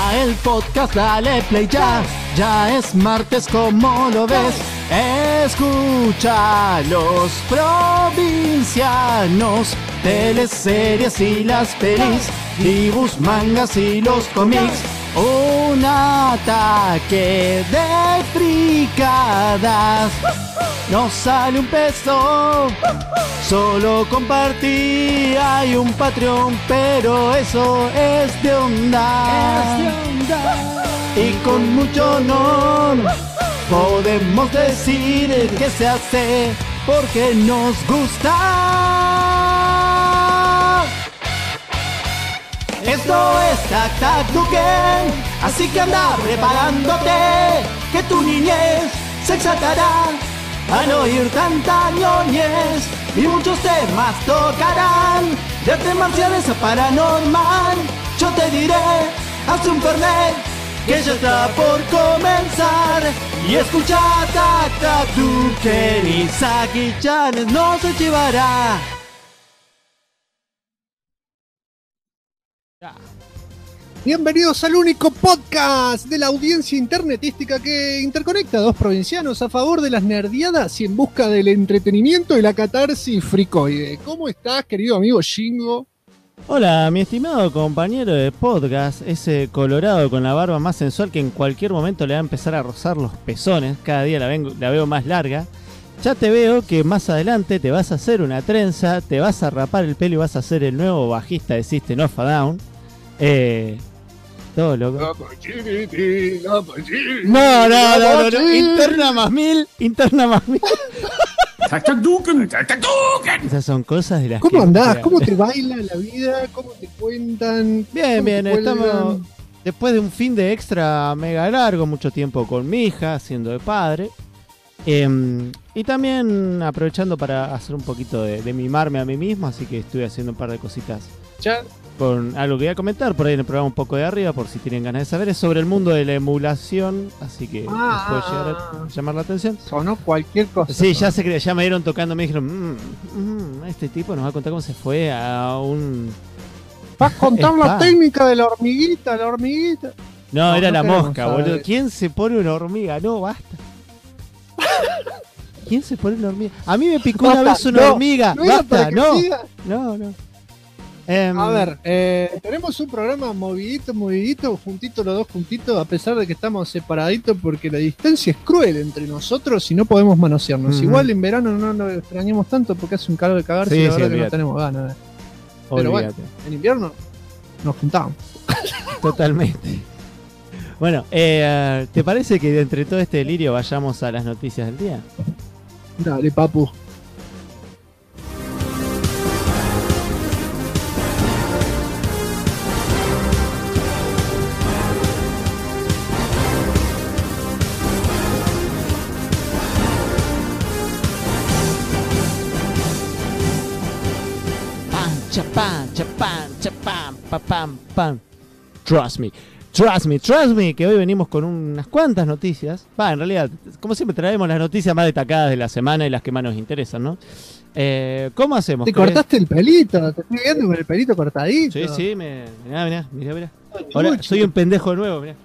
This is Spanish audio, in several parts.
va el podcast, dale play ya. Ya es martes, como lo ves. Escucha los provincianos, teleseries y las pelis, dibujos, mangas y los cómics. Un ataque de fricadas. No sale un peso, solo compartí. Hay un Patreon, pero eso es de onda. Y con mucho honor podemos decir que se hace porque nos gusta. Esto es Tac Tac Duken, así que anda preparándote, que tu niñez se exaltará al oír tanta ñoñez, y muchos temas tocarán, de artes marciales a paranormal. Yo te diré, haz un fernet, que ya está por comenzar, y escucha Tac Tac Duken y Saki Chanes no se llevará. Bienvenidos al único podcast de la audiencia internetística que interconecta a dos provincianos a favor de las nerdiadas y en busca del entretenimiento y la catarsis fricoide. ¿Cómo estás, querido amigo Shingo? Hola, mi estimado compañero de podcast, ese colorado con la barba más sensual que en cualquier momento le va a empezar a rozar los pezones. Cada día la veo más larga. Ya te veo que más adelante te vas a hacer una trenza, te vas a rapar el pelo y vas a ser el nuevo bajista de System of a Down. Todo loco. No. Interna más mil. Tac Tac Duken. Esas son cosas de las ¿Cómo que... andás? ¿Cómo te baila la vida? ¿Cómo te cuentan? Bien, estamos estamos después de un fin de extra mega largo, mucho tiempo con mi hija, siendo de padre. Y también aprovechando para hacer un poquito de mimarme a mí mismo, así que estuve haciendo un par de cositas. Ya. Con algo que voy a comentar por ahí en el programa un poco de arriba, por si tienen ganas de saber, es sobre el mundo de la emulación, así que les puede llegar a llamar la atención. Sonó cualquier cosa. Sí, ya me dieron tocando, me dijeron, este tipo nos va a contar cómo se fue a un... ¿Vas a contar la Está. técnica de la hormiguita? No, era la queremos mosca, saber. boludo. ¿Quién se pone una hormiga? No, basta. ¿Quién se pone una hormiga? A mí me picó una vez una hormiga. Basta, no. A ver, tenemos un programa movidito, juntito los dos juntitos, a pesar de que estamos separaditos porque la distancia es cruel entre nosotros y no podemos manosearnos. Igual en verano no lo extrañamos tanto porque hace un calor de cagarse y la verdad que no tenemos ganas. Pero bueno, en invierno nos juntamos. Totalmente. Bueno, ¿te parece que entre todo este delirio vayamos a las noticias del día? Dale, papu. Pam. Trust me, que hoy venimos con unas cuantas noticias. En realidad, como siempre, traemos las noticias más destacadas de la semana y las que más nos interesan, ¿no? ¿Cómo hacemos? Te cortaste el pelito, te estoy viendo con el pelito cortadito. Sí, mirá. Ahora soy un pendejo nuevo, mirá.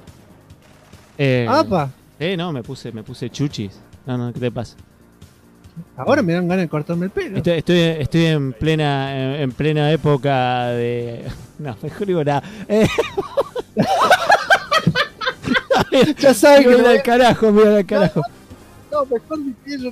¡Apa! No, me puse chuchis. No, ¿qué te pasa? Ahora me dan ganas de cortarme el pelo. Estoy en plena época de... No, mejor digo nada. Ya sabes que... Mira al carajo. No, mejor mi pelo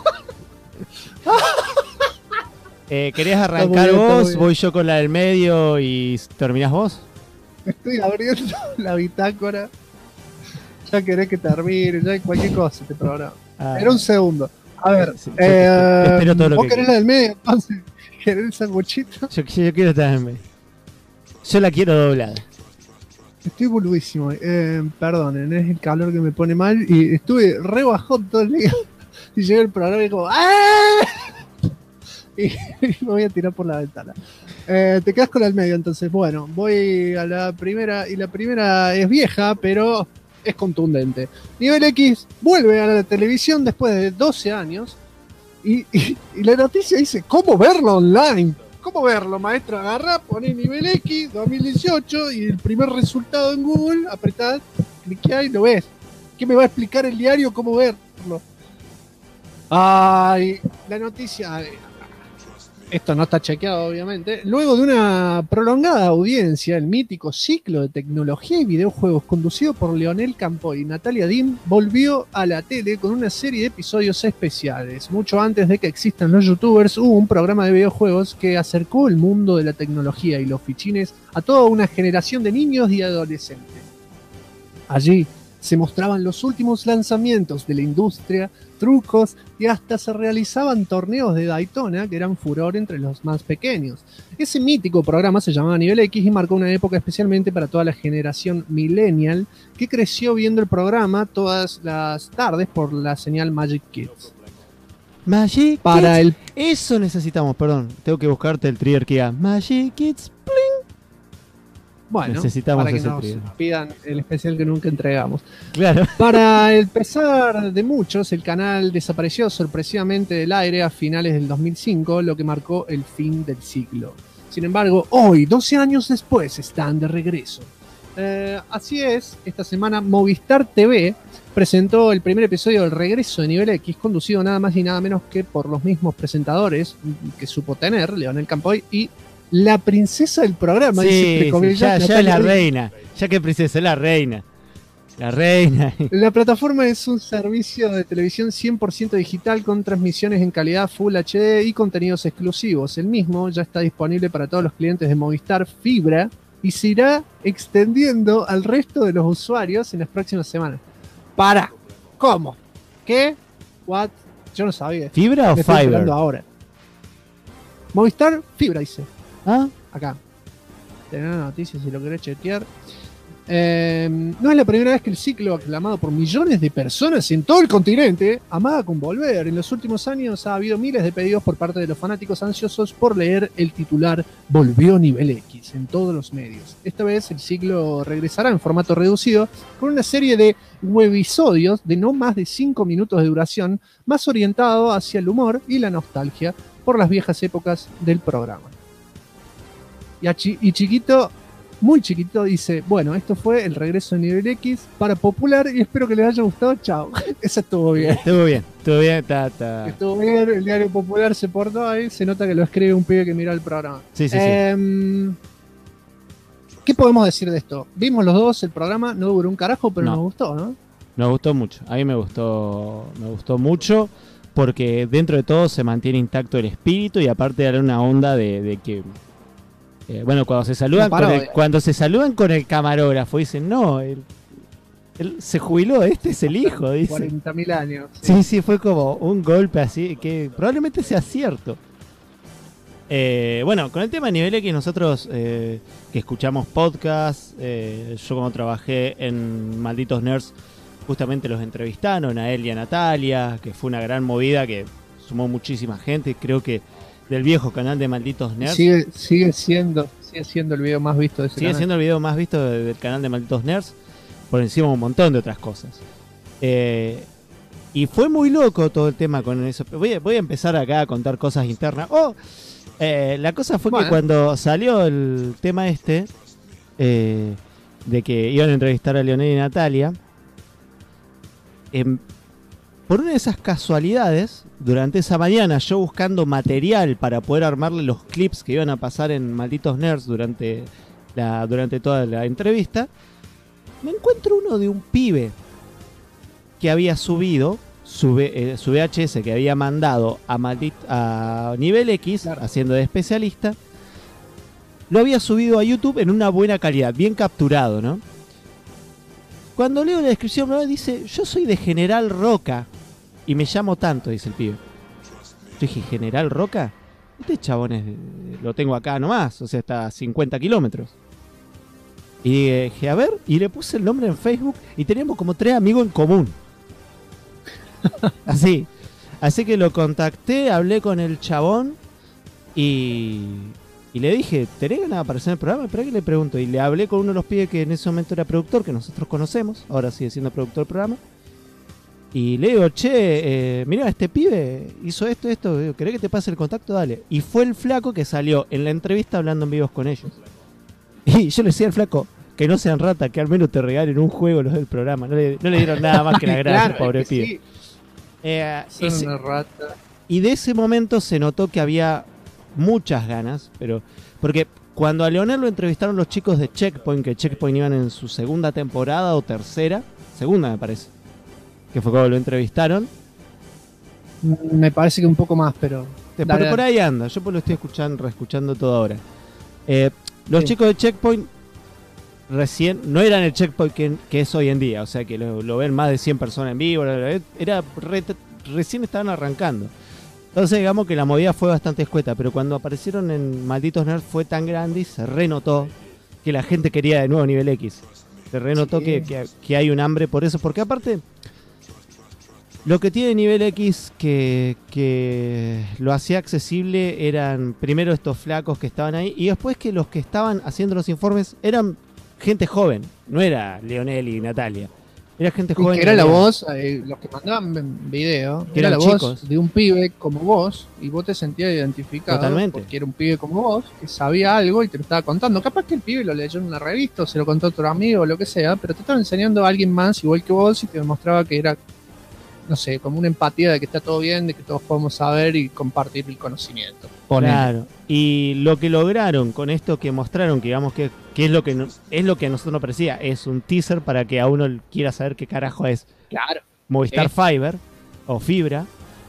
que... ¿Querías arrancar Está muy vos? bien. Voy yo con la del medio y terminás vos. Estoy abriendo la bitácora. Ya querés que termine, ya hay cualquier cosa este programa. Era un segundo. A ver, Sí, espero todo lo vos que querés la del medio, entonces, ¿querés el sanguchito? Yo quiero estar en el medio. Yo la quiero doblada. Estoy boludísimo, perdonen, es el calor que me pone mal y estuve re bajón todo el día y llegué al programa y como ¡ah! Y me voy a tirar por la ventana. Te quedas con la del medio, entonces, bueno, voy a la primera y la primera es vieja, pero es contundente. Nivel X vuelve a la televisión después de 12 años y la noticia dice, ¿cómo verlo online? ¿Cómo verlo, maestro? Agarrá, poné nivel X 2018 y el primer resultado en Google, apretá, cliqueá y lo ves. ¿Qué me va a explicar el diario cómo verlo? Ay, la noticia... Esto no está chequeado, obviamente. Luego de una prolongada audiencia, el mítico ciclo de tecnología y videojuegos conducido por Leonel Campoy y Natalia Dean volvió a la tele con una serie de episodios especiales. Mucho antes de que existan los youtubers, hubo un programa de videojuegos que acercó el mundo de la tecnología y los fichines a toda una generación de niños y adolescentes. Allí se mostraban los últimos lanzamientos de la industria, trucos y hasta se realizaban torneos de Daytona que eran furor entre los más pequeños. Ese mítico programa se llamaba Nivel X y marcó una época especialmente para toda la generación millennial que creció viendo el programa todas las tardes por la señal Magic Kids. Magic Para Kids. Eso necesitamos, perdón. Tengo que buscarte el trigger que diga Magic Kids. Bueno, necesitamos para que ese nos trigger. pidan el especial que nunca entregamos. Claro. Para el pesar de muchos, el canal desapareció sorpresivamente del aire a finales del 2005, lo que marcó el fin del ciclo. Sin embargo, hoy, 12 años después, están de regreso. Así es, esta semana Movistar TV presentó el primer episodio del regreso de Nivel X, conducido nada más y nada menos que por los mismos presentadores que supo tener, Leonel Campoy y la princesa del programa. Sí, ya es la reina. Ya que princesa, es la reina. La reina. La plataforma es un servicio de televisión 100% digital con transmisiones en calidad Full HD y contenidos exclusivos. El mismo ya está disponible para todos los clientes de Movistar Fibra y se irá extendiendo al resto de los usuarios en las próximas semanas. ¿Para? ¿Cómo? ¿Qué? ¿What? Yo no sabía. ¿Fibra o Me estoy Fiber? enterando ahora. Movistar Fibra, dice. ¿Ah? Acá. Tener la noticia si lo querés chequear. No es la primera vez que el ciclo, aclamado por millones de personas en todo el continente, amaga con volver. En los últimos años ha habido miles de pedidos por parte de los fanáticos ansiosos por leer el titular "Volvió Nivel X" en todos los medios. Esta vez el ciclo regresará en formato reducido con una serie de webisodios de no más de 5 minutos de duración, más orientado hacia el humor y la nostalgia por las viejas épocas del programa. Y chiquito, muy chiquito, dice: bueno, esto fue el regreso de Nivel X para Popular y espero que les haya gustado. Chao. Esa estuvo bien. Estuvo bien. Estuvo bien, el diario Popular se portó ahí, se nota que lo escribe un pibe que miró el programa. Sí. ¿Qué podemos decir de esto? Vimos los dos el programa, no duró un carajo, pero No. nos gustó, ¿no? Nos gustó mucho. A mí me gustó mucho porque dentro de todo se mantiene intacto el espíritu y aparte era una onda de que bueno, cuando se saludan con el camarógrafo dicen, no, él se jubiló, este es el hijo, dice. 40.000 años. Sí, fue como un golpe así que probablemente sea cierto. Bueno, con el tema de Nivel X nosotros que escuchamos podcasts, yo como trabajé en Malditos Nerds, justamente los entrevistaron a él y a Natalia, que fue una gran movida que sumó muchísima gente, creo que del viejo canal de Malditos Nerds. Sigue siendo el video más visto de ese Sigue canal. siendo el video más visto del canal de Malditos Nerds, por encima de un montón de otras cosas. Y fue muy loco todo el tema con eso. Voy a empezar acá a contar cosas internas. La cosa fue que cuando salió el tema de que iban a entrevistar a Leonel y Natalia, por una de esas casualidades, durante esa mañana, yo buscando material para poder armarle los clips que iban a pasar en Malditos Nerds durante toda la entrevista, me encuentro uno de un pibe que había subido su VHS que había mandado a Nivel X, claro, haciendo de especialista. Lo había subido a YouTube en una buena calidad, bien capturado, ¿no? Cuando leo la descripción, dice: yo soy de General Roca y me llamo tanto, dice el pibe. Yo dije: ¿General Roca? Este chabón lo tengo acá nomás, o sea, está a 50 kilómetros. Y dije, a ver, y le puse el nombre en Facebook y teníamos como 3 amigos en común. Así que lo contacté, hablé con el chabón y le dije: ¿tenés ganas de aparecer en el programa? Espera que le pregunto. Y le hablé con uno de los pibes que en ese momento era productor, que nosotros conocemos, ahora sigue siendo productor del programa. Y le digo, che, mirá, este pibe hizo esto, digo, ¿querés que te pase el contacto? Dale. Y fue el flaco que salió en la entrevista hablando en vivos con ellos. Y yo le decía al flaco, que no sean rata, que al menos te regalen un juego los del programa. No le dieron nada más que la gracia, Claro, pobre es que pibe. sí, son una rata. Y de ese momento se notó que había muchas ganas, pero porque cuando a Leonel lo entrevistaron los chicos de Checkpoint, que Checkpoint iban en su segunda temporada o tercera, segunda me parece, que fue cuando lo entrevistaron. Me parece que un poco más, pero... Por ahí anda, yo pues lo estoy reescuchando todo ahora. Los chicos de Checkpoint recién no eran el Checkpoint que es hoy en día, o sea que lo ven más de 100 personas en vivo, recién estaban arrancando. Entonces digamos que la movida fue bastante escueta, pero cuando aparecieron en Malditos Nerds fue tan grande y se renotó que la gente quería de nuevo Nivel X. Se renotó que hay un hambre por eso, porque aparte lo que tiene Nivel X que lo hacía accesible eran primero estos flacos que estaban ahí y después que los que estaban haciendo los informes eran gente joven, no era Leonel y Natalia. Era gente joven. Que era la voz, los que mandaban video, era la voz de un pibe como vos, y vos te sentías identificado. Totalmente. Porque era un pibe como vos, que sabía algo y te lo estaba contando. Capaz que el pibe lo leyó en una revista, o se lo contó a otro amigo, o lo que sea, pero te estaba enseñando a alguien más igual que vos y te demostraba que era, no sé, como una empatía de que está todo bien, de que todos podemos saber y compartir el conocimiento. Claro. Y lo que lograron con esto que mostraron, que digamos que es lo que a nosotros nos parecía, es un teaser para que a uno quiera saber qué carajo es Movistar Fiber o Fibra.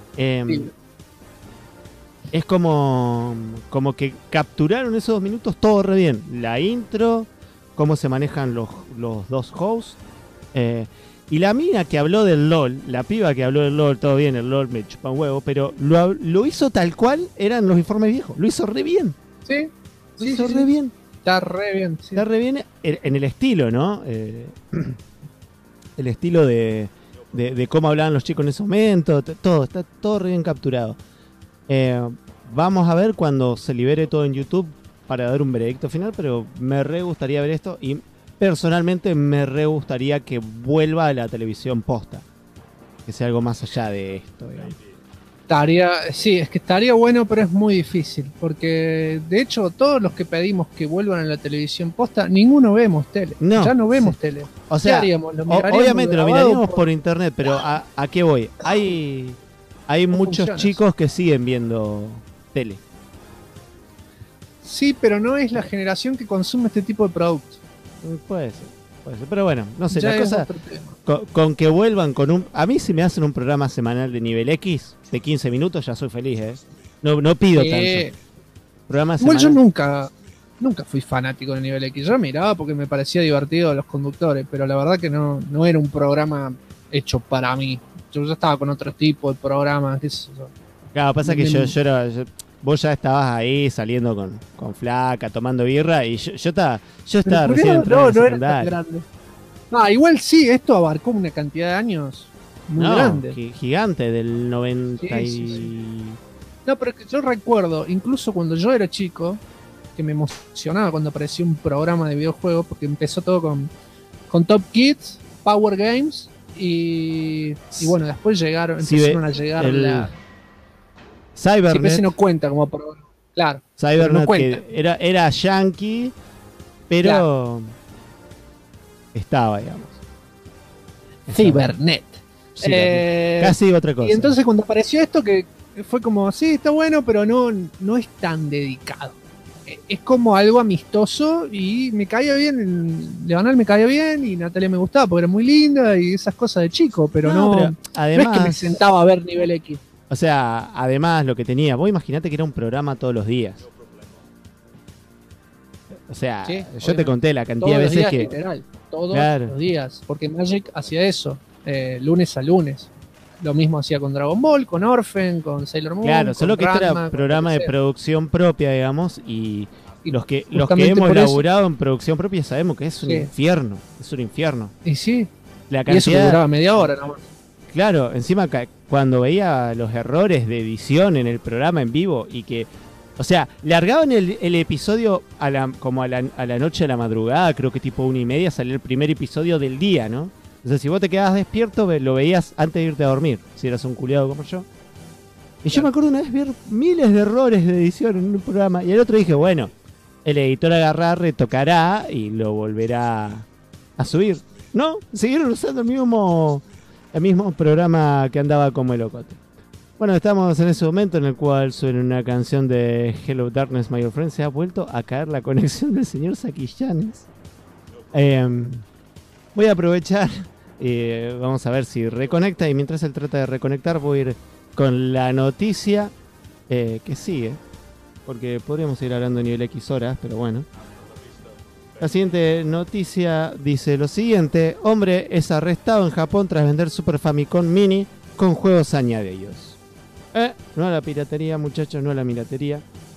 Es como que capturaron esos 2 minutos todo re bien. La intro, cómo se manejan los dos hosts. Y la mina que habló del LOL, la piba que habló del LOL, todo bien, el LOL me chupa un huevo, pero lo hizo tal cual eran los informes viejos. Lo hizo re bien. Sí. Lo hizo re bien. Está re bien. Sí. Está re bien en el estilo, ¿no? El estilo de cómo hablaban los chicos en ese momento. Está todo re bien capturado. Vamos a ver cuando se libere todo en YouTube para dar un veredicto final, pero me re gustaría ver esto y personalmente me re gustaría que vuelva a la televisión posta, que sea algo más allá de esto, digamos. Sí, es que estaría bueno, pero es muy difícil, porque de hecho todos los que pedimos que vuelvan a la televisión posta, ninguno vemos tele. Ya no vemos tele. O sea, ¿qué haríamos? Obviamente lo miraríamos por internet, pero ¿a qué voy? Hay muchos chicos que siguen viendo tele. Sí, pero no es la generación que consume este tipo de productos. Puede ser, pero bueno, no sé, la cosa con que vuelvan con un... A mí si me hacen un programa semanal de Nivel X de 15 minutos ya soy feliz, no pido tanto. Programa Igual semanal. yo nunca fui fanático de Nivel X. Yo miraba porque me parecía divertido los conductores, pero la verdad que no era un programa hecho para mí. Yo ya estaba con otro tipo de programas. Claro, pasa que yo era... Vos ya estabas ahí saliendo con flaca, tomando birra, y yo estaba recién entrando en secundaria. Era tan grande. Igual sí, esto abarcó una cantidad de años muy grande. Gigante, del 90 sí. No, pero es que yo recuerdo, incluso cuando yo era chico, que me emocionaba cuando apareció un programa de videojuegos, porque empezó todo con Top Kids, Power Games, y bueno, después empezaron a llegar Cybernet. Siempre se no cuenta como programa. Claro. Cybernet no cuenta. Que era yankee, pero estaba, digamos. Cybernet. Sí, casi otra cosa. Y entonces cuando apareció esto, que fue como, sí, está bueno, pero no es tan dedicado. Es como algo amistoso y me caía bien. Leonel me caía bien y Natalia me gustaba porque era muy linda y esas cosas de chico, pero pero además, no es que me sentaba a ver Nivel X. O sea, además lo que tenía, vos imaginate que era un programa todos los días. O sea, yo te conté la cantidad de veces que... Literal, todos los días, porque Magic hacía eso, lunes a lunes. Lo mismo hacía con Dragon Ball, con Orphan, con Sailor Moon. Claro, solo que esto era programa de producción propia, digamos, y los que hemos laburado en producción propia sabemos que es un infierno, es un infierno. Y sí, la cantidad, y eso que duraba media hora nomás. Claro, encima cuando veía los errores de edición en el programa en vivo y que, o sea, largaban el episodio como a la noche de la madrugada, creo que tipo 1:30 salió el primer episodio del día, ¿no? Entonces, si vos te quedabas despierto, lo veías antes de irte a dormir, si eras un culiado como yo. Y yo me acuerdo una vez ver miles de errores de edición en un programa, y el otro dije, bueno, el editor agarrará, retocará y lo volverá a subir. No, siguieron usando el mismo programa que andaba como el ocote. Bueno, estamos en ese momento en el cual suena una canción de Hello Darkness, My Old Friend. Se ha vuelto a caer la conexión del señor Saquillanes. Voy a aprovechar y vamos a ver si reconecta. Y mientras él trata de reconectar, voy a ir con la noticia que sigue. Porque podríamos ir hablando de nivel X horas, pero bueno. La siguiente noticia dice lo siguiente. Hombre es arrestado en Japón tras vender Super Famicom Mini con juegos añadidos. No a la piratería, muchachos, no a la piratería.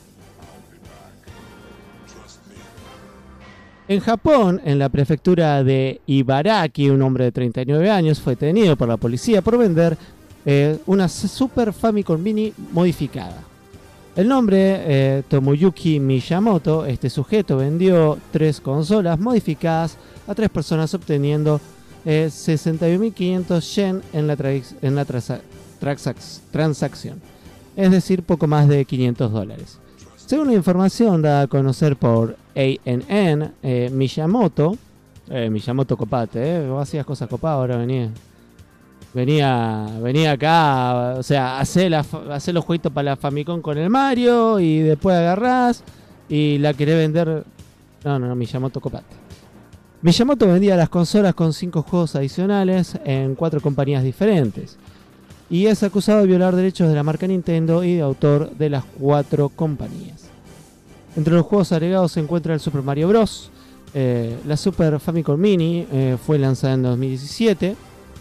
En Japón, en la prefectura de Ibaraki, un hombre de 39 años fue detenido por la policía por vender una Super Famicom Mini modificada. El nombre, Tomoyuki Miyamoto, este sujeto vendió 3 consolas modificadas a 3 personas obteniendo 61.500 yen en la transacción, es decir, poco más de $500. Según la información dada a conocer por ANN, Miyamoto copate, vos hacías cosas copadas, ahora venía acá, o sea, hacé los jueguitos para la Famicom con el Mario y después agarrás y la querés vender. No, Miyamoto copate. Miyamoto vendía las consolas con 5 juegos adicionales en 4 compañías diferentes y es acusado de violar derechos de la marca Nintendo y de autor de las 4 compañías. Entre los juegos agregados se encuentra el Super Mario Bros. La Super Famicom Mini fue lanzada en 2017.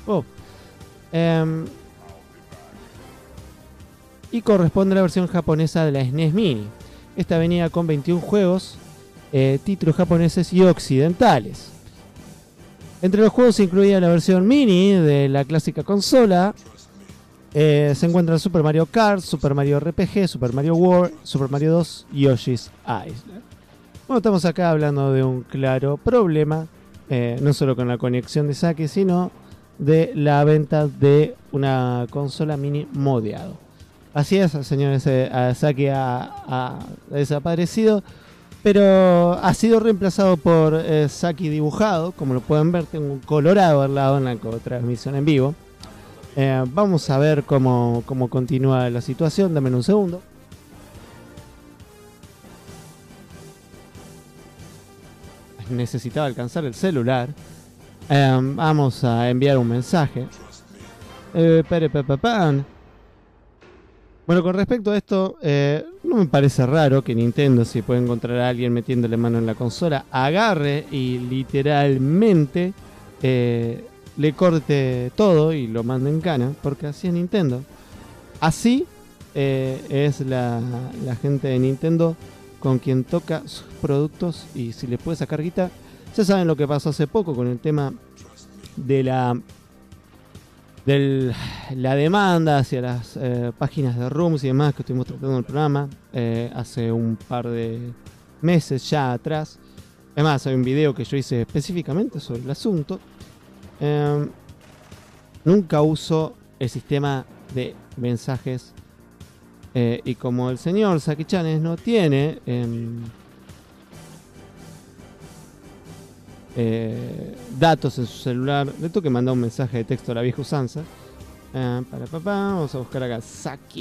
Y corresponde a la versión japonesa de la SNES Mini. Esta venía con 21 juegos, títulos japoneses y occidentales. Entre los juegos se incluía la versión mini de la clásica consola. Se encuentran Super Mario Kart, Super Mario RPG, Super Mario World, Super Mario 2 y Yoshi's Island. Bueno, estamos acá hablando de un claro problema, no solo con la conexión de Saki, sino de la venta de una consola mini modeado. Así es, señores, Saki ha desaparecido, pero ha sido reemplazado por Saki dibujado. Como lo pueden ver, tengo un colorado al lado en la transmisión en vivo. Vamos a ver cómo continúa la situación. Dame un segundo. Necesitaba alcanzar el celular. Vamos a enviar un mensaje. Bueno, con respecto a esto, no me parece raro que Nintendo, si puede encontrar a alguien metiéndole mano en la consola, agarre y literalmente le corte todo y lo mande en cana, porque así es Nintendo. Así es la gente de Nintendo con quien toca sus productos, y si les puede sacar guita. Ya saben lo que pasó hace poco con el tema de la demanda hacia las páginas de rooms y demás que estuvimos tratando en el programa hace un par de meses ya atrás. Además, hay un video que yo hice específicamente sobre el asunto. Nunca uso el sistema de mensajes y como el señor Saki-Chanes no tiene datos en su celular, le tengo que mandar un mensaje de texto a la vieja usanza. Vamos a buscar acá Saki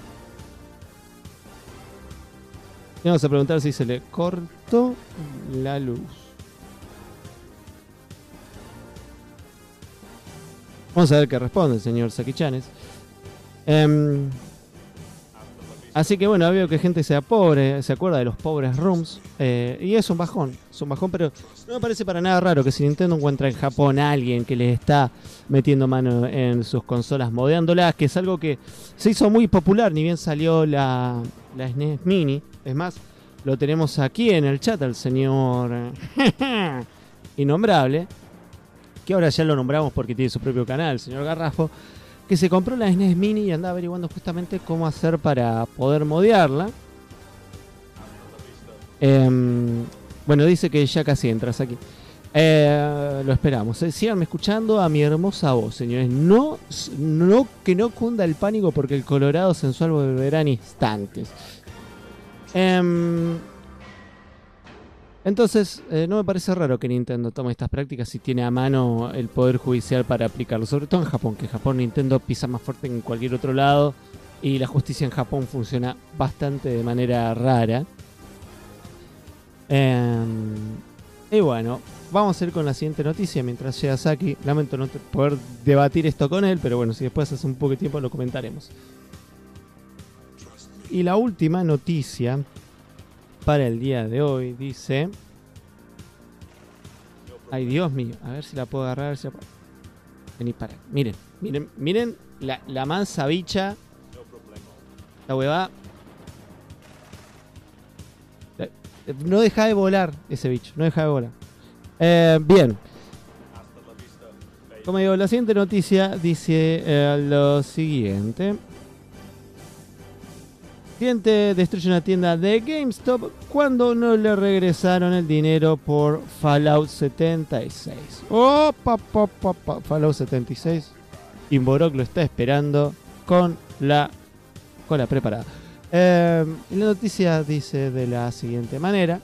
y vamos a preguntar si se le cortó la luz. Vamos a ver qué responde el señor Saki-Chanes. Así que bueno, veo que gente se acuerda de los pobres rooms. Y es un bajón, pero no me parece para nada raro que si Nintendo encuentra en Japón a alguien que les está metiendo mano en sus consolas, modeándolas, que es algo que se hizo muy popular, ni bien salió la SNES Mini. Es más, lo tenemos aquí en el chat al señor Innombrable, que ahora ya lo nombramos porque tiene su propio canal, el señor Garrafo, que se compró la SNES Mini y andaba averiguando justamente cómo hacer para poder modearla. Bueno, dice que ya casi entras aquí. Lo esperamos. Síganme escuchando a mi hermosa voz, señores. Que no cunda el pánico porque el Colorado sensual volverá en instantes. Entonces, no me parece raro que Nintendo tome estas prácticas si tiene a mano el poder judicial para aplicarlo. Sobre todo en Japón, que en Japón Nintendo pisa más fuerte que en cualquier otro lado. Y la justicia en Japón funciona bastante de manera rara. Y bueno, vamos a ir con la siguiente noticia mientras llega Saki. Lamento no poder debatir esto con él, pero bueno, si después hace un poco de tiempo lo comentaremos. Y la última noticia para el día de hoy dice... Ay, Dios mío, a ver si la puedo agarrar. Vení, para. Miren la mansa bicha. La huevada. No deja de volar ese bicho, no deja de volar. Bien. Como digo, la siguiente noticia dice lo siguiente. Cliente destruye una tienda de GameStop cuando no le regresaron el dinero por Fallout 76. Fallout 76. Inborok lo está esperando con la cola preparada. La noticia dice de la siguiente manera.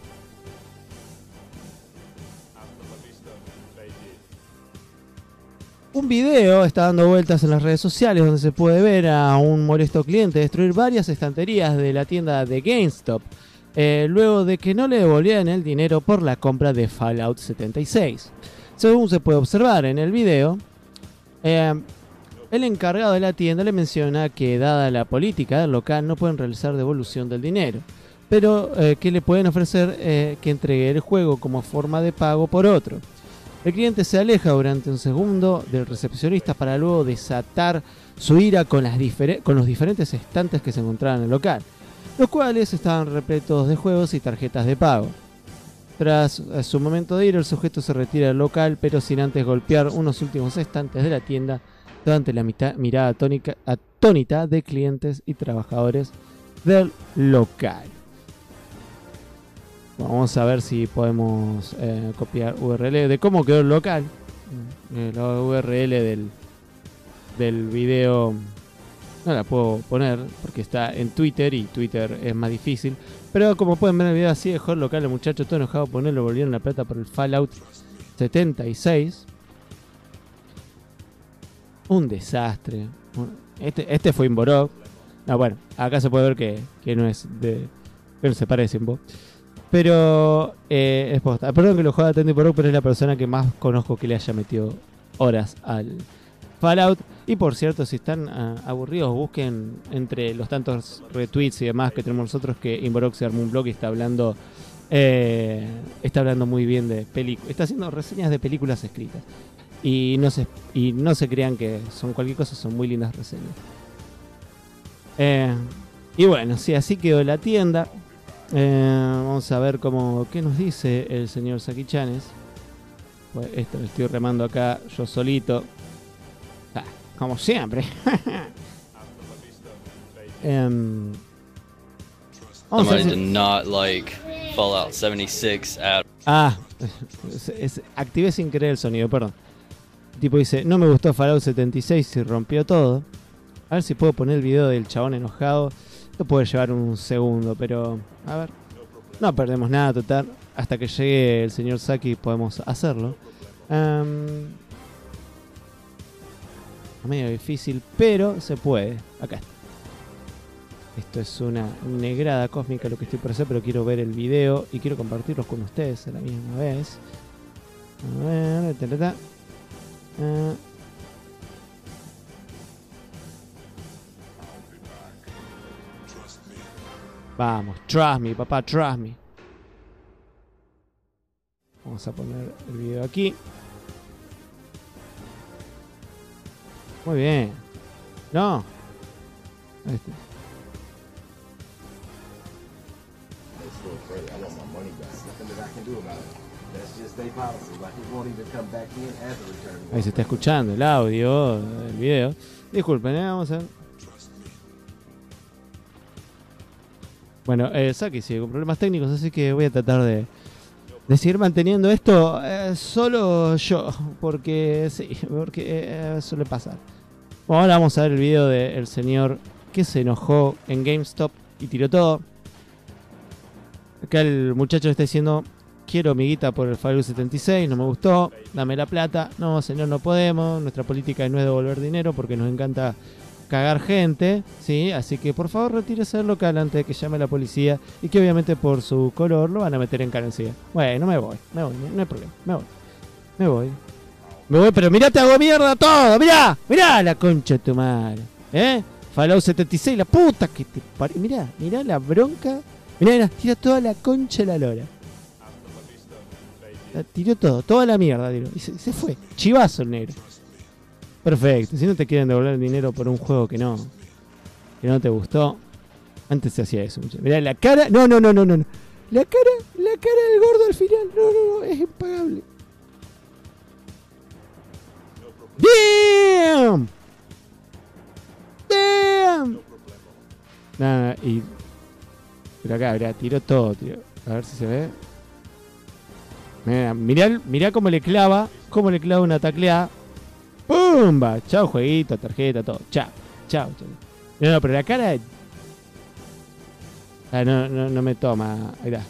Un video está dando vueltas en las redes sociales donde se puede ver a un molesto cliente destruir varias estanterías de la tienda de GameStop luego de que no le devolvieran el dinero por la compra de Fallout 76. Según se puede observar en el video, el encargado de la tienda le menciona que dada la política del local no pueden realizar devolución del dinero, pero que le pueden ofrecer que entregue el juego como forma de pago por otro. El cliente se aleja durante un segundo del recepcionista para luego desatar su ira con los diferentes estantes que se encontraban en el local, los cuales estaban repletos de juegos y tarjetas de pago. Tras su momento de ira, el sujeto se retira del local, pero sin antes golpear unos últimos estantes de la tienda durante la mirada atónita de clientes y trabajadores del local. Vamos a ver si podemos copiar URL de cómo quedó el local. La URL del video no la puedo poner porque está en Twitter y Twitter es más difícil. Pero como pueden ver en el video, así dejó el local el muchacho todo enojado por le volvieron la plata por el Fallout 76. Un desastre. Este fue Inborok. Bueno, acá se puede ver que no es de... que no se parece Inborok. Pero es posta. Perdón que lo juega tanto Inborok, pero es la persona que más conozco que le haya metido horas al Fallout. Y por cierto, si están aburridos, busquen entre los tantos retweets y demás que tenemos nosotros que Inborok se armó un blog y está hablando muy bien de películas. Está haciendo reseñas de películas escritas. Y no se crean que son cualquier cosa, son muy lindas reseñas. Y bueno, sí, así quedó la tienda. Vamos a ver qué nos dice el señor Saki-chanes. Pues esto lo estoy remando acá yo solito. Como siempre. Vamos a ver not like Fallout 76 at... activé sin querer el sonido, perdón. El tipo dice, no me gustó Fallout 76 y rompió todo. A ver si puedo poner el video del chabón enojado. Esto puede llevar un segundo, pero a ver. No perdemos nada, total. Hasta que llegue el señor Saki podemos hacerlo. Medio difícil, pero se puede. Acá está. Esto es una negrada cósmica lo que estoy por hacer, pero quiero ver el video y quiero compartirlos con ustedes a la misma vez. A ver, vamos, trust me, papá, trust me. Vamos a poner el video aquí. Muy bien. No. Este. Ahí se está escuchando el audio del video. Disculpen, vamos a ver. Bueno, Saki sigue con problemas técnicos, así que voy a tratar de de seguir manteniendo esto, solo yo, porque sí, porque suele pasar. Bueno, ahora vamos a ver el video del señor que se enojó en GameStop y tiró todo. Acá el muchacho está diciendo: quiero mi guita por el Fallout 76, no me gustó, dame la plata. No, señor, no podemos, nuestra política no es devolver dinero porque nos encanta cagar gente, ¿sí? Así que por favor retírese del local antes de que llame la policía y que obviamente por su color lo van a meter en carencia. Bueno, me voy, no hay problema, me voy, pero mirá, te hago mierda todo, mirá la concha de tu madre, Fallout 76, la puta que te parió, mirá la bronca, mirá, tira toda la concha de la lora. Tiró toda la mierda, tiró. Y se fue. Chivazo el negro. Perfecto. Si no te quieren devolver dinero por un juego que no te gustó, antes se hacía eso. Mirá la cara. No. La cara del gordo al final. No, es impagable. ¡Damn! Nada, pero acá, tiró todo, tío. A ver si se ve. Mirá cómo le clava una tacleada. ¡Pumba! Chao, jueguito, tarjeta, todo. Chao. No, pero la cara... no me toma. Ahí está.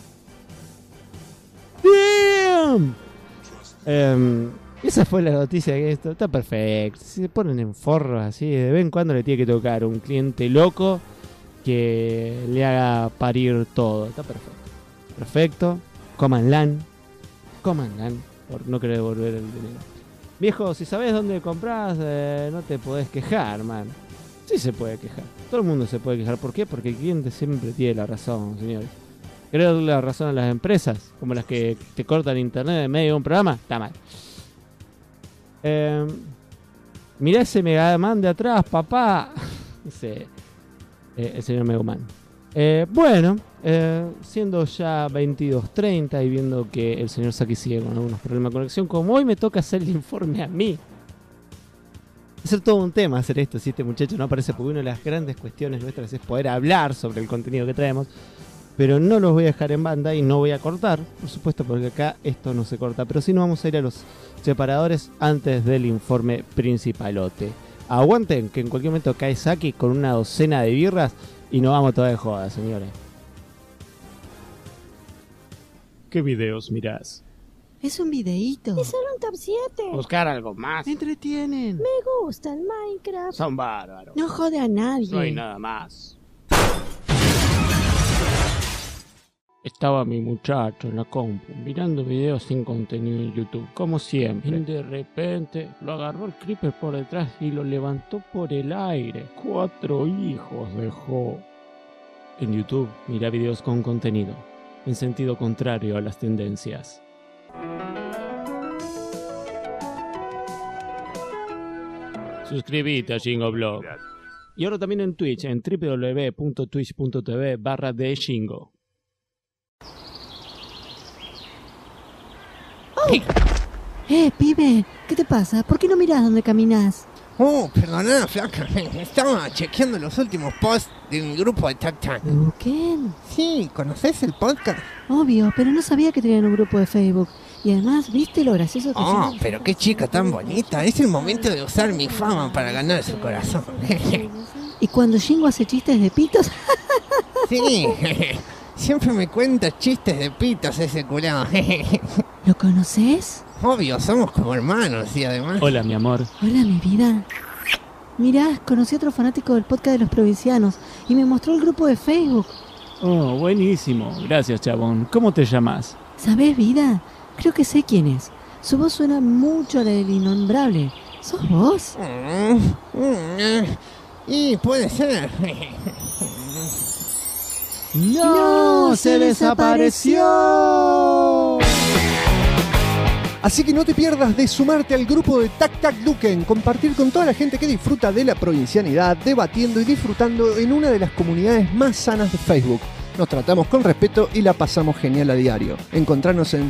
¡Damn! Esa fue la noticia que esto está perfecto. Si se ponen en forros así, de vez en cuando le tiene que tocar un cliente loco que le haga parir todo. Está perfecto. Coman LAN por no querer devolver el dinero. Viejo, si sabes dónde compras, no te podés quejar, man. Sí se puede quejar. Todo el mundo se puede quejar. ¿Por qué? Porque el cliente siempre tiene la razón, señores. Querer darle la razón a las empresas, como las que te cortan internet en medio de un programa, está mal. Mirá ese Mega Man de atrás, papá. Dice el señor Mega Man. Bueno, siendo ya 22:30 y viendo que el señor Saki sigue con algunos problemas de conexión, como hoy me toca hacer el informe a mí. Va a ser todo un tema hacer esto si este muchacho no aparece, porque una de las grandes cuestiones nuestras es poder hablar sobre el contenido que traemos. Pero no los voy a dejar en banda y no voy a cortar, por supuesto, porque acá esto no se corta. Pero sí nos vamos a ir a los separadores antes del informe principalote. Aguanten que en cualquier momento cae Saki con una docena de birras y nos vamos toda de joda, señores. ¿Qué videos mirás? Es un videíto. Es solo un top 7. Buscar algo más. Me entretienen. Me gusta el Minecraft. Son bárbaros. No jode a nadie. No hay nada más. Estaba mi muchacho en la compu mirando videos sin contenido en YouTube, como siempre. Y de repente lo agarró el creeper por detrás y lo levantó por el aire. 4 hijos dejó. En YouTube, mira videos con contenido, en sentido contrario a las tendencias. Suscríbete a Shingo Y ahora también en Twitch, en www.twitch.tv/theshingo. Pibe, ¿qué te pasa? ¿Por qué no mirás dónde caminas? Oh, perdona, flaca. Estaba chequeando los últimos posts de un grupo de Tac. ¿Qué? Sí, ¿conoces el podcast? Obvio, pero no sabía que tenían un grupo de Facebook. Y además, ¿viste lo gracioso que Oh, son? pero qué chica tan bonita. Es el momento de usar mi fama para ganar su corazón. Y cuando Shingo hace chistes de pitos... Sí, siempre me cuenta chistes de pitos ese curado. ¿Lo conoces? Obvio, somos como hermanos y además... Hola, mi amor. Hola, mi vida. Mirá, conocí a otro fanático del podcast de los provincianos y me mostró el grupo de Facebook. Oh, buenísimo. Gracias, chabón. ¿Cómo te llamas? ¿Sabés, vida? Creo que sé quién es. Su voz suena mucho a la del innombrable. ¿Sos vos? Y puede ser. ¡No! ¡Se desapareció! Así que no te pierdas de sumarte al grupo de Tac Tac Duken, compartir con toda la gente que disfruta de la provincianidad, debatiendo y disfrutando en una de las comunidades más sanas de Facebook. Nos tratamos con respeto y la pasamos genial a diario. Encontrarnos en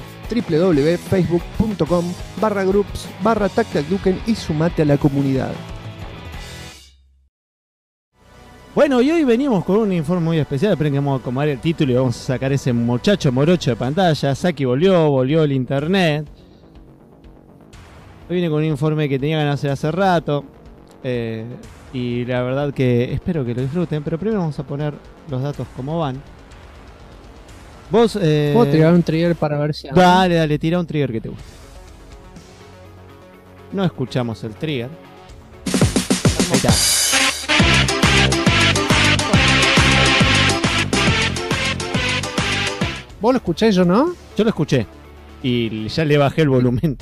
www.facebook.com/groups/TacTacDuken y sumate a la comunidad. Bueno, y hoy venimos con un informe muy especial. Esperen que vamos a acomodar el título y vamos a sacar ese muchacho morocho de pantalla. Saki volvió el internet. Hoy vine con un informe que tenía ganas de hacer hace rato. Y la verdad que espero que lo disfruten. Pero primero vamos a poner los datos como van. Vos... ¿Puedo tirar un trigger para ver si... Dale, tira un trigger que te guste. No escuchamos el trigger. Ahí está. ¿Vos lo escucháis, yo no? Yo lo escuché. Y ya le bajé el volumen.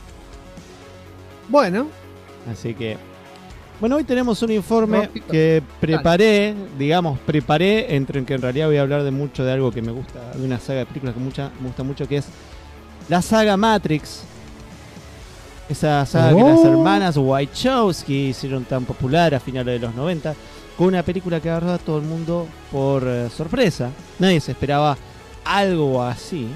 Bueno. Así que... Bueno, hoy tenemos un informe que preparé, entre que en realidad voy a hablar de mucho de algo que me gusta, de una saga de películas que me gusta mucho, que es la saga Matrix. Esa saga que las hermanas Wachowski hicieron tan popular a finales de los 90, con una película que agarró a todo el mundo por sorpresa. Nadie se esperaba algo así.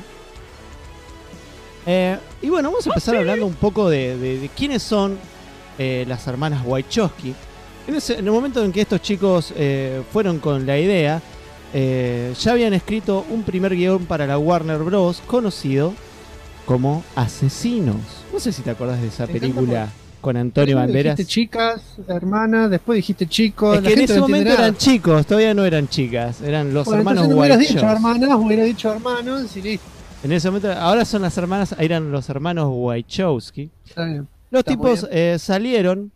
Y bueno, vamos a empezar hablando un poco de quiénes son las hermanas Wachowski. En el momento en que estos chicos fueron con la idea, ya habían escrito un primer guión para la Warner Bros. Conocido como Asesinos. No sé si te acordás de esa película con Antonio Banderas. Dijiste chicas, hermanas, después dijiste chicos. Es que en ese momento eran chicos, todavía no eran chicas, eran los hermanos Wachowski. Wachowski. Hubieras dicho hermanas, hubiera dicho hermanos y listo. En ese momento, ahora son las hermanas, eran los hermanos Wachowski. Está bien. Los Está tipos salieron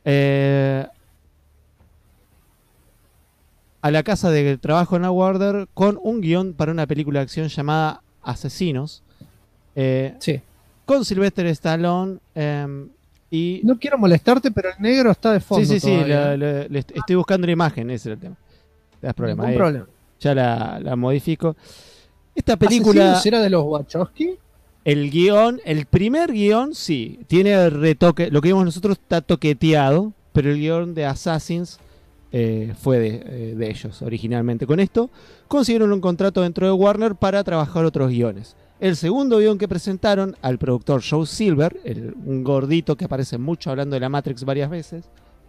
a la casa de trabajo en la Warner con un guión para una película de acción llamada Asesinos. Sí. Con Sylvester Stallone y... No quiero molestarte, pero el negro está de fondo. Sí, todavía. estoy buscando la imagen, ese era el tema. Te das problema. Ningún problema. Ya la modifico. Esta película... ¿Asesinos era de los Wachowski? El guión, el primer guión, sí, tiene retoque. Lo que vimos nosotros está toqueteado, pero el guión de Assassins fue de ellos originalmente. Con esto consiguieron un contrato dentro de Warner para trabajar otros guiones. El segundo guión que presentaron al productor Joe Silver, un gordito que aparece mucho hablando de la Matrix varias veces,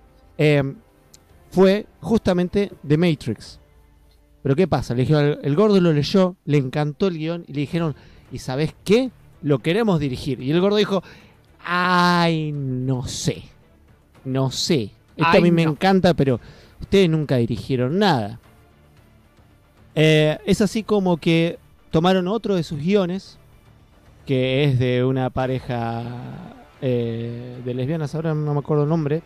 fue justamente The Matrix. Pero ¿qué pasa? Le dijeron, el gordo lo leyó, le encantó el guión y le dijeron, ¿y sabés qué? Lo queremos dirigir. Y el gordo dijo, ay, no sé. Esto a mí me encanta, pero ustedes nunca dirigieron nada. Es así como que tomaron otro de sus guiones, que es de una pareja de lesbianas, ahora no me acuerdo el nombre,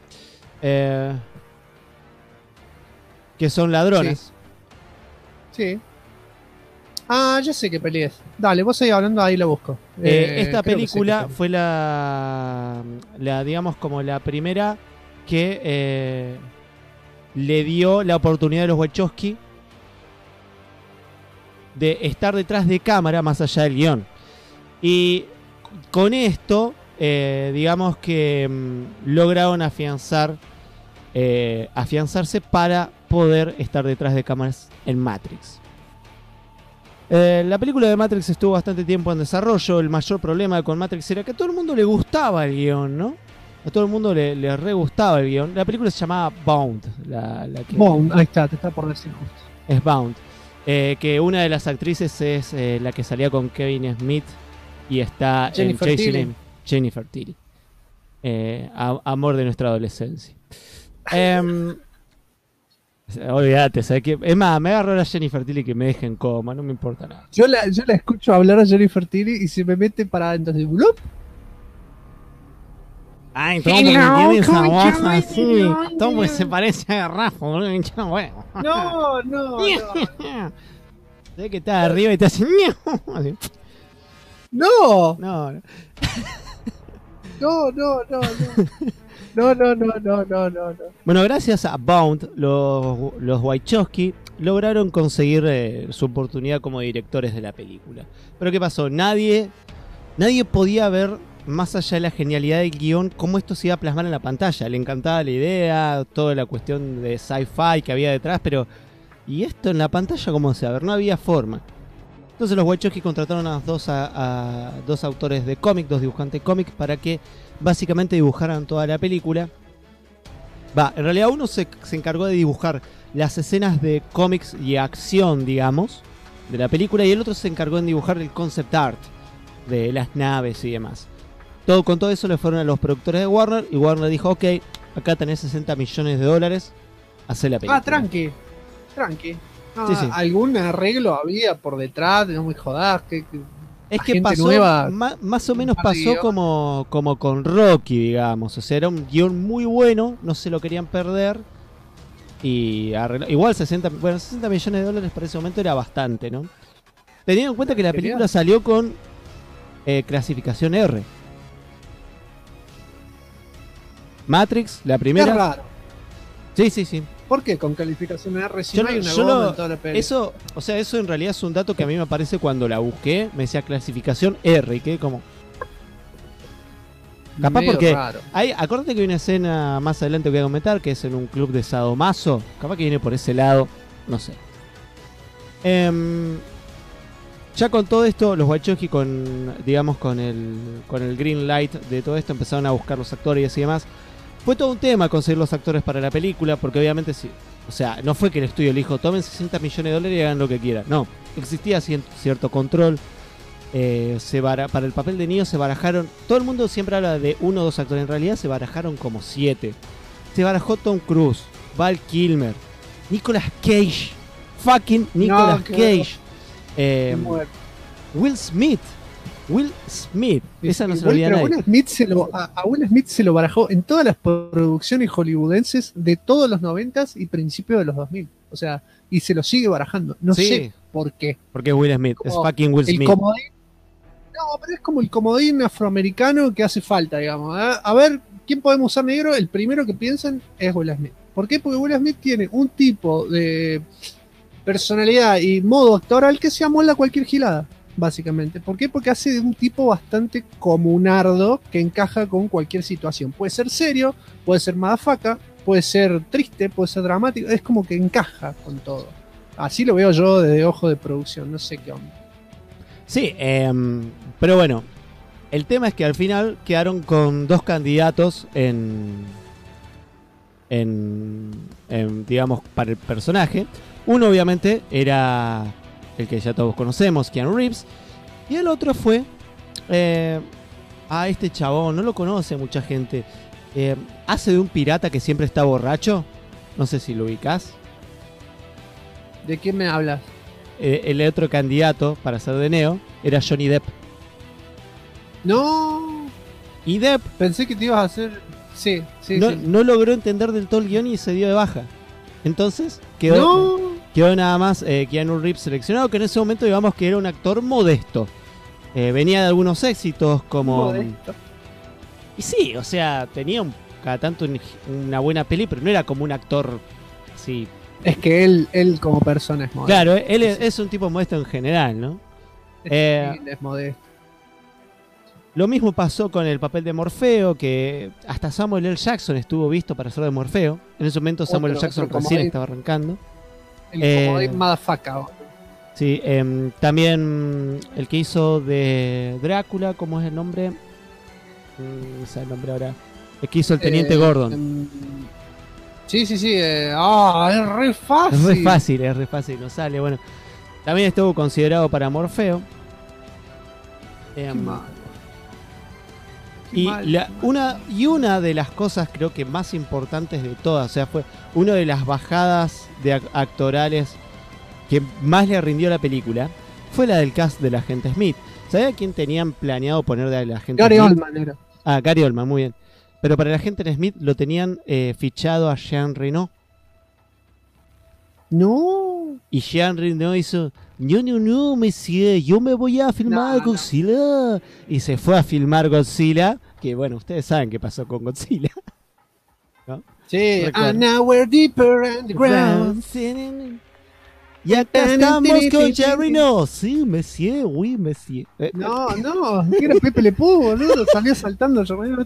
que son ladrones. Sí. Ah, ya sé qué peli es. Dale, vos seguís hablando, ahí la busco. Esta película fue la digamos como la primera que le dio la oportunidad a los Wachowski de estar detrás de cámara más allá del guión. Y con esto, digamos que lograron afianzarse para poder estar detrás de cámaras en Matrix. La película de Matrix estuvo bastante tiempo en desarrollo. El mayor problema con Matrix era que a todo el mundo le gustaba el guión, ¿no? A todo el mundo le re gustaba el guión. La película se llamaba Bound. Bound, ahí está, te está por decir justo. Es Bound. Que una de las actrices es la que salía con Kevin Smith y está Jennifer en Tilly. Jennifer Tilly. Amor de nuestra adolescencia. Olvídate, ¿sabes qué? Es más, me agarró la Jennifer Tilly que me deje en coma, no me importa nada. Yo la escucho hablar a Jennifer Tilly y se me mete para adentro así, ¡blup! Ay, todo porque tiene esa voz así. Todo porque se parece a Garrafo, boludo. Bueno. No. Sé que está arriba y está así. Así. No. No. No. Bueno, gracias a Bound, los Wachowski lograron conseguir su oportunidad como directores de la película. Pero ¿qué pasó? Nadie podía ver, más allá de la genialidad del guión, cómo esto se iba a plasmar en la pantalla. Le encantaba la idea, toda la cuestión de sci-fi que había detrás, pero ¿y esto en la pantalla cómo se va a ver? No había forma. Entonces los Wachowski contrataron a dos autores de cómic, dos dibujantes de cómic, para que básicamente dibujaran toda la película. En realidad uno se encargó de dibujar las escenas de cómics y acción, digamos, de la película, y el otro se encargó en dibujar el concept art de las naves y demás. Con todo eso le fueron a los productores de Warner, y Warner dijo, ok, acá tenés 60 millones de dólares, hacé la película. Tranqui. No, Sí, sí. algún arreglo había por detrás, no me jodas. Es que gente pasó, nueva, más o menos un par de pasó guiones. como con Rocky, digamos. O sea, era un guión muy bueno, no se lo querían perder. Y igual 60 millones de dólares para ese momento era bastante, ¿no? Teniendo en cuenta que la película salió con clasificación R. Matrix, la Es primera. raro. Sí. ¿Por qué con calificación R si Yo no hay no- una yo goma no- en toda la peli? Eso en realidad es un dato que a mí me aparece cuando la busqué. Me decía clasificación R, y quedé como... Capaz Medio porque raro. acuérdate que hay una escena más adelante que voy a comentar, que es en un club de sadomaso. Capaz que viene por ese lado, no sé. Ya con todo esto, los Wachowski con el green light de todo esto empezaron a buscar los actores y demás. Fue todo un tema conseguir los actores para la película, porque obviamente no fue que el estudio le dijo, tomen 60 millones de dólares y hagan lo que quieran. No, existía cierto control. Para el papel de Neo se barajaron, todo el mundo siempre habla de 1 o 2 actores, en realidad se barajaron como 7. Se barajó Tom Cruise, Val Kilmer, Nicolas Cage, fucking Nicolas Cage, Will Smith, esa no se lo olvida a nadie. A Will Smith se lo barajó en todas las producciones hollywoodenses de todos los 90s y principios de los 2000. O sea, y se lo sigue barajando. No Sí. sé por qué. Porque es Will Smith, es Como fucking Will el Smith. comodín. No, pero es como el comodín afroamericano que hace falta, digamos. A ver, ¿quién podemos usar negro? El primero que piensan es Will Smith. ¿Por qué? Porque Will Smith tiene un tipo de personalidad y modo actoral que se amolda a cualquier gilada, básicamente. ¿Por qué? Porque hace de un tipo bastante comunardo que encaja con cualquier situación. Puede ser serio, puede ser madafaca, puede ser triste, puede ser dramático. Es como que encaja con todo. Así lo veo yo desde ojo de producción. No sé qué onda. Sí, pero bueno, el tema es que al final quedaron con 2 candidatos digamos, para el personaje. Uno obviamente era el que ya todos conocemos, Keanu Reeves, y el otro fue este chabón, no lo conoce mucha gente, hace de un pirata que siempre está borracho, no sé si lo ubicás. ¿De quién me hablas? El otro candidato para ser de Neo era Johnny Depp. No, Y Depp pensé que te ibas a hacer. Sí. no logró entender del todo el guión y se dio de baja. Entonces quedó nada más Keanu Reeves seleccionado, que en ese momento digamos que era un actor modesto. Venía de algunos éxitos como... Modesto. Y sí, o sea, tenía cada tanto una buena peli, pero no era como un actor así. Es que él como persona es modesto. Claro, él es un tipo modesto en general, ¿no? Él es modesto. Lo mismo pasó con el papel de Morfeo, que hasta Samuel L. Jackson estuvo visto para ser de Morfeo. En ese momento Samuel L. Jackson otro recién comodín. estaba arrancando. El comodín motherfucker. Sí, también el que hizo de Drácula, ¿cómo es el nombre? No sé el nombre ahora. El que hizo el Teniente Gordon. Sí. Es re fácil. Es re fácil, no sale. Bueno, también estuvo considerado para Morfeo. Qué mal. Y una de las cosas creo que más importantes de todas, o sea, fue una de las bajadas de actorales que más le rindió a la película, fue la del cast del agente Smith. ¿Sabía quién tenían planeado poner de la agente Gary Smith? Oldman era. Ah, Gary Oldman, muy bien. Pero para el agente Smith lo tenían fichado a Jean Reno. No. Y Jean Reno hizo: no, monsieur, yo me voy a filmar Godzilla. Y se fue a filmar Godzilla, que bueno, ustedes saben qué pasó con Godzilla. ¿No? Sí. Recuerdo. And now we're deeper underground. Y acá estamos con Jean Reno. Sí, monsieur, oui, monsieur. No, era Pepe Le Pew, boludo. Salió saltando el Jerry.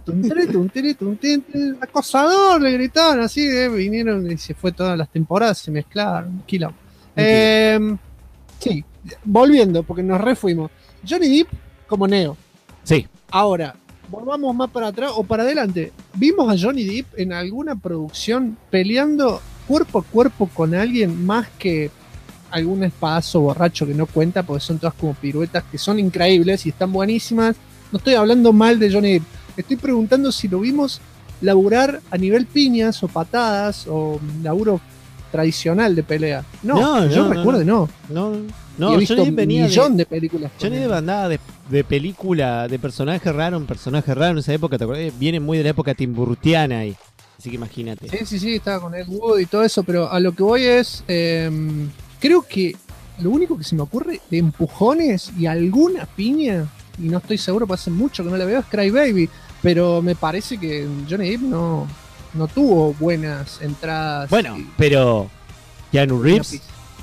Acosador, le gritaban así. Vinieron y se fue todas las temporadas, se mezclaron. Quilombo. Sí, volviendo, porque nos refuimos. Johnny Depp como Neo. Sí. Ahora, volvamos más para atrás o para adelante. ¿Vimos a Johnny Depp en alguna producción peleando cuerpo a cuerpo con alguien más que algún espadazo borracho que no cuenta, porque son todas como piruetas que son increíbles y están buenísimas. No estoy hablando mal de Johnny Depp, estoy preguntando si lo vimos laburar a nivel piñas o patadas o laburo tradicional de pelea. No, yo recuerdo no. No, Y he visto Johnny Depp un venía millón de películas. con Johnny él. Depp andaba de película, de personaje raro en personaje raro en esa época, ¿te acordás? Viene muy de la época timburtiana ahí. Así que imagínate. Sí, estaba con Ed Wood y todo eso, pero a lo que voy es, creo que lo único que se me ocurre de empujones y alguna piña, y no estoy seguro, porque hace mucho que no la veo, es Cry Baby, pero me parece que Johnny Depp no tuvo buenas entradas. Bueno, y- pero Keanu Reeves.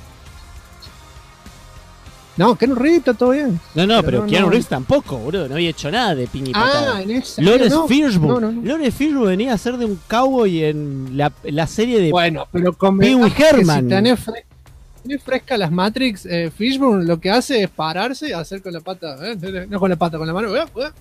No, Keanu Reeves está todo bien. Pero no, Keanu no. Reeves tampoco, boludo. No había hecho nada de piña y patada. En esa. Lawrence no, Fishburne. no. Lawrence Fishburne venía a ser de un cowboy en la serie de Bueno, pero con Pee Wee Herman. Si tenés fresca las Matrix, Fishburne lo que hace es pararse y hacer con la pata, no con la pata, con la mano.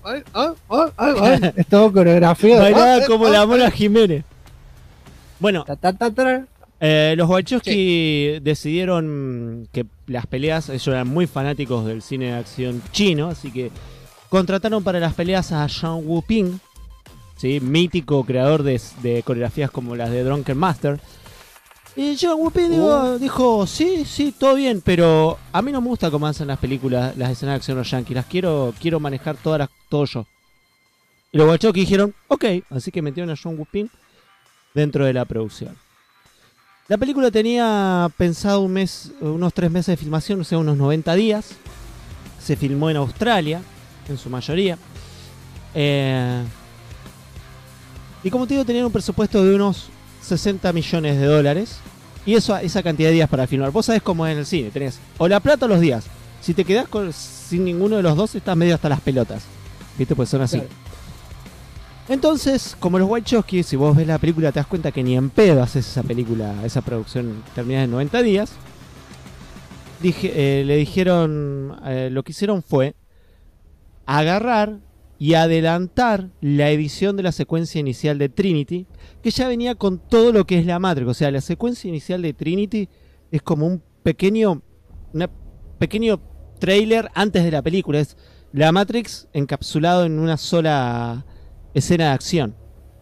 Es todo coreografía. bailaba como la Mona Jiménez. Bueno, los Wachowski decidieron que las peleas, ellos eran muy fanáticos del cine de acción chino, así que contrataron para las peleas a Sean Wu Ping, ¿sí? Mítico creador de coreografías como las de Drunken Master. Y Sean Wu Ping dijo, sí, todo bien, pero a mí no me gusta cómo hacen las películas, las escenas de acción los yankees, las quiero manejar todo yo. Y los Wachowski dijeron, ok, así que metieron a Sean Wu Ping dentro de la producción. La película tenía pensado unos 3 meses de filmación, o sea, unos 90 días. Se filmó en Australia, en su mayoría. Y como te digo, tenían un presupuesto de unos $60 millones. Y esa cantidad de días para filmar. Vos sabés cómo es en el cine. Tenés o la plata o los días. Si te quedás sin ninguno de los dos, estás medio hasta las pelotas. ¿Viste? Pues son así. Claro. Entonces, como los Wachowski, si vos ves la película te das cuenta que ni en pedo haces esa película, esa producción terminada en 90 días. Le dijeron, lo que hicieron fue agarrar y adelantar la edición de la secuencia inicial de Trinity, que ya venía con todo lo que es la Matrix. O sea, la secuencia inicial de Trinity es como un pequeño trailer antes de la película. Es la Matrix encapsulado en una sola escena de acción.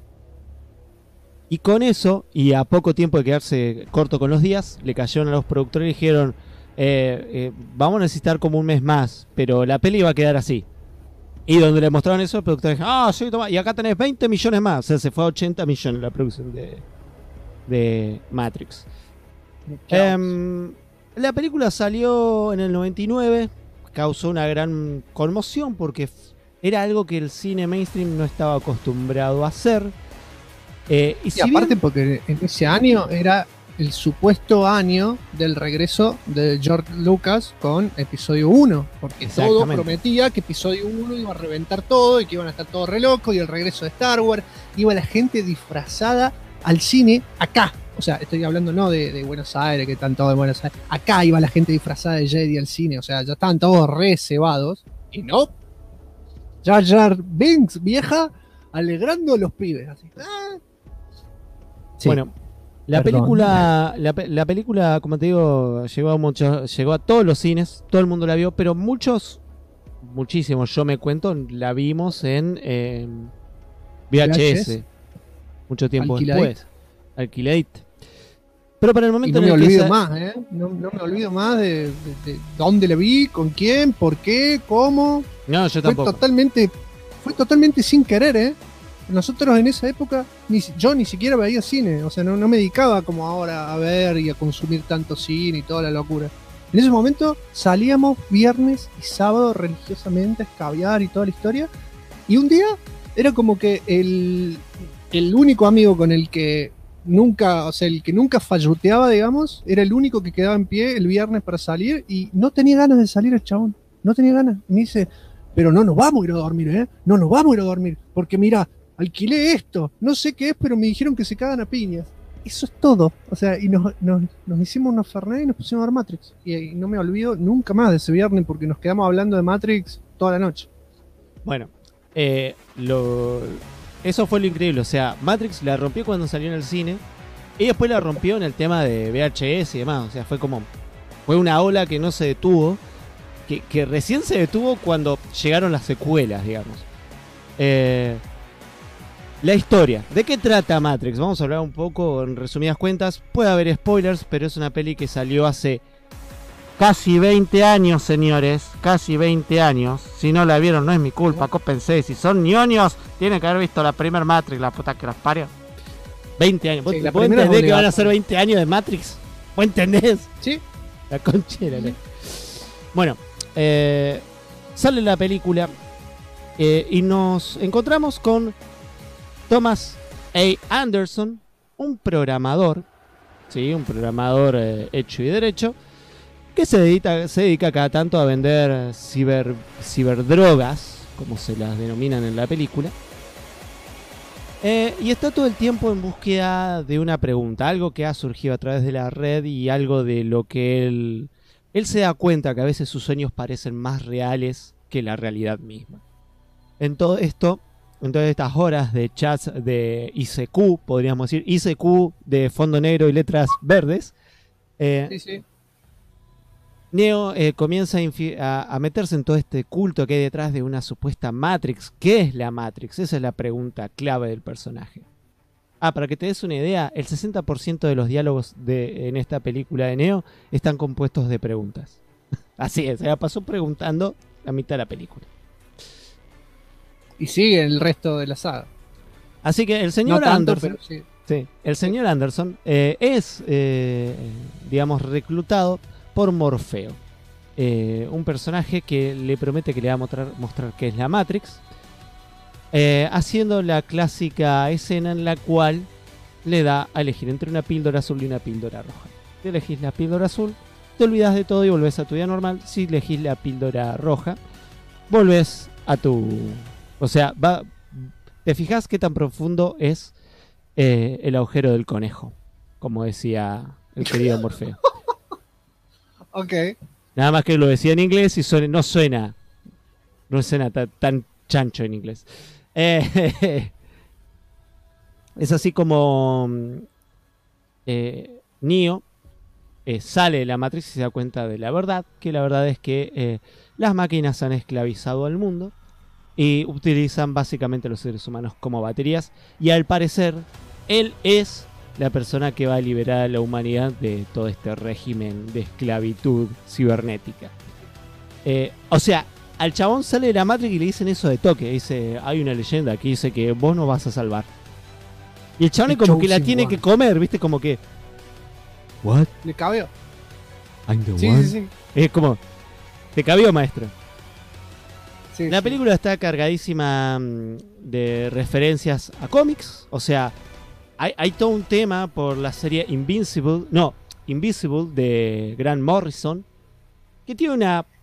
Y con eso, y a poco tiempo de quedarse corto con los días, le cayeron a los productores y dijeron, vamos a necesitar como un mes más, pero la peli va a quedar así. Y donde le mostraron eso, el productor dijo, sí, toma, y acá tenés 20 millones más. O sea, se fue a 80 millones la producción de Matrix. La película salió en el 99, causó una gran conmoción porque era algo que el cine mainstream no estaba acostumbrado a hacer. Y si aparte bien, porque en ese año era el supuesto año del regreso de George Lucas con episodio 1, porque todo Exactamente. prometía que episodio 1 iba a reventar todo y que iban a estar todos re locos, y el regreso de Star Wars, iba la gente disfrazada al cine acá. O sea, estoy hablando no de Buenos Aires, que están todos en Buenos Aires. Acá iba la gente disfrazada de Jedi al cine, o sea, ya estaban todos re cebados. Y no, Jar Jar Binks, vieja, alegrando a los pibes. Así. Sí. bueno, la Perdón. la película, como te digo, llegó a todos los cines, todo el mundo la vio, pero muchísimos, yo me cuento, la vimos en VHS, mucho tiempo Alquiladita. después, alquiladita. Pero para el Y momento no en me el que olvido más, ¿eh? No me olvido más de dónde la vi, con quién, por qué, cómo. No, yo Fue tampoco. totalmente sin querer, ¿eh? Nosotros en esa época, yo ni siquiera veía cine, o sea, no me dedicaba como ahora a ver y a consumir tanto cine y toda la locura. En ese momento salíamos viernes y sábado religiosamente a escabiar y toda la historia, y un día era como que el único amigo con el que nunca, o sea, el que nunca falluteaba, digamos, era el único que quedaba en pie el viernes para salir, y no tenía ganas de salir el chabón, no tenía ganas. Y me dice, pero no nos vamos a ir a dormir, ¿eh? No nos vamos a ir a dormir, porque mira, alquilé esto, no sé qué es, pero me dijeron que se cagan a piñas. Eso es todo. O sea, y nos hicimos unos Fernet y nos pusimos a ver Matrix. Y no me olvido nunca más de ese viernes porque nos quedamos hablando de Matrix toda la noche. Bueno, eso fue lo increíble. O sea, Matrix la rompió cuando salió en el cine. Y después la rompió en el tema de VHS y demás. O sea, fue una ola que no se detuvo. Que recién se detuvo cuando llegaron las secuelas, digamos. La historia. ¿De qué trata Matrix? Vamos a hablar un poco en resumidas cuentas. Puede haber spoilers, pero es una peli que salió hace casi 20 años, señores. Casi 20 años. Si no la vieron, no es mi culpa. Cópense. Si son ñoños, tienen que haber visto la primer Matrix, la puta que los parió. 20 años. Sí, ¿Vos entendés que van a ser 20 años de Matrix? ¿Vos entendés? Sí. La conchera. Sí. Bueno, sale la película y nos encontramos con Thomas A. Anderson, un programador, ¿sí? Un programador hecho y derecho, que se dedica cada tanto a vender ciberdrogas, como se las denominan en la película. Y está todo el tiempo en búsqueda de una pregunta, algo que ha surgido a través de la red y algo de lo que él se da cuenta que a veces sus sueños parecen más reales que la realidad misma. En todo esto, en todas estas horas de chats de ICQ, podríamos decir, ICQ de fondo negro y letras verdes, Sí. Neo comienza a meterse en todo este culto que hay detrás de una supuesta Matrix. ¿Qué es la Matrix? Esa es la pregunta clave del personaje. Para que te des una idea, el 60% de los diálogos en esta película de Neo están compuestos de preguntas. Así es, se la pasó preguntando la mitad de la película. Y sigue el resto de la saga. Así que el señor No tanto, Anderson, pero sí. sí, el señor Anderson es, digamos, reclutado por Morfeo, un personaje que le promete que le va a mostrar qué es la Matrix, haciendo la clásica escena en la cual le da a elegir entre una píldora azul y una píldora roja. Si elegís la píldora azul, te olvidas de todo y volvés a tu vida normal. Si elegís la píldora roja, volvés a tu... O sea, ¿te fijas qué tan profundo es el agujero del conejo? Como decía el querido Morfeo. Ok. Nada más que lo decía en inglés y no suena tan chancho en inglés. Es así como Neo sale de la Matrix y se da cuenta de la verdad, que la verdad es que las máquinas han esclavizado al mundo y utilizan básicamente a los seres humanos como baterías, y al parecer él es la persona que va a liberar a la humanidad de todo este régimen de esclavitud cibernética. O sea, al chabón sale de la Matrix y le dicen eso de toque. Dice, hay una leyenda que dice que vos nos vas a salvar. Y el chabón es como que la tiene que comer, ¿viste? Como que... ¿What? ¿Le cabió? I'm the Sí, one. sí, sí. Es como... Te cabió, maestro. Sí, La sí. película está cargadísima de referencias a cómics. O sea, hay todo un tema por la serie Invisible de Grant Morrison, que tiene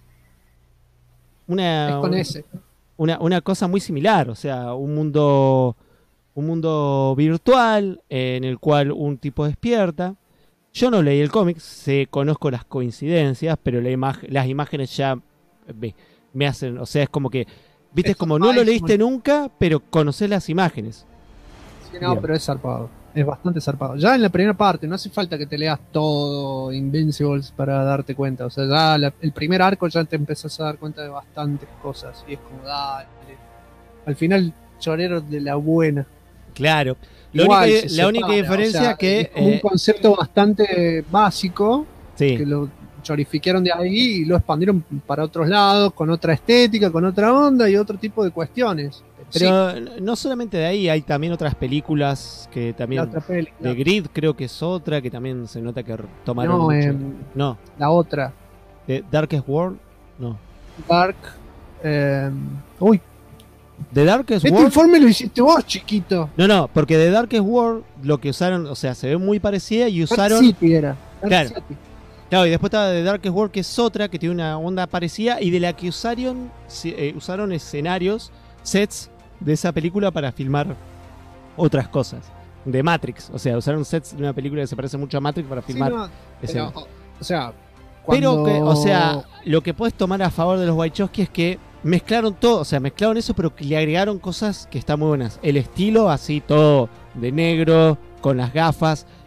Es con ese. una cosa muy similar. O sea, un mundo virtual en el cual un tipo despierta. Yo no leí el cómic, conozco las coincidencias, pero las imágenes ya me hacen, o sea, es como que, viste, es como no lo leíste nunca, pero conocés las imágenes. Sí, no, Bien. pero es zarpado. Es bastante zarpado. Ya en la primera parte, no hace falta que te leas todo Invincibles para darte cuenta. O sea, ya el primer arco ya te empezás a dar cuenta de bastantes cosas. Y es como, dale. Al final, chorero de la buena. Claro. Igual, La única diferencia, o sea, que... es como un concepto bastante básico, sí. que lo chorificaron de ahí y lo expandieron para otros lados, con otra estética, con otra onda y otro tipo de cuestiones. Pero no solamente de ahí, hay también otras películas que también... La otra peli, The Grid creo que es otra, que también se nota que tomaron No, mucho. No, la otra. The Darkest World, no. Dark. Uy, The Darkest este World... informe lo hiciste vos, chiquito. No, porque The Darkest World lo que usaron, o sea, se ve muy parecida y usaron... Dark City era. Dark Claro. City. Claro, y después estaba The Darkest World, que es otra, que tiene una onda parecida y de la que usaron escenarios, sets de esa película para filmar otras cosas. De Matrix, o sea, usaron sets de una película que se parece mucho a Matrix para filmar. Sí, no, escenas. pero, o sea, Pero que, cuando- o sea, lo que puedes tomar a favor de los Wachowski es que mezclaron todo, o sea, mezclaron eso, pero que le agregaron cosas que están muy buenas. El estilo, así todo de negro, con las gafas,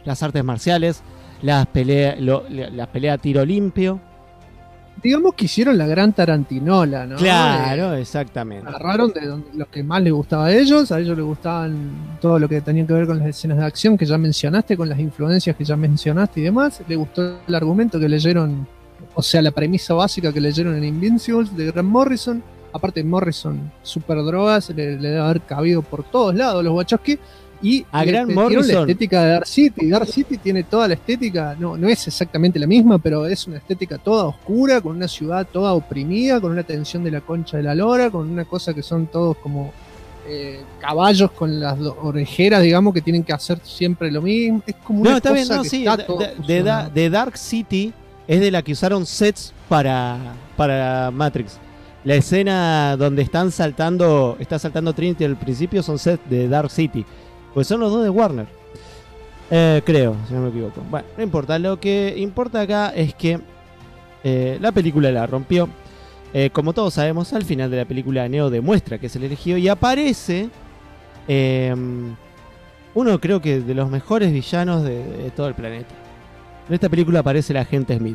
las artes marciales, las peleas a tiro limpio. Digamos que hicieron la gran Tarantinola, ¿no? Claro, exactamente. Agarraron de los que más les gustaba a ellos les gustaban todo lo que tenía que ver con las escenas de acción que ya mencionaste, con las influencias que ya mencionaste y demás. Le gustó el argumento que leyeron, o sea, la premisa básica que leyeron en Invincibles de Grant Morrison. Aparte, Morrison, super drogas, le debe haber cabido por todos lados los Wachowski. Y a Grant metieron Morrison, la estética de Dark City. Dark City tiene toda la estética, no es exactamente la misma, pero es una estética toda oscura, con una ciudad toda oprimida, con una tensión de la concha de la lora, con una cosa que son todos como caballos con las orejeras, digamos, que tienen que hacer siempre lo mismo. Es como una está bien, cosa que sí, está todo de Dark City es de la que usaron sets para Matrix. La escena donde está saltando Trinity al principio son sets de Dark City. Pues son los dos de Warner. Creo, si no me equivoco. Bueno, no importa. Lo que importa acá es que la película la rompió. Como todos sabemos, al final de la película Neo demuestra que es el elegido y aparece uno, creo que de los mejores villanos de todo el planeta. En esta película aparece el agente Smith.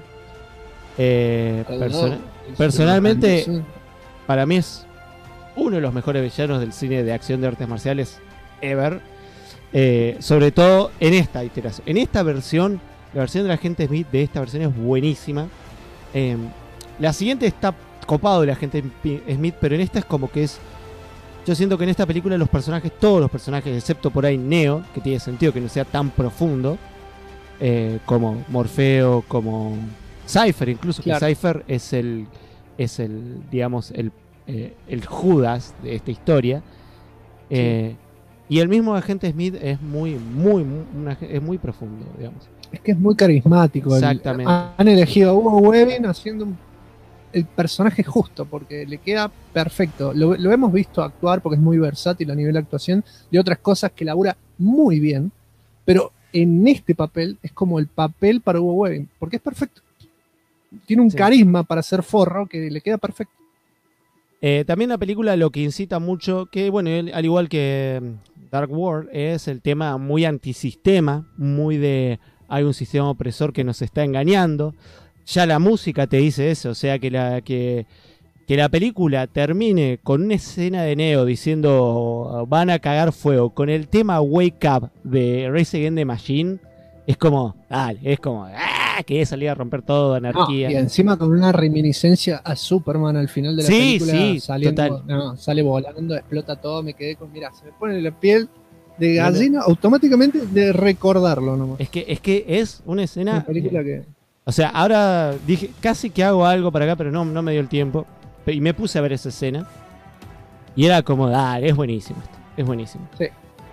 Personalmente, para mí es uno de los mejores villanos del cine de acción de artes marciales ever. Sobre todo en esta iteración. En esta versión, la versión del agente Smith de esta versión es buenísima. La siguiente está copado del agente Smith, pero en esta es como que es... Yo siento que en esta película todos los personajes, excepto por ahí Neo, que tiene sentido que no sea tan profundo, como Morfeo, como Cypher, incluso, claro. Que Cypher es el digamos, el Judas de esta historia. Sí. Y el mismo agente Smith es muy profundo, digamos. Es que es muy carismático. Exactamente. Han elegido a Hugo Weaving haciendo el personaje justo, porque le queda perfecto. Lo hemos visto actuar porque es muy versátil a nivel de actuación, de otras cosas que labura muy bien, pero en este papel es como el papel para Hugo Weaving, porque es perfecto. Tiene un carisma para ser forro que le queda perfecto. También la película lo que incita mucho, que bueno, al igual que Dark World, es el tema muy antisistema, muy de hay un sistema opresor que nos está engañando. Ya la música te dice eso, o sea que la película termine con una escena de Neo diciendo van a cagar fuego, con el tema Wake Up de Rise Against the Machine, es como, dale, es como, que salir a romper todo, anarquía. No, y encima con una reminiscencia a Superman al final de la película, sí, sale volando, explota todo, me quedé con, mira, se me pone la piel de gallina automáticamente de recordarlo nomás. Es que es una escena... Una película que... O sea, ahora dije, casi que hago algo para acá, pero no me dio el tiempo. Y me puse a ver esa escena. Y era como, dale, es buenísimo esto. Es buenísimo. Sí.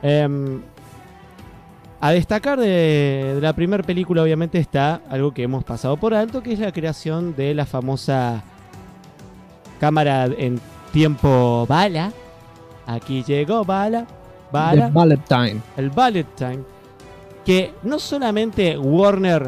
A destacar de la primera película, obviamente, está algo que hemos pasado por alto, que es la creación de la famosa cámara en tiempo bala. Aquí llegó bala. El bullet time. El bullet time. Que no solamente Warner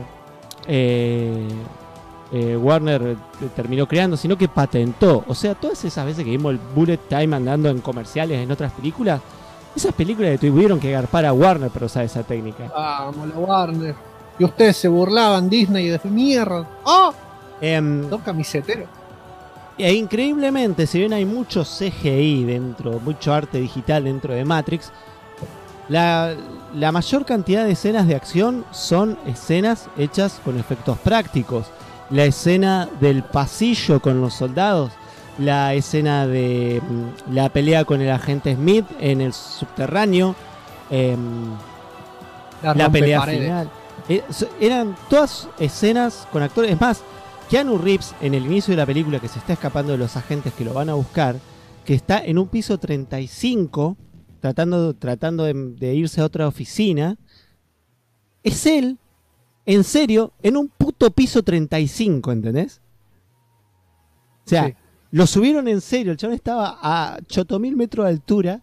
terminó creando, sino que patentó. O sea, todas esas veces que vimos el bullet time andando en comerciales en otras películas, esas películas que tuvieron que agarpar a Warner para usar esa técnica. Vamos, la Warner. Y ustedes se burlaban Disney de mierda. ¡Oh! Dos camiseteros. E increíblemente, si bien hay mucho CGI dentro, mucho arte digital dentro de Matrix, la mayor cantidad de escenas de acción son escenas hechas con efectos prácticos. La escena del pasillo con los soldados, la escena de la pelea con el agente Smith en el subterráneo, la pelea final. Eran todas escenas con actores. Es más, Keanu Reeves en el inicio de la película, que se está escapando de los agentes que lo van a buscar, que está en un piso 35 tratando de irse a otra oficina, es él, en serio, en un puto piso 35, ¿entendés? O sea, sí. Lo subieron en serio, el chabón estaba a 8.000 metros de altura,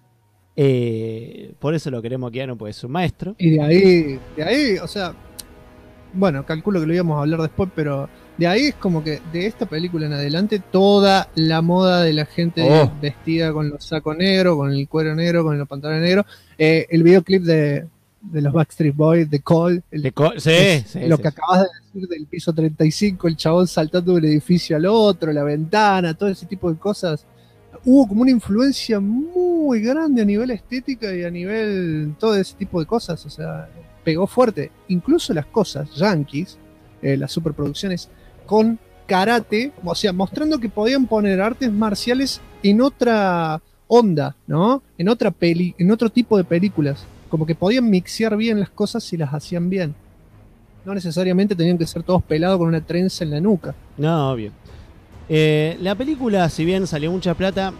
por eso lo queremos a Keanu, porque es un maestro. Y de ahí, o sea, bueno, calculo que lo íbamos a hablar después, pero de ahí es como que de esta película en adelante toda la moda de la gente vestida con los sacos negros, con el cuero negro, con los pantalones negros. El videoclip de de los Backstreet Boys, The Call, lo que acabas de decir del piso 35, el chabón saltando de un edificio al otro, la ventana, todo ese tipo de cosas. Hubo como una influencia muy grande a nivel estética y a nivel todo ese tipo de cosas, o sea, pegó fuerte. Incluso las cosas yankees, las superproducciones con karate, o sea, mostrando que podían poner artes marciales en otra onda, ¿no? En otro tipo de películas. Como que podían mixear bien las cosas y las hacían bien. No necesariamente tenían que ser todos pelados con una trenza en la nuca. No, obvio. La película, si bien salió mucha plata,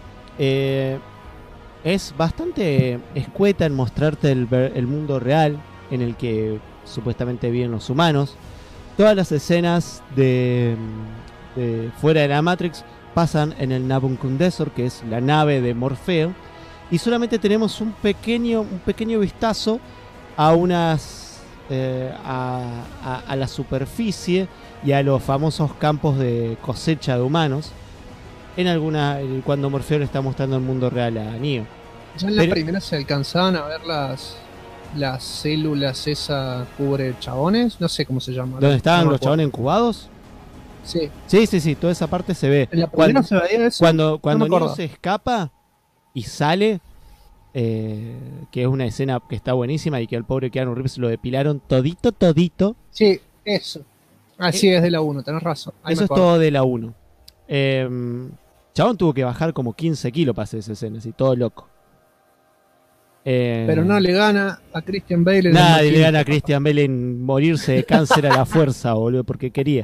es bastante escueta en mostrarte el mundo real en el que supuestamente viven los humanos. Todas las escenas de fuera de la Matrix pasan en el Nabucodonosor, que es la nave de Morfeo, y solamente tenemos un pequeño vistazo a a la superficie y a los famosos campos de cosecha de humanos cuando Morfeo le está mostrando el mundo real a Neo. Ya en la primera se alcanzaban a ver las células esas cubre chabones, no sé cómo se llama. ¿Dónde estaban los chabones incubados? Sí, toda esa parte se ve. En la primera se veía eso. Cuando no Neo se escapa y sale, que es una escena que está buenísima y que al pobre Keanu Reeves lo depilaron todito. Sí, eso. Sí, es de la 1, tenés razón. Eso es todo de la 1. Chabón tuvo que bajar como 15 kilos para hacer esa escena, así, todo loco. Pero no le gana a Christian Bale. Nadie le gana a Christian Bale en morirse de cáncer a la fuerza, boludo, porque quería.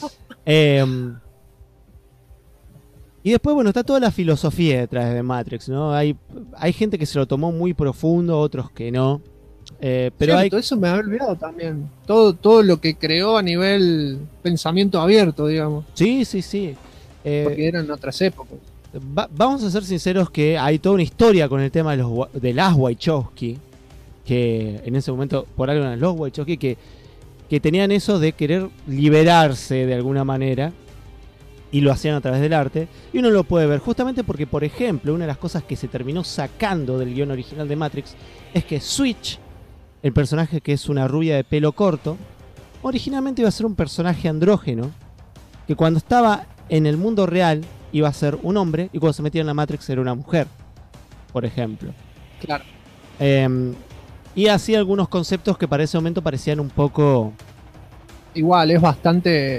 Y después, bueno, está toda la filosofía detrás de Matrix, ¿no? Hay gente que se lo tomó muy profundo, otros que no. Pero Cierto, eso me había olvidado también. Todo lo que creó a nivel pensamiento abierto, digamos. Sí. Porque eran otras épocas. Vamos a ser sinceros que hay toda una historia con el tema de las Wachowski, que en ese momento, por algo eran los Wachowski, que tenían eso de querer liberarse de alguna manera, y lo hacían a través del arte, y uno lo puede ver justamente porque, por ejemplo, una de las cosas que se terminó sacando del guión original de Matrix es que Switch, el personaje que es una rubia de pelo corto, originalmente iba a ser un personaje andrógeno, que cuando estaba en el mundo real iba a ser un hombre, y cuando se metía en la Matrix era una mujer, por ejemplo. Claro. Y así algunos conceptos que para ese momento parecían un poco... Igual, es bastante...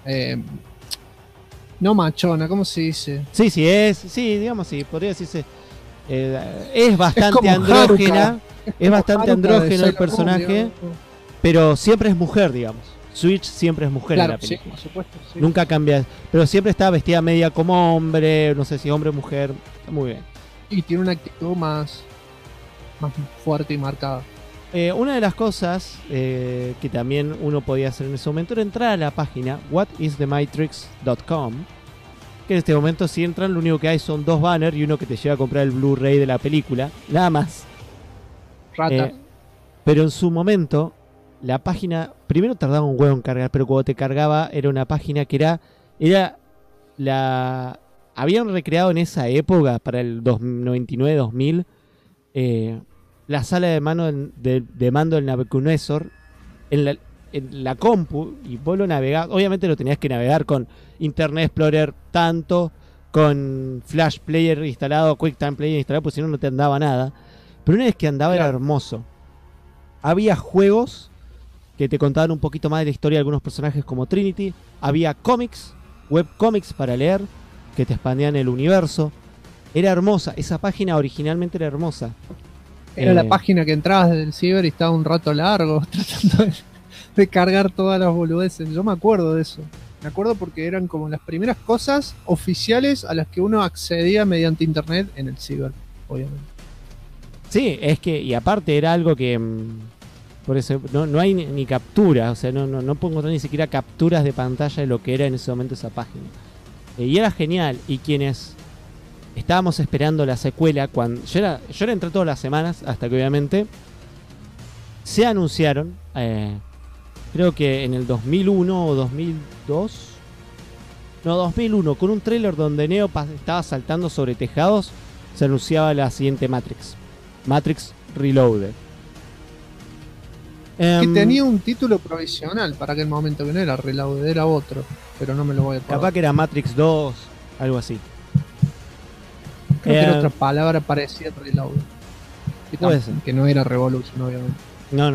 no machona, ¿cómo se dice? Sí, digamos, sí, podría decirse. Es bastante andrógena. Es bastante andrógeno el personaje, pero siempre es mujer, digamos. Switch siempre es mujer, claro, en la película. Sí, por supuesto. Sí. Nunca cambia, pero siempre está vestida media como hombre, no sé si hombre o mujer. Está muy bien. Y tiene una actitud más fuerte y marcada. Una de las cosas que también uno podía hacer en ese momento era entrar a la página whatisthematrix.com, que en este momento si entran lo único que hay son 2 banners y uno que te lleva a comprar el Blu-ray de la película, nada más. Pero en su momento la página primero tardaba un huevo en cargar, pero cuando te cargaba era una página que habían recreado en esa época, para el 99-2000, la sala de mando del Nabucodonosor en la compu, y vos lo navegabas. Obviamente lo tenías que navegar con Internet Explorer tanto, con Flash Player instalado, QuickTime Player instalado, pues si no, no te andaba nada. Pero una vez que andaba, claro, era hermoso. Había juegos que te contaban un poquito más de la historia de algunos personajes como Trinity. Había cómics, webcomics para leer, que te expandían el universo. Era hermosa, esa página originalmente era hermosa. Era la página que entrabas del ciber y estaba un rato largo tratando de cargar todas las boludeces. Yo me acuerdo de eso. Me acuerdo porque eran como las primeras cosas oficiales a las que uno accedía mediante internet en el ciber, obviamente. Sí, es que, y aparte era algo que... Por eso no hay ni captura, o sea, no puedo encontrar ni siquiera capturas de pantalla de lo que era en ese momento esa página. Y era genial, y quienes estábamos esperando la secuela, cuando yo era entré todas las semanas, hasta que obviamente se anunciaron, creo que en el 2001 o 2002, no, 2001, con un tráiler donde Neo estaba saltando sobre tejados, se anunciaba la siguiente Matrix Reloaded. Que tenía un título provisional para aquel momento, que no era Reloaded, era otro, pero no me lo voy a acordar. Capaz que era Matrix 2, algo así. Creo que era otra palabra parecida a Reloaded. Puede ser. Que no era Revolution, obviamente. No.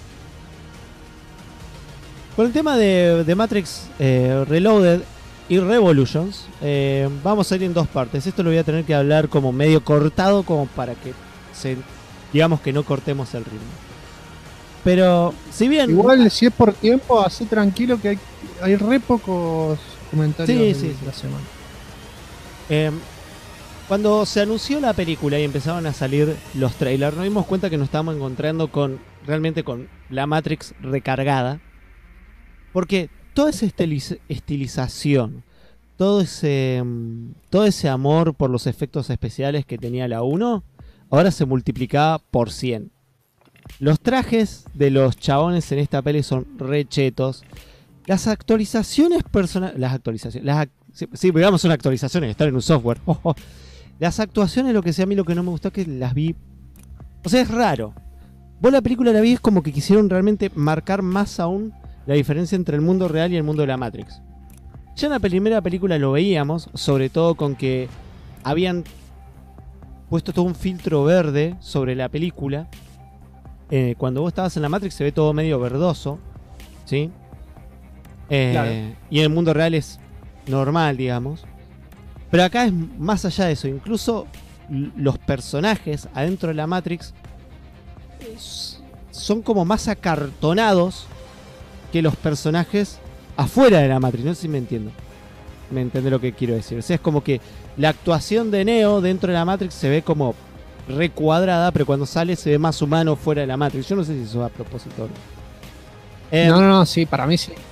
Con el tema de Matrix Reloaded y Revolutions, vamos a ir en dos partes. Esto lo voy a tener que hablar como medio cortado, como para que digamos que no cortemos el ritmo. Pero si bien... Igual si es por tiempo, así tranquilo que hay re pocos comentarios de la semana. Cuando se anunció la película y empezaban a salir los trailers, nos dimos cuenta que nos estábamos encontrando realmente con la Matrix recargada. Porque toda esa estilización, todo ese amor por los efectos especiales que tenía la 1, ahora se multiplicaba por 100. Los trajes de los chabones en esta peli son re chetos. Las actualizaciones personales... Sí, digamos son actualizaciones, están en un software. Las actuaciones, lo que sea, a mí lo que no me gustó es que las vi... O sea, es raro. Vos la película la vi, es como que quisieron realmente marcar más aún la diferencia entre el mundo real y el mundo de la Matrix. Ya en la primera película lo veíamos, sobre todo con que habían puesto todo un filtro verde sobre la película. Cuando vos estabas en la Matrix se ve todo medio verdoso, ¿sí? Claro. Y en el mundo real es normal, digamos. Pero acá es más allá de eso. Incluso los personajes adentro de la Matrix son como más acartonados que los personajes afuera de la Matrix. No sé si me entiendo. Me entiende lo que quiero decir. O sea, es como que la actuación de Neo dentro de la Matrix se ve como recuadrada, pero cuando sale se ve más humano fuera de la Matrix. Yo no sé si eso es a propósito o no. No, sí, para mí sí.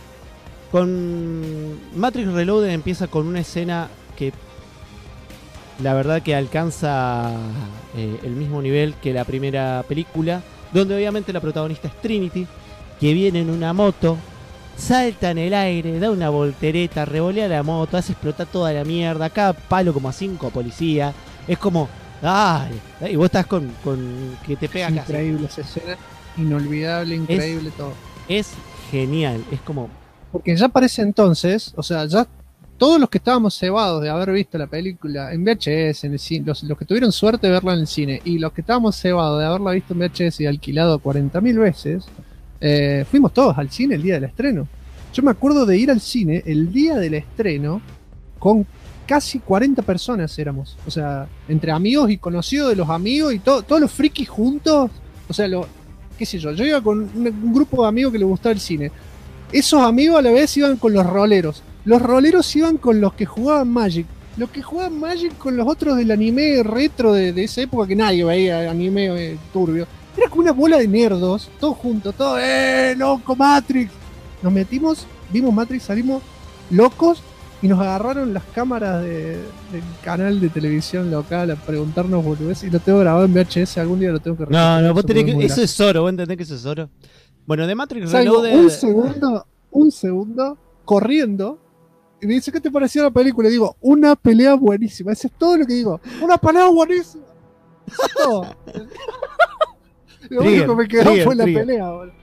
Con Matrix Reloaded empieza con una escena que la verdad que alcanza el mismo nivel que la primera película, donde obviamente la protagonista es Trinity, que viene en una moto, salta en el aire, da una voltereta, revolea la moto, hace explotar toda la mierda, cada palo como a 5 policías. Es como, dale, y vos estás con que te pega casi. Increíble esa escena, inolvidable, increíble todo. Es genial, es como... Porque ya para ese entonces, o sea, ya todos los que estábamos cebados de haber visto la película en VHS, en el cine, los que tuvieron suerte de verla en el cine, y los que estábamos cebados de haberla visto en VHS y alquilado 40.000 veces, fuimos todos al cine el día del estreno. Yo me acuerdo de ir al cine el día del estreno con casi 40 personas éramos. O sea, entre amigos y conocidos de los amigos y todos los frikis juntos. O sea, qué sé yo iba con un grupo de amigos que les gustaba el cine. Esos amigos a la vez iban con los roleros. Los roleros iban con los que jugaban Magic. Los que jugaban Magic con los otros del anime retro de esa época que nadie veía anime turbio. Era como una bola de nerdos, todos juntos, todos, loco, Matrix. Nos metimos, vimos Matrix, salimos locos y nos agarraron las cámaras del canal de televisión local a preguntarnos boludeces, y lo tengo grabado en VHS, algún día lo tengo que repetir. No, vos tenés que... Eso es oro, vos entendés que eso es oro. Bueno, de Matrix Salgo Reloaded... un segundo, corriendo, y me dice, ¿qué te pareció la película? Y digo, una pelea buenísima. Eso es todo lo que digo. Una pelea buenísima. Eso es todo. Lo único que me quedó fue la pelea, boludo.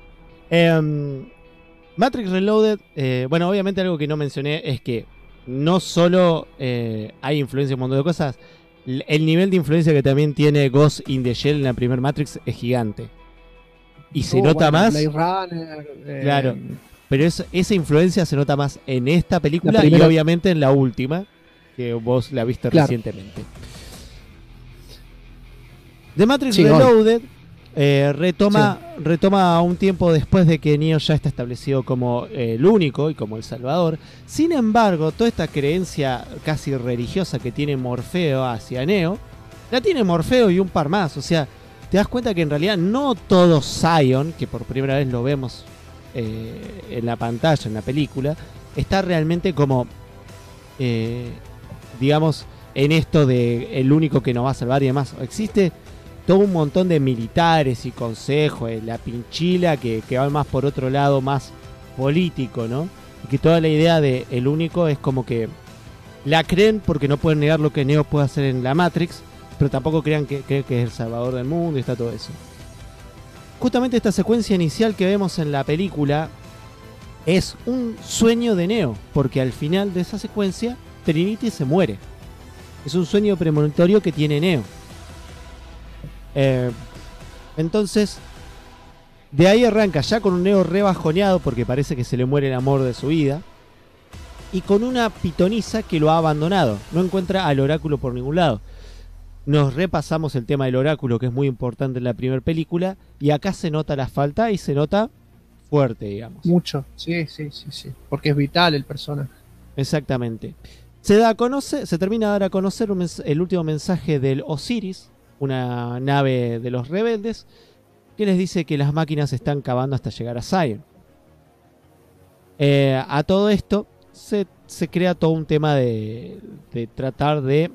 Matrix Reloaded, bueno, obviamente algo que no mencioné es que no solo hay influencia en un montón de cosas, el nivel de influencia que también tiene Ghost in the Shell en la primer Matrix es gigante. Y se nota más. Blade Runner, claro. Pero esa influencia se nota más en esta película y primera, obviamente en la última, que vos la viste recientemente. The Matrix Reloaded retoma un tiempo después de que Neo ya está establecido como el único y como el salvador. Sin embargo, toda esta creencia casi religiosa que tiene Morfeo hacia Neo, la tiene Morfeo y un par más. O sea, te das cuenta que en realidad no todo Zion, que por primera vez lo vemos en la pantalla, en la película, está realmente como, digamos, en esto de el único que nos va a salvar y demás. Existe todo un montón de militares y consejos, la pinchila que va más por otro lado, más político, ¿no? Y que toda la idea de el único es como que la creen porque no pueden negar lo que Neo puede hacer en la Matrix, pero tampoco crean que es el salvador del mundo y está todo eso. justamente esta secuencia inicial que vemos en la película es un sueño de Neo, porque al final de esa secuencia Trinity se muere. Es un sueño premonitorio que tiene Neo. Entonces, de ahí arranca ya con un Neo rebajoneado porque parece que se le muere el amor de su vida. Y con una pitonisa que lo ha abandonado. No encuentra al oráculo por ningún lado. Nos repasamos el tema del oráculo, que es muy importante en la primera película. Y acá se nota la falta y se nota fuerte, digamos. Mucho, sí. Porque es vital el personaje. Exactamente. Se termina de dar a conocer el último mensaje del Osiris, una nave de los rebeldes, que les dice que las máquinas se están cavando hasta llegar a Zion. A todo esto se crea todo un tema de tratar de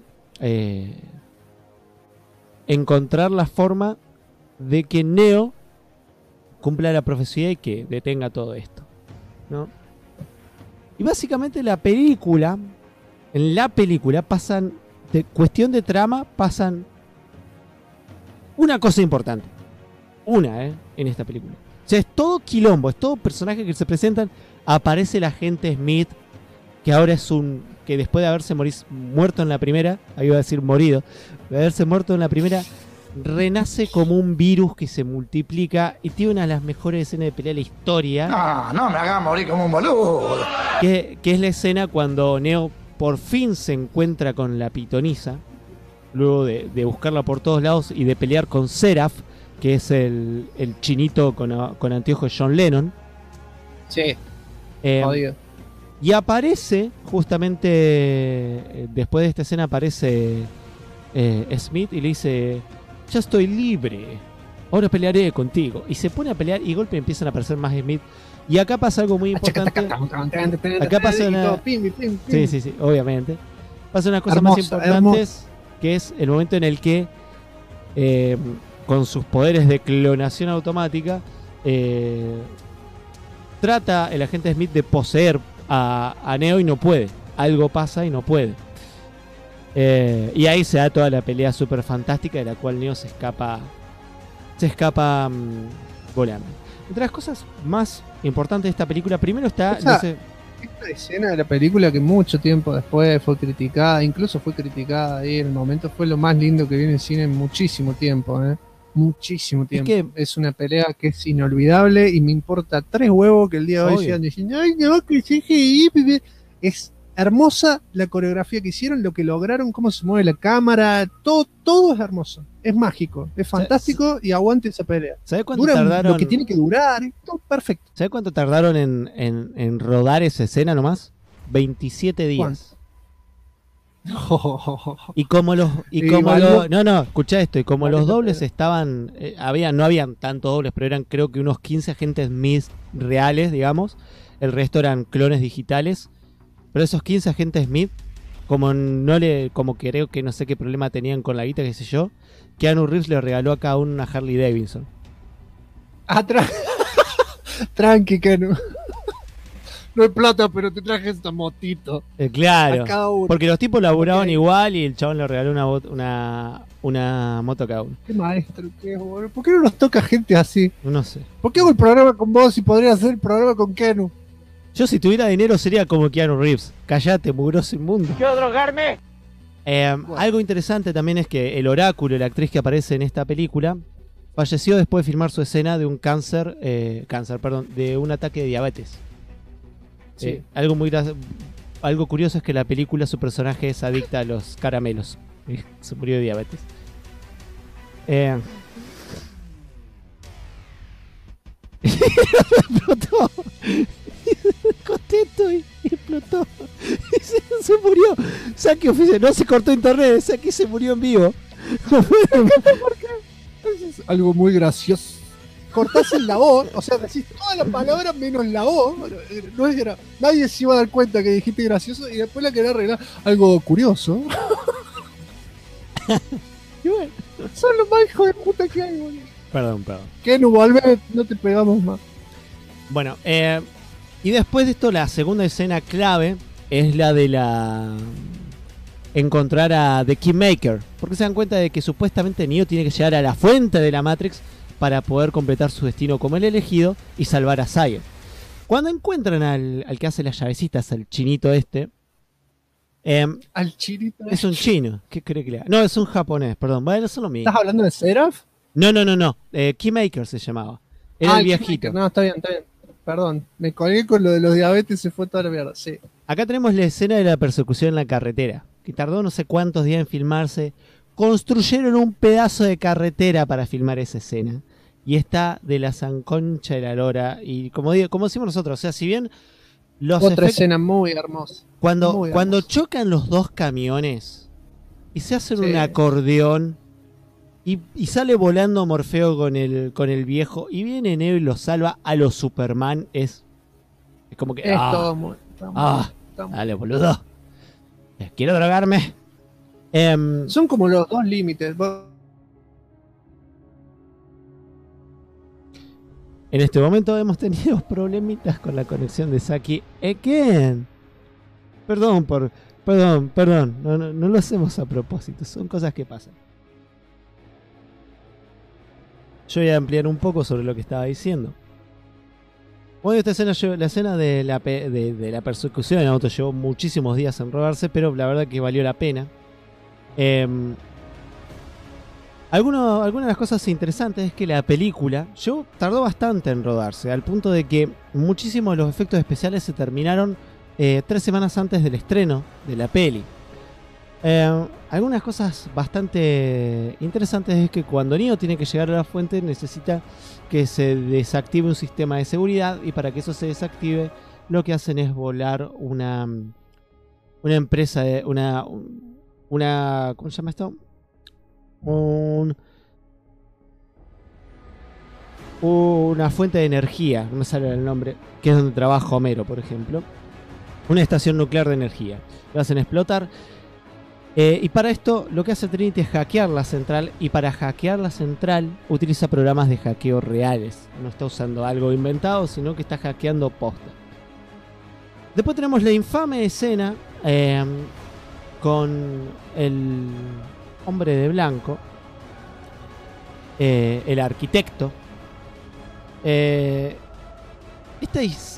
encontrar la forma de que Neo cumpla la profecía y que detenga todo esto, ¿no? Y básicamente en la película pasan, de cuestión de trama, pasan una cosa importante. En esta película. O sea, es todo quilombo, es todo personaje que se presentan. Aparece el agente Smith, que ahora que después de haberse muerto en la primera, ahí iba a decir morido, de haberse muerto en la primera, renace como un virus que se multiplica y tiene una de las mejores escenas de pelea de la historia. No me hagas morir como un boludo. Que es la escena cuando Neo por fin se encuentra con la pitonisa, luego de buscarla por todos lados y de pelear con Seraph, que es el chinito con anteojos de John Lennon. Sí. Jodido. Y aparece, justamente después de esta escena, aparece Smith y le dice: ya estoy libre, ahora pelearé contigo. Y se pone a pelear y de golpe empiezan a aparecer más Smith. Y acá pasa algo muy importante. Acá pasa una... Sí, obviamente. Pasa una cosa más importante, que es el momento en el que con sus poderes de clonación automática trata el agente Smith de poseer a Neo y no puede. Algo pasa y no puede. Y ahí se da toda la pelea súper fantástica de la cual Neo se escapa volando. Entre las cosas más importantes de esta película, primero está... Esta escena de la película que mucho tiempo después fue criticada, incluso fue criticada ahí en el momento, fue lo más lindo que vi en el cine en muchísimo tiempo, muchísimo tiempo. Es una pelea que es inolvidable y me importa 3 huevos que el día de hoy sigan diciendo: ay no, que CGI. Es hermosa la coreografía que hicieron, lo que lograron, cómo se mueve la cámara, todo es hermoso, es mágico, es fantástico y aguante esa pelea. ¿Sabes cuánto tardaron? Lo que tiene que durar, todo perfecto. ¿Sabes cuánto tardaron en rodar esa escena nomás? 27 días. Y como los escuchá esto, y como los dobles estaban no habían tantos dobles, pero eran creo que unos 15 agentes Smith reales, digamos. El resto eran clones digitales. Pero esos 15 agentes Smith, como creo que no sé qué problema tenían con la guita, qué sé yo, Keanu Reeves le regaló a cada uno una Harley Davidson. Tranqui, Keanu. No hay plata, pero te traje esta motito. Claro, porque los tipos laburaban igual y el chabón le regaló una moto a cada uno. Qué maestro que es, boludo. ¿Por qué no nos toca gente así? No sé. ¿Por qué hago el programa con vos si podría hacer el programa con Keanu? Yo si tuviera dinero sería como Keanu Reeves. Callate, mugroso inmundo. ¡Quiero drogarme! Bueno. Algo interesante también es que el oráculo, la actriz que aparece en esta película, falleció después de filmar su escena de un de un ataque de diabetes. Sí. Algo curioso es que en la película su personaje es adicta a los caramelos. Se murió de diabetes. Explotó. Contento y explotó. Se murió. Saki oficial. No se cortó internet. Saki se murió en vivo. Es algo muy gracioso. Cortás en la voz, o sea, decís todas las palabras menos la voz. No es nadie se iba a dar cuenta que dijiste gracioso y después la querés arreglar. Algo curioso. Y bueno, son los más hijos de puta que hay, boludo. Perdón. Que no volvés, no te pegamos más. Bueno, y después de esto, la segunda escena clave es la de encontrar a The Kingmaker. Porque se dan cuenta de que supuestamente Neo tiene que llegar a la fuente de la Matrix para poder completar su destino como el elegido y salvar a Zion. Cuando encuentran al que hace las llavecitas, al chinito este, Al chinito. es un chino. ¿Qué cree que le haga? No, es un japonés, perdón. Bueno, eso es lo mismo. ¿Estás hablando de Seraph? No. Keymaker se llamaba. Era el viejito. Keymaker. No, está bien. Perdón, me colgué con lo de los diabetes y se fue toda la mierda. Sí. Acá tenemos la escena de la persecución en la carretera, que tardó no sé cuántos días en filmarse. Construyeron un pedazo de carretera para filmar esa escena. Y está de la sanconcha de la lora. Y como decimos nosotros, o sea, si bien los Otra efectos... escena muy hermosa. Cuando chocan los dos camiones y se hacen un acordeón y sale volando Morfeo con el viejo y viene Neo y lo salva a los Superman, es como que... todo muy... Dale, boludo. Quiero drogarme. Son como los dos límites. En este momento hemos tenido problemitas con la conexión de Saki. Again. Perdón. No lo hacemos a propósito. Son cosas que pasan. Yo voy a ampliar un poco sobre lo que estaba diciendo. Bueno, esta escena, la escena de la persecución en auto llevó muchísimos días en rodarse, pero la verdad que valió la pena. Algunas de las cosas interesantes es que la película tardó bastante en rodarse, al punto de que muchísimos de los efectos especiales se terminaron 3 semanas antes del estreno de la peli. Algunas cosas bastante interesantes es que cuando Neo tiene que llegar a la fuente necesita que se desactive un sistema de seguridad, y para que eso se desactive lo que hacen es volar una empresa de una ¿cómo se llama esto? Una fuente de energía, no me sale el nombre, que es donde trabaja Homero, por ejemplo. Una estación nuclear de energía. Lo hacen explotar. Y para esto lo que hace Trinity es hackear la central, y para hackear la central utiliza programas de hackeo reales. No está usando algo inventado, sino que está hackeando posta. Después tenemos la infame escena con el hombre de blanco, el arquitecto. Esta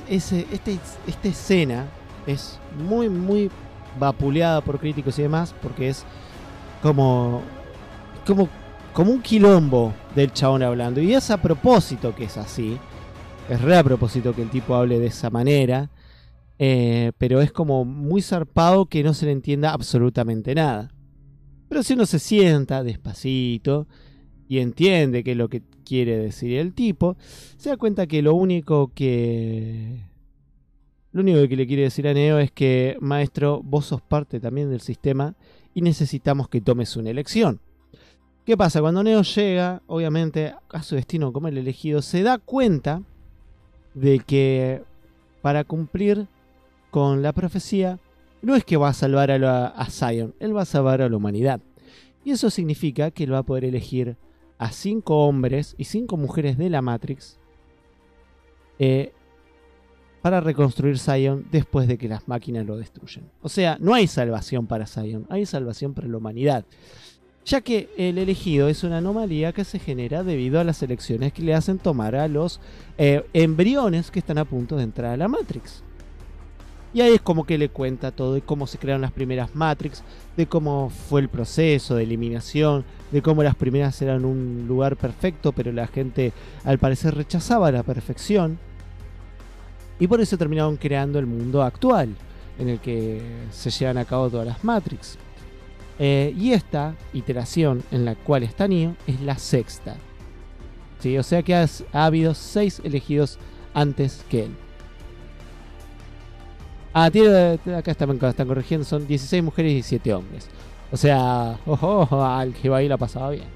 escena es muy, muy vapuleada por críticos y demás, porque es como un quilombo del chabón hablando, y es a propósito que es así, es re a propósito que el tipo hable de esa manera, pero es como muy zarpado que no se le entienda absolutamente nada. Pero si uno se sienta despacito y entiende qué es lo que quiere decir el tipo, se da cuenta que lo único que le quiere decir a Neo es que, maestro, vos sos parte también del sistema y necesitamos que tomes una elección. ¿Qué pasa? Cuando Neo llega, obviamente, a su destino como el elegido, se da cuenta de que para cumplir con la profecía, no es que va a salvar a Zion, él va a salvar a la humanidad. Y eso significa que él va a poder elegir a 5 hombres y 5 mujeres de la Matrix para reconstruir Zion después de que las máquinas lo destruyen. O sea, no hay salvación para Zion, hay salvación para la humanidad, ya que el elegido es una anomalía que se genera debido a las elecciones que le hacen tomar a los embriones que están a punto de entrar a la Matrix. Y ahí es como que le cuenta todo de cómo se crearon las primeras Matrix, de cómo fue el proceso de eliminación, de cómo las primeras eran un lugar perfecto, pero la gente al parecer rechazaba la perfección. Y por eso terminaron creando el mundo actual, en el que se llevan a cabo todas las Matrix. Y esta iteración en la cual está Neo es la 6ª. ¿Sí? O sea que ha habido 6 elegidos antes que él. Acá están corrigiendo, son 16 mujeres y 17 hombres. O sea, al que va ahí la pasaba bien.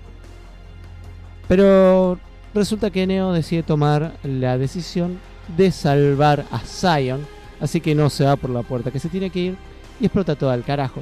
Pero resulta que Neo decide tomar la decisión de salvar a Zion, así que no se va por la puerta que se tiene que ir y explota todo al carajo.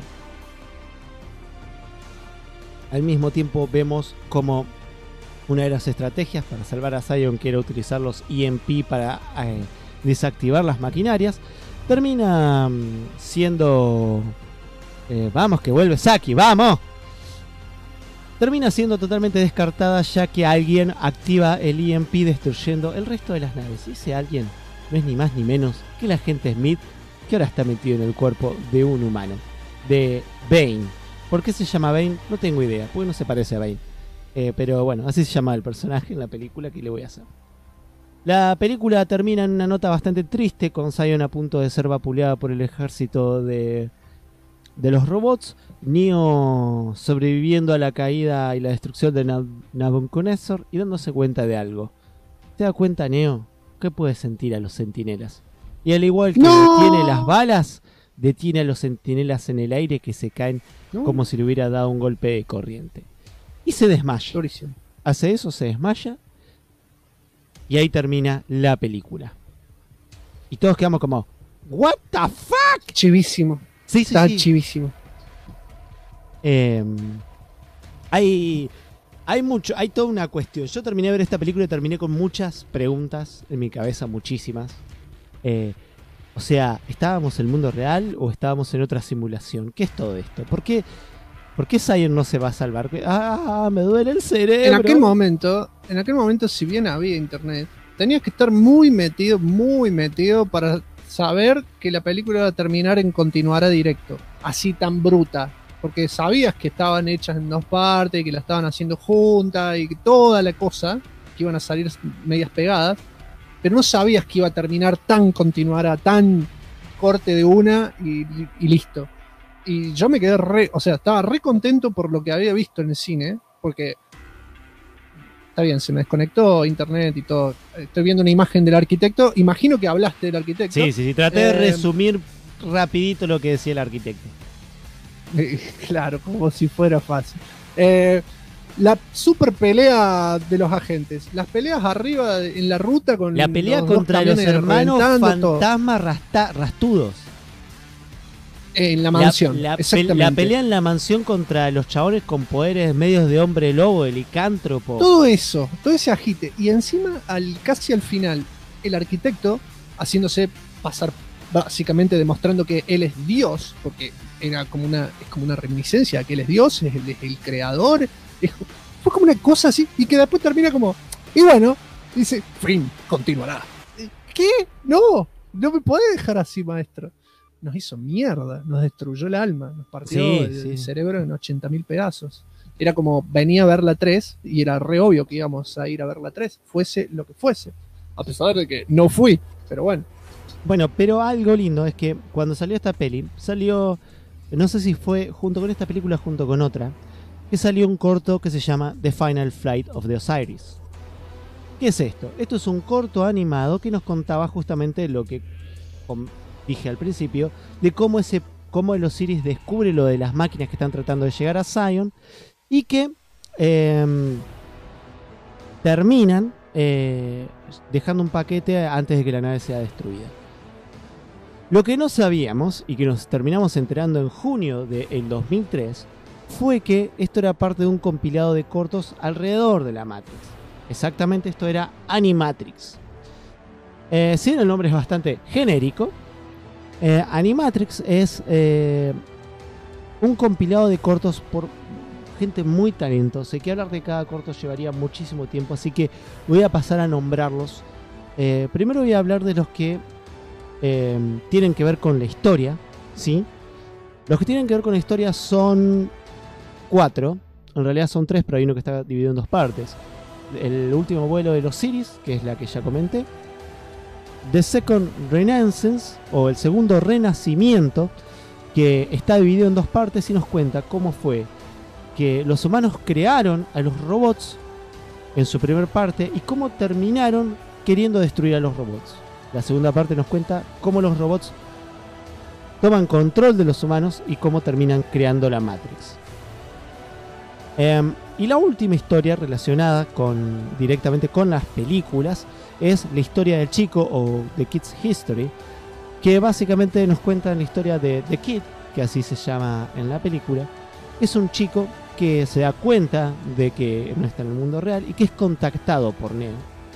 Al mismo tiempo vemos como una de las estrategias para salvar a Zion, que era utilizar los EMP para desactivar las maquinarias, termina siendo vamos que vuelve Saki, vamos. termina siendo totalmente descartada ya que alguien activa el EMP destruyendo el resto de las naves. Y ese alguien no es ni más ni menos que el agente Smith, que ahora está metido en el cuerpo de un humano, de Bane. ¿Por qué se llama Bane? No tengo idea, porque no se parece a Bane. Pero bueno, así se llama el personaje en la película, que le voy a hacer. La película termina en una nota bastante triste, con Zion a punto de ser vapuleada por el ejército de los robots, Neo sobreviviendo a la caída y la destrucción de Nabucodonosor y dándose cuenta de algo. ¿Te das cuenta, Neo? ¿Qué puede sentir a los centinelas? Y al igual que detiene las balas, detiene a los centinelas en el aire que se caen como si le hubiera dado un golpe de corriente. Y se desmaya. Durísimo. Hace eso, se desmaya. Y ahí termina la película. Y todos quedamos como, ¿what the fuck? Chivísimo. Sí, Está chivísimo. Hay toda una cuestión. Yo terminé de ver esta película y terminé con muchas preguntas en mi cabeza, muchísimas. O sea, ¿estábamos en el mundo real o estábamos en otra simulación? ¿Qué es todo esto? ¿Por qué Zion no se va a salvar? Me duele el cerebro. En aquel momento, si bien había internet, tenías que estar muy metido para saber que la película iba a terminar en continuará directo, así tan bruta, porque sabías que estaban hechas en dos partes, que la estaban haciendo juntas y que toda la cosa, que iban a salir medias pegadas, pero no sabías que iba a terminar continuará, tan corte de una y listo. Y yo me quedé estaba re contento por lo que había visto en el cine, porque está bien, se me desconectó internet y todo. Estoy viendo una imagen del arquitecto. Imagino que hablaste del arquitecto. Sí. Traté de resumir rapidito lo que decía el arquitecto. Claro, como si fuera fácil. La super pelea de los agentes. Las peleas arriba en la ruta con la pelea los contra los hermanos fantasmas rastudos. En la mansión. Exactamente. La pelea en la mansión contra los chabones con poderes medios de hombre lobo, el licántropo. Todo eso, todo ese agite. Y encima, casi al final, el arquitecto haciéndose pasar, básicamente demostrando que él es Dios, porque era es como una reminiscencia, que él es Dios, es el creador. Fue como una cosa así, y que después termina como, y bueno, dice, fin, continuará. ¿Qué? No me podés dejar así, maestro. Nos hizo mierda, nos destruyó el alma, nos partió el cerebro en 80.000 pedazos. Era como, venía a ver la 3 y era re obvio que íbamos a ir a ver la 3, fuese lo que fuese. A pesar de que no fui, pero bueno. Bueno, pero algo lindo es que cuando salió esta peli, salió, no sé si fue junto con esta película, junto con otra, que salió un corto que se llama The Final Flight of the Osiris. ¿Qué es esto? Esto es un corto animado que nos contaba justamente lo que dije al principio, de cómo el Osiris descubre lo de las máquinas que están tratando de llegar a Zion y que terminan dejando un paquete antes de que la nave sea destruida. Lo que no sabíamos y que nos terminamos enterando en junio del 2003 fue que esto era parte de un compilado de cortos alrededor de la Matrix. Exactamente, esto era Animatrix. Si bien el nombre es bastante genérico, Animatrix es un compilado de cortos por gente muy talentosa, y que hablar de cada corto llevaría muchísimo tiempo, así que voy a pasar a nombrarlos. Primero voy a hablar de los que tienen que ver con la historia, ¿sí? Los que tienen que ver con la historia son 4, en realidad son 3, pero hay uno que está dividido en 2 partes. El último vuelo de los Osiris, que es la que ya comenté. The Second Renaissance, o el segundo renacimiento, que está dividido en 2 partes y nos cuenta cómo fue que los humanos crearon a los robots en su primer parte y cómo terminaron queriendo destruir a los robots. La segunda parte nos cuenta cómo los robots toman control de los humanos y cómo terminan creando la Matrix. Y la última historia relacionada directamente con las películas es la historia del chico, o The Kid's History, que básicamente nos cuenta la historia de The Kid, que así se llama en la película. Es un chico que se da cuenta de que no está en el mundo real y que es contactado por Neo.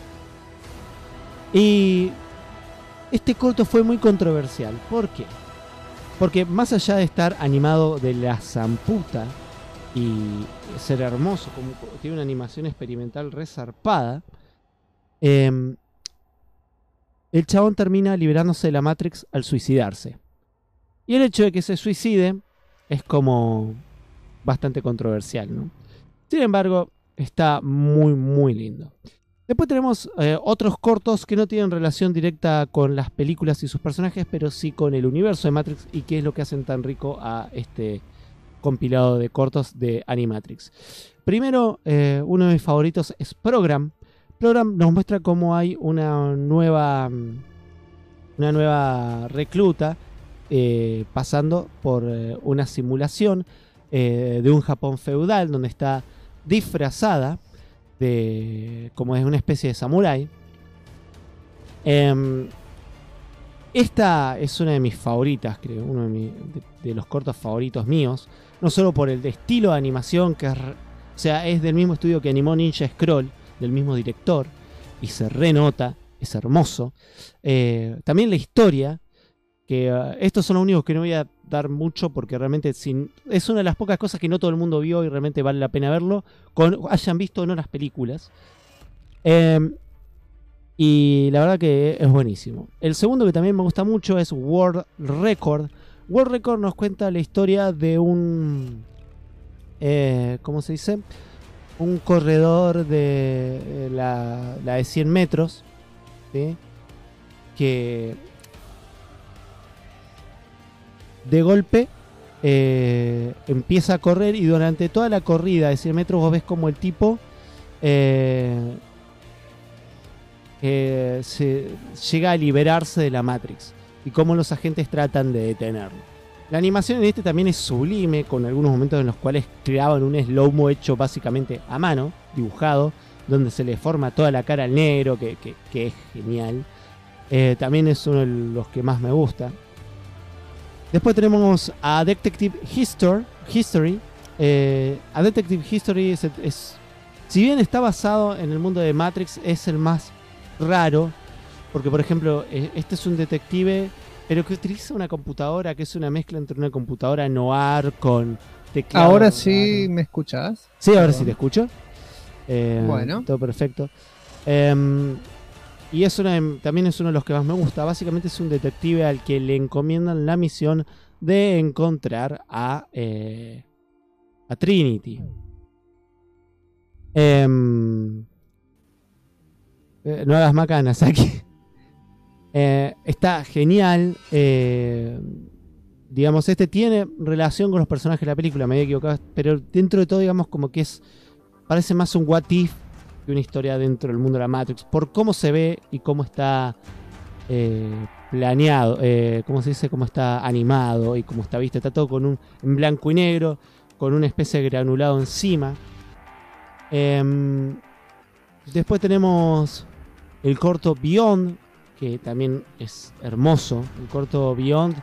Y este corto fue muy controversial. ¿Por qué? Porque más allá de estar animado de la zamputa, y ser hermoso, como tiene una animación experimental resarpada, el chabón termina liberándose de la Matrix al suicidarse. Y el hecho de que se suicide es como bastante controversial, ¿no? Sin embargo, está muy, muy lindo. Después tenemos otros cortos que no tienen relación directa con las películas y sus personajes, pero sí con el universo de Matrix y qué es lo que hacen tan rico a este compilado de cortos de Animatrix. Primero, uno de mis favoritos es Program. Program nos muestra cómo hay una nueva recluta pasando por una simulación de un Japón feudal donde está disfrazada como es una especie de samurái. Esta es una de mis favoritas, creo, uno de los cortos favoritos míos, no solo por el estilo de animación que es del mismo estudio que animó Ninja Scroll, del mismo director, y se renota, es hermoso. También la historia, que estos son los únicos que no voy a dar mucho porque realmente es una de las pocas cosas que no todo el mundo vio y realmente vale la pena verlo, hayan visto o no las películas. Y la verdad que es buenísimo. El segundo que también me gusta mucho es World Record. World Record nos cuenta la historia de un ¿cómo se dice? Un corredor de la de 100 metros, ¿sí? Que de golpe empieza a correr y durante toda la corrida de 100 metros vos ves como el tipo se llega a liberarse de la Matrix y cómo los agentes tratan de detenerlo. La animación en este también es sublime, con algunos momentos en los cuales creaban un slow-mo hecho básicamente a mano, dibujado, donde se le forma toda la cara al negro, que es genial. También es uno de los que más me gusta. Después tenemos a Detective History. A Detective History si bien está basado en el mundo de Matrix, es el más raro, porque por ejemplo este es un detective pero que utiliza una computadora que es una mezcla entre una computadora noir con teclado. Ahora sí me escuchás. Sí, ahora sí te escucho. Bueno, todo perfecto. Y también es uno de los que más me gusta. Básicamente es un detective al que le encomiendan la misión de encontrar a Trinity. No hagas macanas aquí. Está genial. Digamos, este tiene relación con los personajes de la película, me había equivocado, pero dentro de todo, digamos, como que parece más un what if que una historia dentro del mundo de la Matrix, por cómo se ve y cómo está planeado, cómo se dice, cómo está animado y cómo está visto. Está todo en blanco y negro, con una especie de granulado encima. Después tenemos el corto Beyond, que también es hermoso. El corto Beyond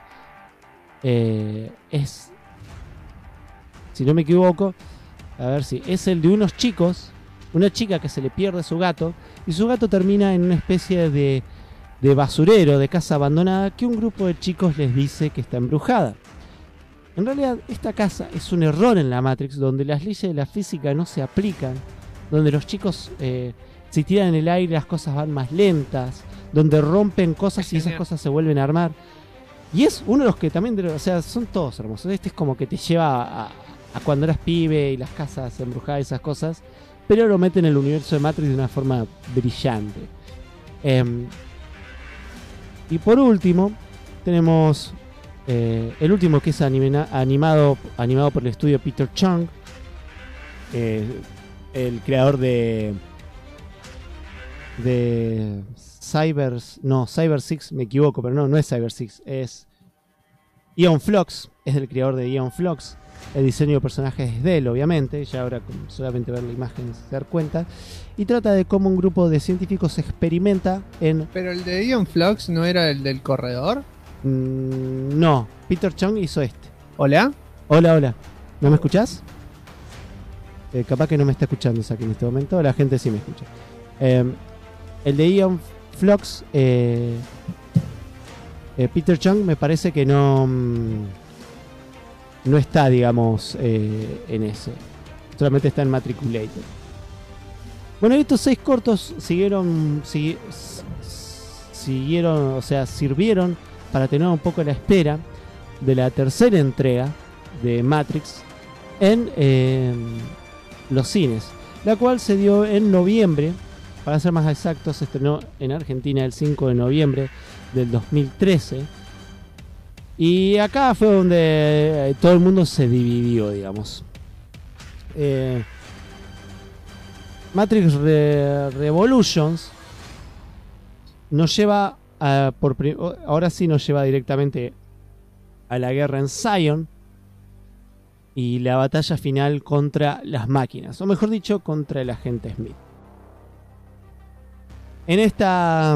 es, si no me equivoco, a ver si es el de unos chicos, una chica que se le pierde su gato y su gato termina en una especie de basurero, de casa abandonada, que un grupo de chicos les dice que está embrujada. En realidad esta casa es un error en la Matrix, donde las leyes de la física no se aplican, donde los chicos si tiran en el aire las cosas van más lentas, donde rompen cosas y esas cosas se vuelven a armar. Y es uno de los que también, o sea, son todos hermosos. Este es como que te lleva a cuando eras pibe y las casas embrujadas y esas cosas, pero lo mete en el universo de Matrix de una forma brillante. Y por último tenemos el último, que es animado por el estudio Peter Chung, el creador de Cyber 6, me equivoco, pero no es Cyber 6, es Aeon Flux, es el creador de Aeon Flux. El diseño de personajes es de él, obviamente, ya ahora con solamente ver la imagen se dar cuenta. Y trata de cómo un grupo de científicos experimenta en... ¿Pero el de Aeon Flux no era el del corredor? No, Peter Chung hizo este. ¿Hola? Hola, ¿no me escuchás? Capaz que no me está escuchando Saki en este momento, la gente sí me escucha. El de Aeon Flux, Peter Chung me parece que no no está, digamos, en ese. Solamente está en Matriculated. Bueno, estos 6 cortos siguieron, o sea, sirvieron para tener un poco la espera de la tercera entrega de Matrix en los cines, la cual se dio en noviembre, para ser más exactos, se estrenó en Argentina el 5 de noviembre del 2013. Y acá fue donde todo el mundo se dividió, digamos. Matrix Revolutions nos lleva ahora sí nos lleva directamente a la guerra en Zion y la batalla final contra las máquinas, o mejor dicho, contra el agente Smith. En esta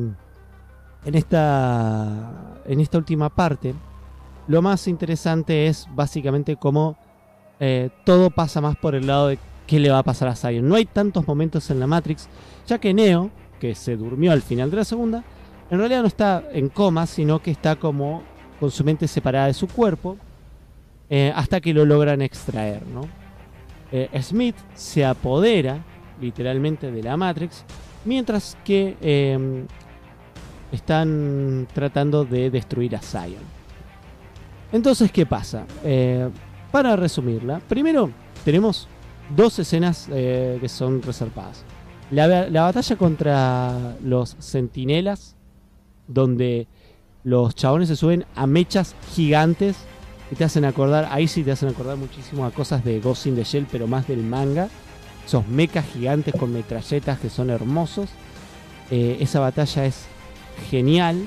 última parte, lo más interesante es básicamente cómo todo pasa más por el lado de qué le va a pasar a Zion. No hay tantos momentos en la Matrix, ya que Neo, que se durmió al final de la segunda, en realidad no está en coma, sino que está como con su mente separada de su cuerpo, hasta que lo logran extraer, ¿no? Smith se apodera literalmente de la Matrix, mientras que están tratando de destruir a Zion. Entonces, ¿qué pasa? Para resumirla, primero tenemos 2 escenas que son reservadas. La batalla contra los centinelas, donde los chabones se suben a mechas gigantes y te hacen acordar, ahí sí te hacen acordar muchísimo a cosas de Ghost in the Shell, pero más del manga. Esos mechas gigantes con metralletas que son hermosos. Esa batalla es genial.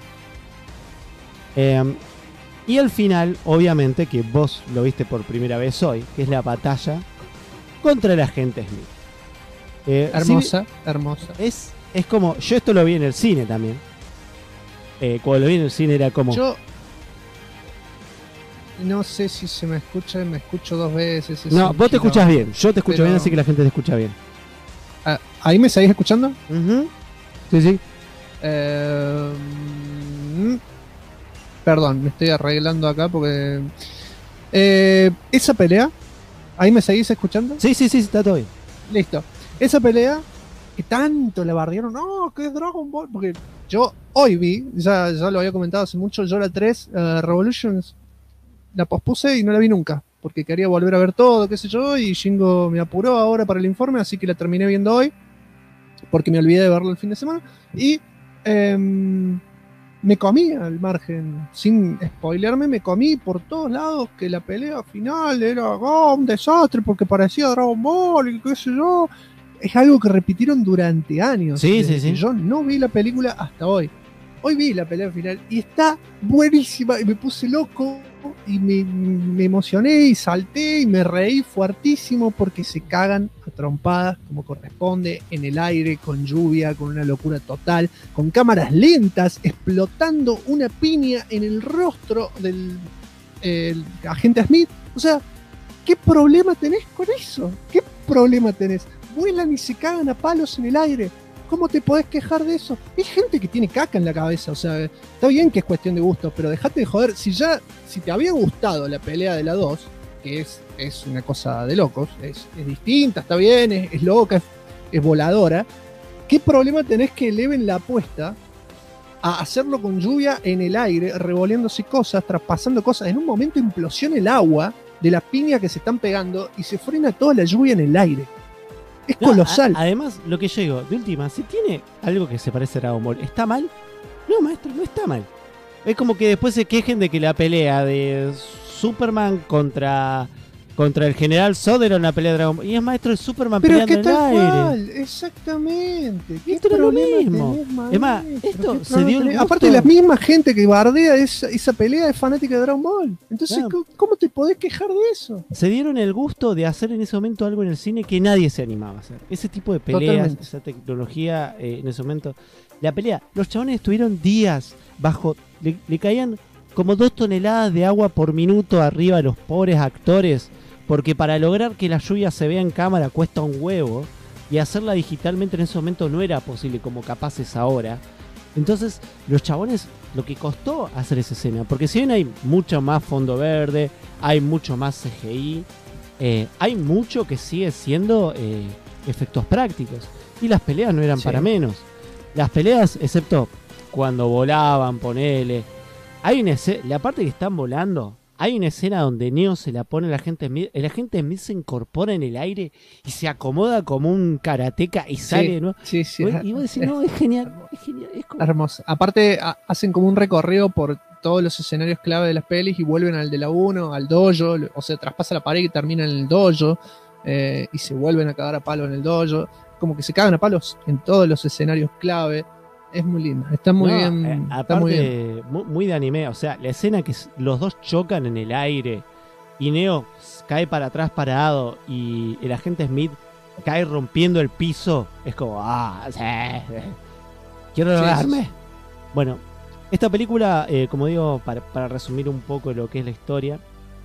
Y al final, obviamente, que vos lo viste por primera vez hoy, que es la batalla contra el agente Smith. Hermosa, hermosa. Es como, yo esto lo vi en el cine también. Cuando lo vi en el cine era como... Yo no sé si se me escucha, me escucho 2 veces. No, vos te escuchás bien, yo te escucho bien, así que la gente te escucha bien. ¿Ahí me seguís escuchando? Uh-huh. Sí, sí. Perdón, me estoy arreglando acá porque... esa pelea, ¿ahí me seguís escuchando? Sí, está todo bien. Listo. Esa pelea que tanto la bardearon, no, que es Dragon Ball, porque yo hoy vi, ya lo había comentado hace mucho, yo la 3 Revolutions la pospuse y no la vi nunca, porque quería volver a ver todo, qué sé yo, y Shingo me apuró ahora para el informe, así que la terminé viendo hoy, porque me olvidé de verlo el fin de semana, y me comí al margen, sin spoilearme, me comí por todos lados que la pelea final era un desastre, porque parecía Dragon Ball y qué sé yo. Es algo que repitieron durante años. Sí. Yo no vi la película hasta hoy. Hoy vi la pelea final y está buenísima y me puse loco y me emocioné y salté y me reí fuertísimo porque se cagan a trompadas como corresponde, en el aire, con lluvia, con una locura total, con cámaras lentas, explotando una piña en el rostro del agente Smith. O sea, ¿qué problema tenés con eso? ¿Qué problema tenés? Vuelan y se cagan a palos en el aire. ¿Cómo te podés quejar de eso? Hay gente que tiene caca en la cabeza, o sea, está bien que es cuestión de gusto, pero dejate de joder. Si te había gustado la pelea de la 2, que es una cosa de locos, es distinta, está bien, es loca, es voladora, ¿qué problema tenés que eleven la apuesta a hacerlo con lluvia en el aire, revoleándose cosas, traspasando cosas? En un momento implosiona el agua de la piña que se están pegando y se frena toda la lluvia en el aire. Es colosal. Además, lo que yo digo, de última, si tiene algo que se parece a Dragon Ball, ¿está mal? No, maestro, no está mal. Es como que después se quejen de que la pelea de Superman contra el General Zod era una pelea de Dragon Ball. Y es maestro de Superman pero peleando en el aire. Cual, exactamente. Esto era lo mismo. Es más, esto se dio el gusto. Aparte, la misma gente que bardea esa pelea es fanática de Dragon Ball. Entonces, claro, ¿cómo te podés quejar de eso? Se dieron el gusto de hacer en ese momento algo en el cine que nadie se animaba a hacer. Ese tipo de peleas, totalmente. Esa tecnología en ese momento. La pelea, los chabones estuvieron días bajo, le caían como 2 toneladas de agua por minuto arriba a los pobres actores, porque para lograr que la lluvia se vea en cámara cuesta un huevo, y hacerla digitalmente en ese momento no era posible como capaz es ahora. Entonces, los chabones, lo que costó hacer esa escena, porque si bien hay mucho más fondo verde, hay mucho más CGI, hay mucho que sigue siendo efectos prácticos. Y las peleas no eran para menos. Las peleas, excepto cuando volaban, ponele. Hay una escena, la parte que están volando, hay una escena donde Neo se la pone al agente Smith. El agente Smith se incorpora en el aire y se acomoda como un karateca y sale, ¿no? Sí, sí. Y vos decís, no, es genial, es genial. Es como... Hermoso. Aparte, hacen como un recorrido por todos los escenarios clave de las pelis y vuelven al de la 1, al dojo, o sea, traspasa la pared y termina en el dojo, y se vuelven a cagar a palo en el dojo. Como que se cagan a palos en todos los escenarios clave. Es muy linda, está muy bien. Aparte, está muy bien. Muy de anime. O sea, la escena que los dos chocan en el aire y Neo cae para atrás parado y el agente Smith cae rompiendo el piso. Es como, sí, quiero lograrme. Sí. Bueno, esta película, como digo, para resumir un poco lo que es la historia,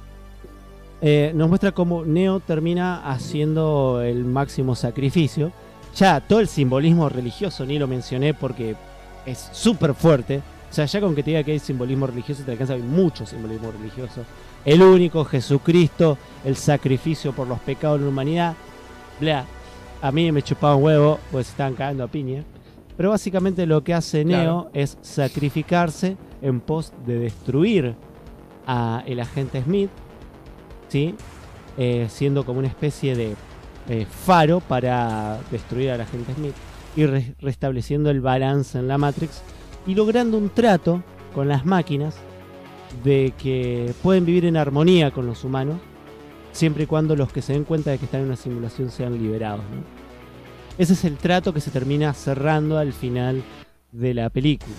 nos muestra cómo Neo termina haciendo el máximo sacrificio. Ya todo el simbolismo religioso ni lo mencioné porque es súper fuerte. O sea, ya con que te diga que hay simbolismo religioso te alcanza, hay mucho simbolismo religioso. El único, Jesucristo, el sacrificio por los pecados de la humanidad. Bla. A mí me chupaba un huevo, pues se estaban cagando a piña. Pero básicamente lo que hace Neo es sacrificarse en pos de destruir a el agente Smith, ¿sí? Siendo como una especie de faro para destruir al agente Smith y restableciendo el balance en la Matrix y logrando un trato con las máquinas de que pueden vivir en armonía con los humanos siempre y cuando los que se den cuenta de que están en una simulación sean liberados, ¿no? Ese es el trato que se termina cerrando al final de la película.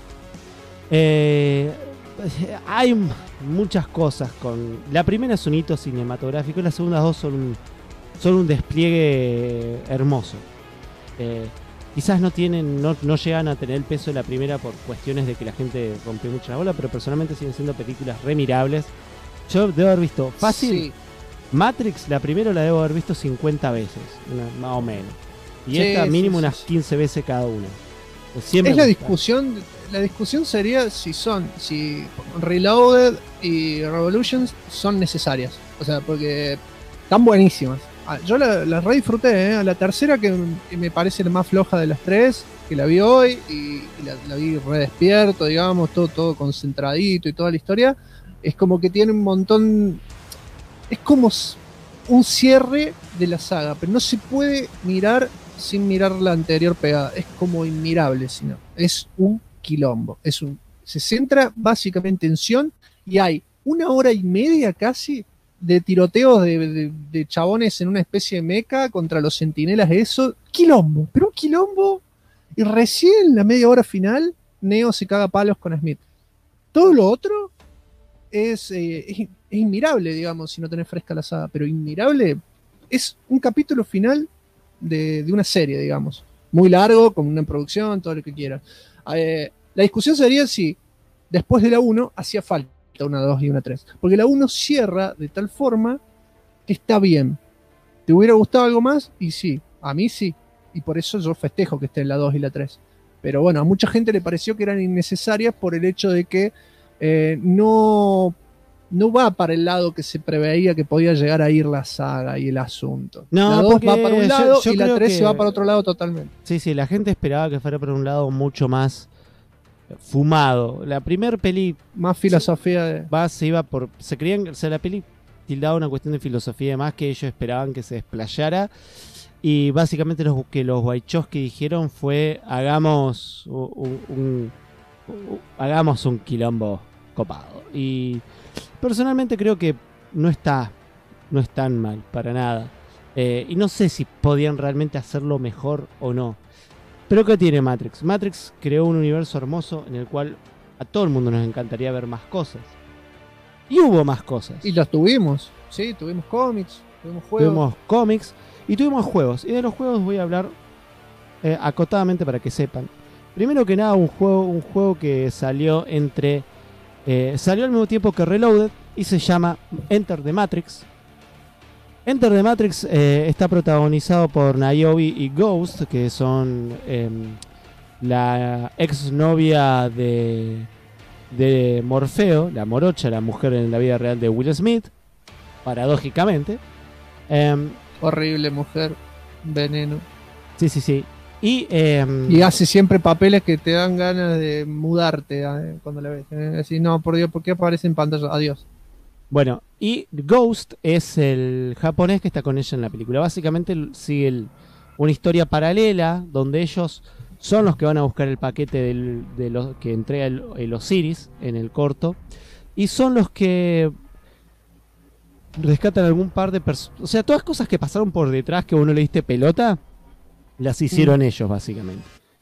Hay muchas cosas con... La primera es un hito cinematográfico y las segundas dos son un despliegue hermoso. Quizás no llegan a tener el peso de la primera por cuestiones de que la gente rompió mucho la bola, pero personalmente siguen siendo películas remirables. Yo debo haber visto fácil. Sí. Matrix, la primera la debo haber visto 50 veces, más o menos. Y esta mínimo unas 15 veces cada una. Siempre es la discusión. La discusión sería si Reloaded y Revolutions son necesarias. O sea, porque están buenísimas. Yo las re disfruté, La tercera que me parece la más floja de las tres, que la vi hoy y la vi re despierto, digamos, todo concentradito y toda la historia. Es como que tiene un montón... Es como un cierre de la saga, pero no se puede mirar sin mirar la anterior pegada. Es como inmirable, sino es un quilombo. Se centra básicamente en Sion y hay 1 hora y media casi de tiroteos de chabones en una especie de mecha contra los centinelas, eso, quilombo, pero un quilombo, y recién en la media hora final Neo se caga palos con Smith. Todo lo otro es inmirable, digamos, si no tenés fresca la saga, pero inmirable es un capítulo final de una serie, digamos, muy largo, con una producción, todo lo que quieras. La discusión sería si después de la 1 hacía falta una 2 y una 3, porque la 1 cierra de tal forma que está bien. ¿Te hubiera gustado algo más? Y sí, a mí sí, y por eso yo festejo que esté en la 2 y la 3, pero bueno, a mucha gente le pareció que eran innecesarias por el hecho de que no va para el lado que se preveía que podía llegar a ir la saga y el asunto. No, la 2 va para un lado yo y la 3 se va para otro lado totalmente. Sí, la gente esperaba que fuera para un lado mucho más fumado. La primer peli más filosofía de... se creían, o sea, la peli tildaba una cuestión de filosofía y demás que ellos esperaban que se desplayara, y básicamente los Wachowski dijeron fue hagamos un quilombo copado, y personalmente creo que no es tan mal para nada, y no sé si podían realmente hacerlo mejor o no. Pero ¿qué tiene Matrix? Matrix creó un universo hermoso en el cual a todo el mundo nos encantaría ver más cosas. Y hubo más cosas. Y las tuvimos. Sí, tuvimos cómics, tuvimos juegos. Tuvimos cómics y tuvimos juegos. Y de los juegos voy a hablar acotadamente para que sepan. Primero que nada, un juego que salió salió al mismo tiempo que Reloaded y se llama Enter the Matrix. Enter the Matrix está protagonizado por Niobe y Ghost, que son la ex novia de Morfeo, la morocha, la mujer en la vida real de Will Smith, paradójicamente. Horrible mujer, veneno. Sí. Y hace siempre papeles que te dan ganas de mudarte cuando la ves. Así, no, por Dios, ¿por qué aparece en pantalla? Adiós. bueno, y Ghost es el japonés que está con ella en la película. Básicamente sigue una historia paralela donde ellos son los que van a buscar el paquete de los que entrega el Osiris en el corto, y son los que rescatan algún par de personas. O sea, todas cosas que pasaron por detrás que vos no le diste pelota, las hicieron ellos, básicamente.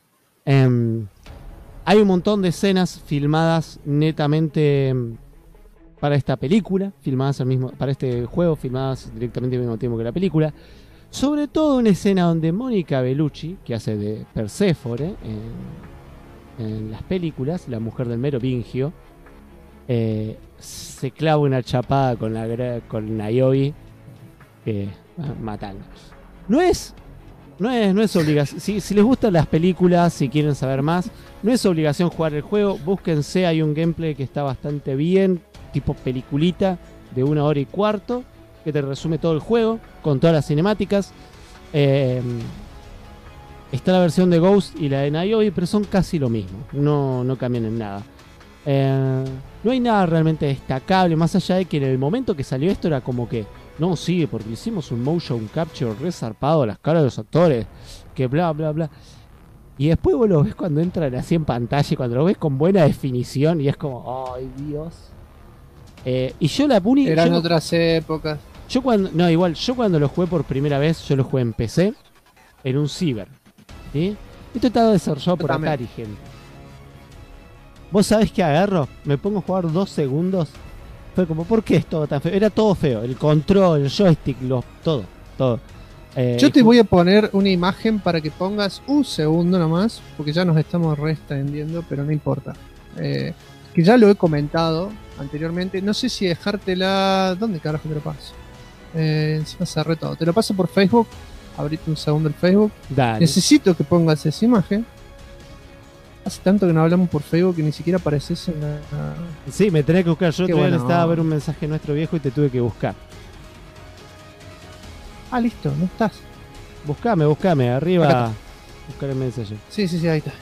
Hay un montón de escenas filmadas netamente para esta película, filmadas para este juego, filmadas directamente al mismo tiempo que la película. Sobre todo una escena donde Mónica Bellucci, que hace de Perséfone en las películas, la mujer del Merovingio, se clava una chapada con Niobe, matando. No es obligación. Si les gustan las películas, si quieren saber más, no es obligación jugar el juego. Búsquense, hay un gameplay que está bastante bien, tipo peliculita de 1 hora y cuarto, que te resume todo el juego con todas las cinemáticas. Está la versión de Ghost y la de Niobe, pero son casi lo mismo, no cambian en nada. No hay nada realmente destacable, más allá de que en el momento que salió esto era como que no, sí, porque hicimos un motion capture resarpado a las caras de los actores, que bla bla bla. Y después vos lo ves cuando entran así en pantalla, y cuando lo ves con buena definición, y es como, ay Dios. Y yo la única. Eran otras épocas. Yo cuando lo jugué por primera vez, yo lo jugué en PC, en un ciber, ¿sí? Esto estaba desarrollado por Atari, gente. Vos sabés que agarro, me pongo a jugar 2 segundos. Fue como, ¿por qué es todo tan feo? Era todo feo, el control, el joystick, todo. Yo te voy a poner una imagen para que pongas un segundo nomás, porque ya nos estamos extendiendo, pero no importa. Que ya lo he comentado anteriormente. No sé si dejártela. ¿Dónde carajo te lo paso? Encima cerré todo. Te lo paso por Facebook. Abrite un segundo el Facebook. Dale. Necesito que pongas esa imagen. Hace tanto que no hablamos por Facebook que ni siquiera apareces en la. Sí, me tenés que buscar. Yo todavía bueno. necesitaba ver un mensaje nuestro viejo y te tuve que buscar. Ah, listo, no estás. Buscame, arriba. Acá Buscar el mensaje. Sí, ahí está.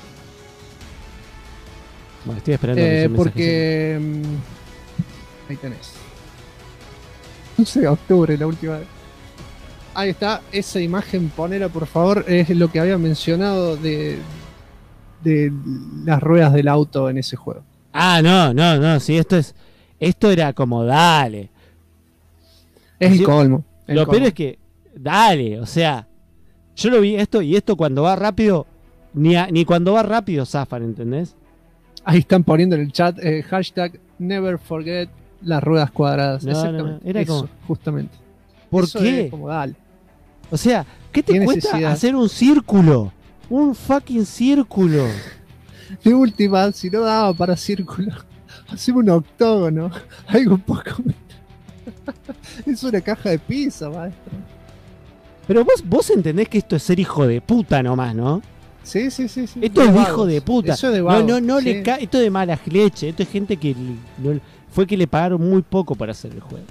Bueno, estoy esperando que ese porque. Ahí tenés. 11 de octubre, la última vez. Ahí está, esa imagen, ponela por favor. Es lo que había mencionado de las ruedas del auto en ese juego. Ah, no, sí, esto era como dale. Es el colmo. Lo peor es que, dale, o sea, yo lo vi esto y esto cuando va rápido, ni cuando va rápido zafan, ¿entendés? Ahí están poniendo en el chat hashtag never forget las ruedas cuadradas. No, exactamente. Era eso, como, justamente. ¿Por eso qué? Es como, dale. O sea, ¿qué te cuesta necesidad? hacer un círculo? Un fucking círculo. De última, si no daba para círculo, hacemos un octógono. Algo un poco. Es una caja de pizza, maestro. Pero vos entendés que esto es ser hijo de puta nomás, ¿no? Sí. Esto es de hijo de puta. Eso es de vagos, no sí. esto es de mala leche. Esto es gente que fue que le pagaron muy poco para hacer el juego.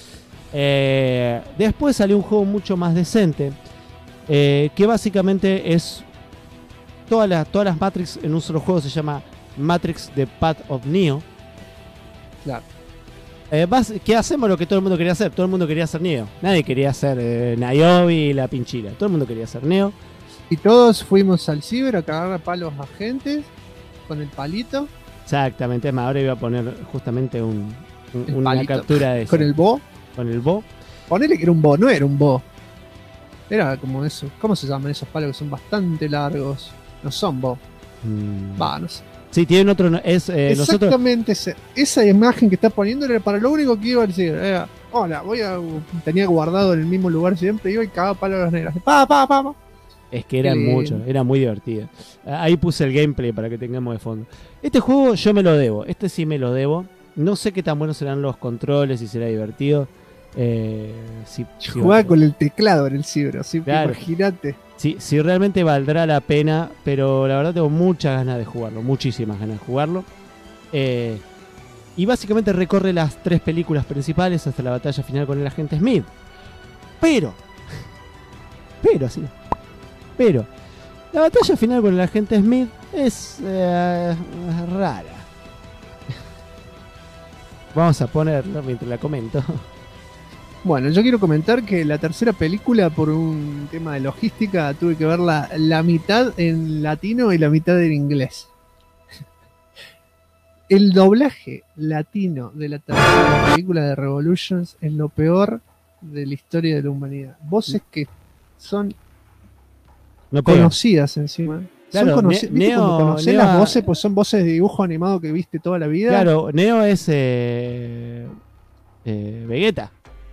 Después salió un juego mucho más decente, que básicamente es todas las Matrix en un solo juego. Se llama Matrix The Path of Neo. Claro. Que hacemos lo que todo el mundo quería hacer. Todo el mundo quería ser Neo. Nadie quería ser Niobe y la pinchila. Todo el mundo quería ser Neo. Y todos fuimos al ciber a cagar a palos a agentes con el palito. Exactamente. Ahora iba a poner justamente una palito. captura de eso. Con el bo. Con el bo. Ponele que era un bo, no era un bo. Era como eso. ¿Cómo se llaman esos palos que son bastante largos? No son bo. No sé. Sí, tienen otro. Exactamente esa imagen que está poniendo era para lo único que iba a decir. Era, hola, tenía guardado en el mismo lugar siempre. Iba y cagaba palos a las negras. Pa. Es que eran muchos, era muy divertido. Ahí puse el gameplay para que tengamos de fondo. Este juego yo me lo debo. Este sí me lo debo. No sé qué tan buenos serán los controles, si será divertido. Jugaba con el teclado en el ciber, así claro. Imagínate. si realmente valdrá la pena, pero la verdad tengo muchas ganas de jugarlo, muchísimas ganas de jugarlo. Y básicamente recorre las 3 películas principales hasta la batalla final con el agente Smith. Pero, la batalla final con el agente Smith es rara. Vamos a ponerlo mientras la comento. Bueno, yo quiero comentar que la tercera película, por un tema de logística, tuve que verla la mitad en latino y la mitad en inglés. El doblaje latino de la tercera película de Revolutions es lo peor de la historia de la humanidad. Voces que son No pega. conocidas encima. Claro, Son conocidas. ¿Viste Neo- cuando conocés Neo- las voces? Pues son voces de dibujo animado que viste toda la vida. Claro, Neo es Vegeta.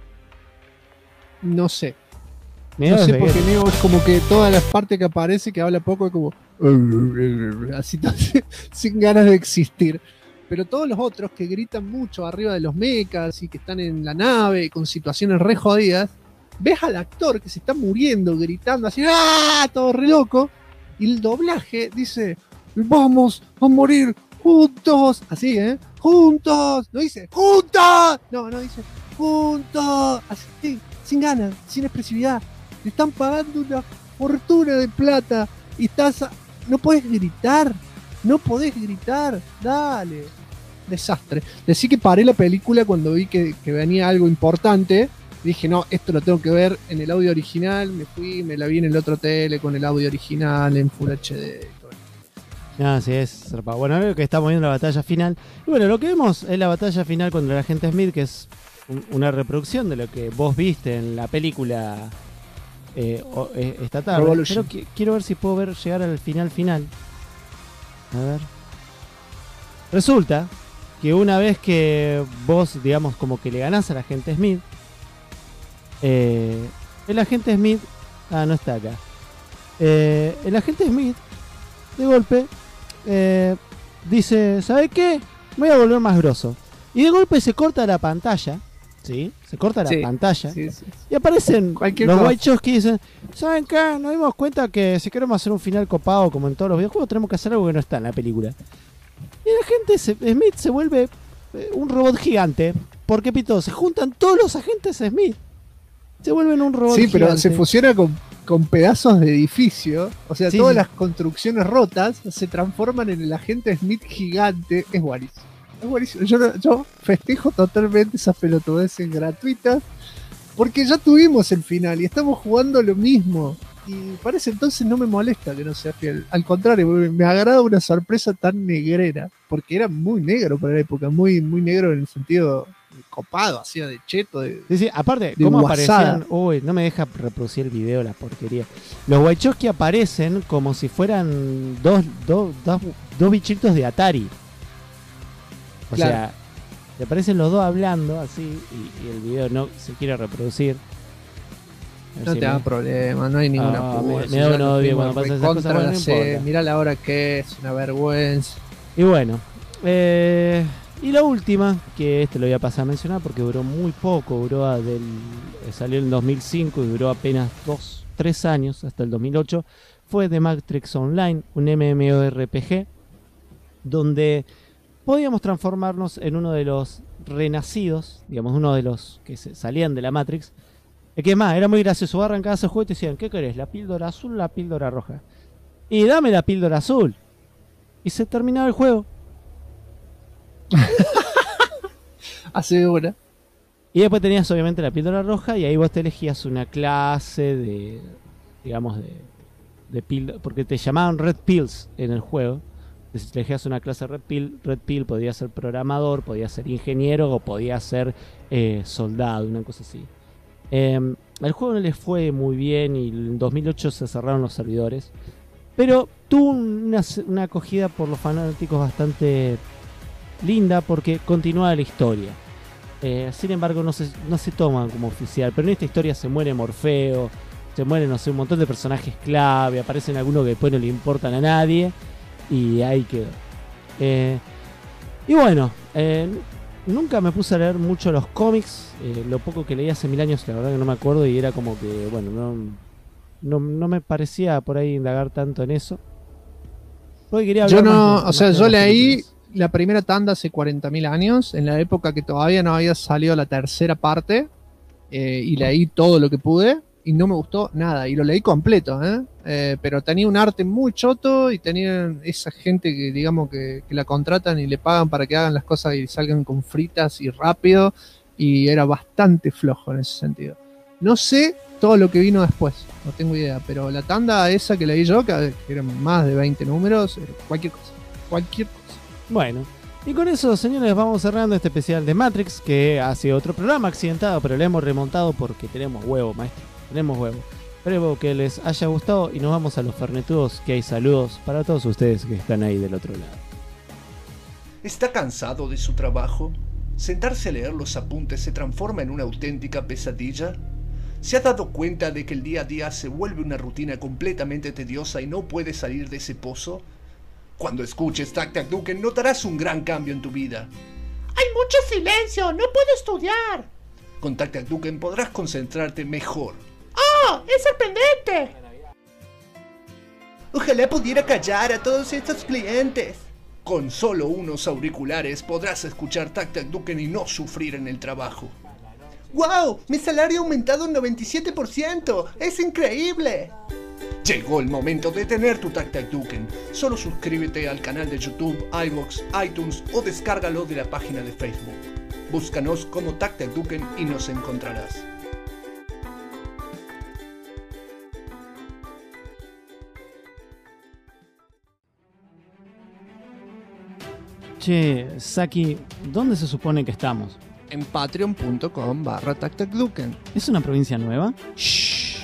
No sé. Neo No es sé Vegeta. porque Neo es como que todas las partes que aparece, que habla poco, es como así sin ganas de existir. Pero todos los otros que gritan mucho arriba de los mechas y que están en la nave con situaciones re jodidas, ves al actor que se está muriendo gritando así, ¡ah! Todo re loco. Y el doblaje dice, vamos a morir juntos. Así, juntos. No dice, juntos. No dice, juntos. Así, sin ganas, sin expresividad. Le están pagando una fortuna de plata y no podés gritar. No podés gritar. Dale. Desastre. Decí que paré la película cuando vi que venía algo importante. Dije, no, esto lo tengo que ver en el audio original. Me fui, me la vi en el otro tele con el audio original en Full HD. No, sí, es zarpado. Bueno, creo que estamos viendo la batalla final. Y bueno, lo que vemos es la batalla final contra el agente Smith, que es una reproducción de lo que vos viste en la película esta tarde. Revolution. Pero quiero ver si puedo llegar al final. A ver. Resulta que una vez que vos, digamos, como que le ganás al agente Smith, el agente Smith... Ah, no está acá. El agente Smith, de golpe, dice, ¿sabe qué? Me voy a volver más grosso. Y de golpe se corta la pantalla. ¿Sí? Se corta la pantalla. Sí. Y aparecen Cualquier los cosa. guaychos que dicen, ¿saben qué? Nos dimos cuenta que si queremos hacer un final copado como en todos los videojuegos, tenemos que hacer algo que no está en la película. Y el agente Smith se vuelve un robot gigante. Porque, pito, se juntan todos los agentes Smith. Se vuelven un robot Sí, gigante. pero se fusiona con pedazos de edificio. O sea, Sí, todas sí. las construcciones rotas se transforman en el agente Smith gigante. Es buenísimo. Es buenísimo. Yo festejo totalmente esas pelotudeces gratuitas. Porque ya tuvimos el final y estamos jugando lo mismo. Y para ese entonces no me molesta que no sea fiel. Al contrario, me agrada una sorpresa tan negrera. Porque era muy negro para la época. Muy, muy negro en el sentido copado, así de cheto. Sí, aparte, de ¿cómo guasada. aparecían? Uy, no me deja reproducir el video, la porquería. Los Wachowski aparecen como si fueran dos bichitos de Atari. O Claro. sea, te aparecen los dos hablando así y el video no se quiere reproducir. A ver No si te me- hagas problema, no hay ninguna Ah, apuro, me si da ya un nos odio fuimos cuando pasan esas recontra cosas, bueno, la no C, importa. mirá la hora que es, una vergüenza. Y bueno, y la última, que este lo voy a pasar a mencionar porque duró muy poco, salió en 2005 y duró apenas 3 años, hasta el 2008, fue The Matrix Online, un MMORPG, donde podíamos transformarnos en uno de los renacidos, digamos, uno de los que salían de la Matrix. Es que es más, era muy gracioso, vos arrancabas el juego y te decían, ¿qué querés? ¿La píldora azul o la píldora roja? Y dame la píldora azul. Y se terminaba el juego. Hace una. Y después tenías obviamente la píldora roja y ahí vos te elegías una clase de, digamos, de píldora, porque te llamaban Red Pills en el juego. Entonces, si elegías una clase Red Pill podía ser programador, podía ser ingeniero o podía ser soldado, una cosa así. El juego no les fue muy bien y en 2008 se cerraron los servidores, pero tuvo una acogida por los fanáticos bastante linda porque continuaba la historia. Sin embargo no se toma como oficial, pero en esta historia se muere Morfeo, se mueren, no sé, un montón de personajes clave, aparecen algunos que después no le importan a nadie y ahí quedó. Y bueno, nunca me puse a leer mucho los cómics, lo poco que leí hace 1000 años la verdad que no me acuerdo y era como que, bueno, no me parecía por ahí indagar tanto en eso. Hoy quería Yo hablar no, más de- o sea, más de yo las leí películas. la primera tanda hace 40.000 años, en la época que todavía no había salido la tercera parte, y leí todo lo que pude y no me gustó nada, y lo leí completo, pero tenía un arte muy choto y tenían esa gente que digamos que la contratan y le pagan para que hagan las cosas y salgan con fritas y rápido, y era bastante flojo en ese sentido. No sé todo lo que vino después, no tengo idea, pero la tanda esa que leí yo, que eran más de 20 números, era cualquier cosa. Bueno, y con eso, señores, vamos cerrando este especial de Matrix, que ha sido otro programa accidentado, pero le hemos remontado porque tenemos huevo, maestro. Tenemos huevo. Espero que les haya gustado y nos vamos a los fernetudos, que hay saludos para todos ustedes que están ahí del otro lado. ¿Está cansado de su trabajo? ¿Sentarse a leer los apuntes se transforma en una auténtica pesadilla? ¿Se ha dado cuenta de que el día a día se vuelve una rutina completamente tediosa y no puede salir de ese pozo? Cuando escuches Tac Tac Duken notarás un gran cambio en tu vida. Hay mucho silencio, no puedo estudiar. Con Tac Tac Duken podrás concentrarte mejor. ¡Oh, es sorprendente! Ojalá pudiera callar a todos estos clientes. Con solo unos auriculares podrás escuchar Tac Tac Duken y no sufrir en el trabajo. ¡Wow! Mi salario ha aumentado un 97%. ¡Es increíble! Llegó el momento de tener tu Tac Tac Duken. Solo suscríbete al canal de YouTube, iVoox, iTunes o descárgalo de la página de Facebook. Búscanos como Tac Tac Duken y nos encontrarás. Che, Saki, ¿dónde se supone que estamos? En patreon.com/tactacduken. ¿Es una provincia nueva? Shh.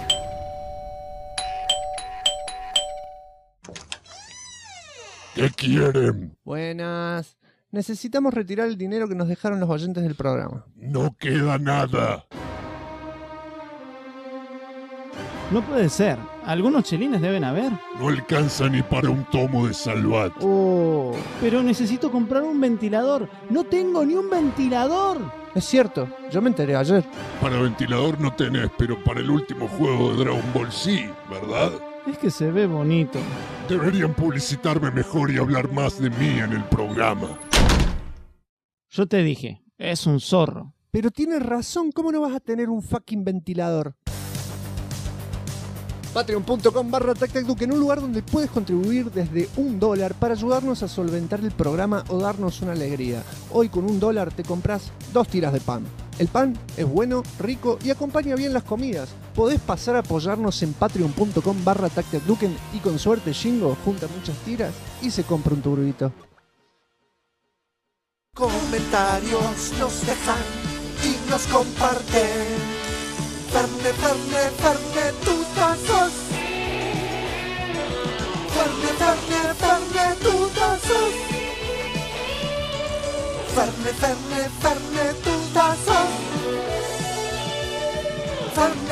¿Qué quieren? Buenas. Necesitamos retirar el dinero que nos dejaron los oyentes del programa. No queda nada. No puede ser. Algunos chelines deben haber. No alcanza ni para un tomo de Salvat. Oh, Pero necesito comprar un ventilador. No tengo ni un ventilador. es cierto, yo me enteré ayer. Para ventilador no tenés, pero para el último juego de Dragon Ball sí, ¿verdad? Es que se ve bonito. Deberían publicitarme mejor y hablar más de mí en el programa. Yo te dije, es un zorro. Pero tienes razón, ¿cómo no vas a tener un fucking ventilador? Patreon.com/tactacduken, un lugar donde puedes contribuir desde $1 para ayudarnos a solventar el programa o darnos una alegría. Hoy con $1 te compras 2 tiras de pan. El pan es bueno, rico y acompaña bien las comidas. Podés pasar a apoyarnos en patreon.com/tactacduken y con suerte Shingo junta muchas tiras y se compra un turbito. Comentarios nos dejan y nos comparten. Ferne, tutazos. Ferne, tutazos. Ferne, tutazos. Ferne,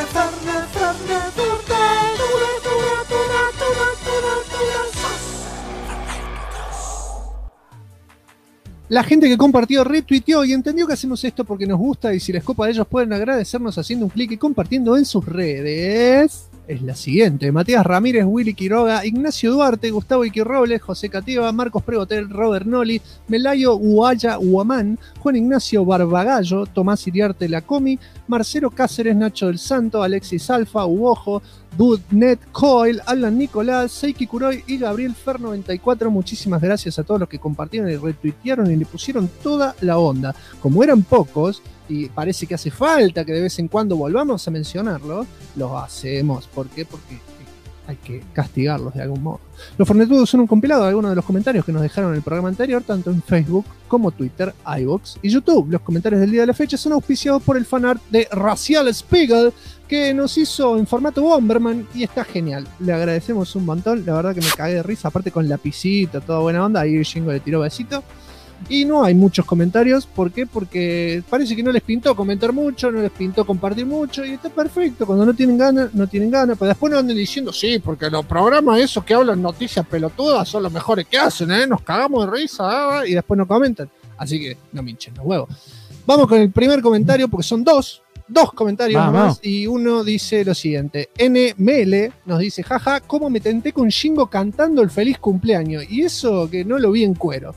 La gente que compartió, retuiteó y entendió que hacemos esto porque nos gusta y si les copa a ellos pueden agradecernos haciendo un clic y compartiendo en sus redes. Es la siguiente: Matías Ramírez, Willy Quiroga, Ignacio Duarte, Gustavo Iquirrobles, José Cativa, Marcos Pregotel, Robert Noli, Melayo Huaya Huamán, Juan Ignacio Barbagallo, Tomás Iriarte Lacomi, Marcelo Cáceres, Nacho del Santo, Alexis Alfa, Ubojo, Dudnet Coil, Alan Nicolás, Seiki Kuroy y Gabriel Fer 94. Muchísimas gracias a todos los que compartieron y retuitearon y le pusieron toda la onda. Como eran pocos y parece que hace falta que de vez en cuando volvamos a mencionarlo, lo hacemos. ¿Por qué? Porque hay que castigarlos de algún modo. Los Fornetudos son un compilado de algunos de los comentarios que nos dejaron en el programa anterior, tanto en Facebook como Twitter, iVoox y YouTube. Los comentarios del día de la fecha son auspiciados por el fanart de Racial Spiegel, que nos hizo en formato Bomberman y está genial. Le agradecemos un montón, la verdad que me cagué de risa, aparte con lapicito, toda buena onda, ahí Jingo le tiró besito. Y no hay muchos comentarios, ¿por qué? Porque parece que no les pintó comentar mucho, no les pintó compartir mucho, y está perfecto. Cuando no tienen ganas, no tienen ganas, pero después no anden diciendo, sí, porque los programas esos que hablan noticias pelotudas son los mejores que hacen, nos cagamos de risa, y después no comentan. Así que no me hinchen los huevos. Vamos con el primer comentario, porque son dos. 2 comentarios Vamos. más y uno dice lo siguiente. NML nos dice, jaja, cómo me tenté con Shingo cantando el feliz cumpleaños. Y eso que no lo vi en cuero.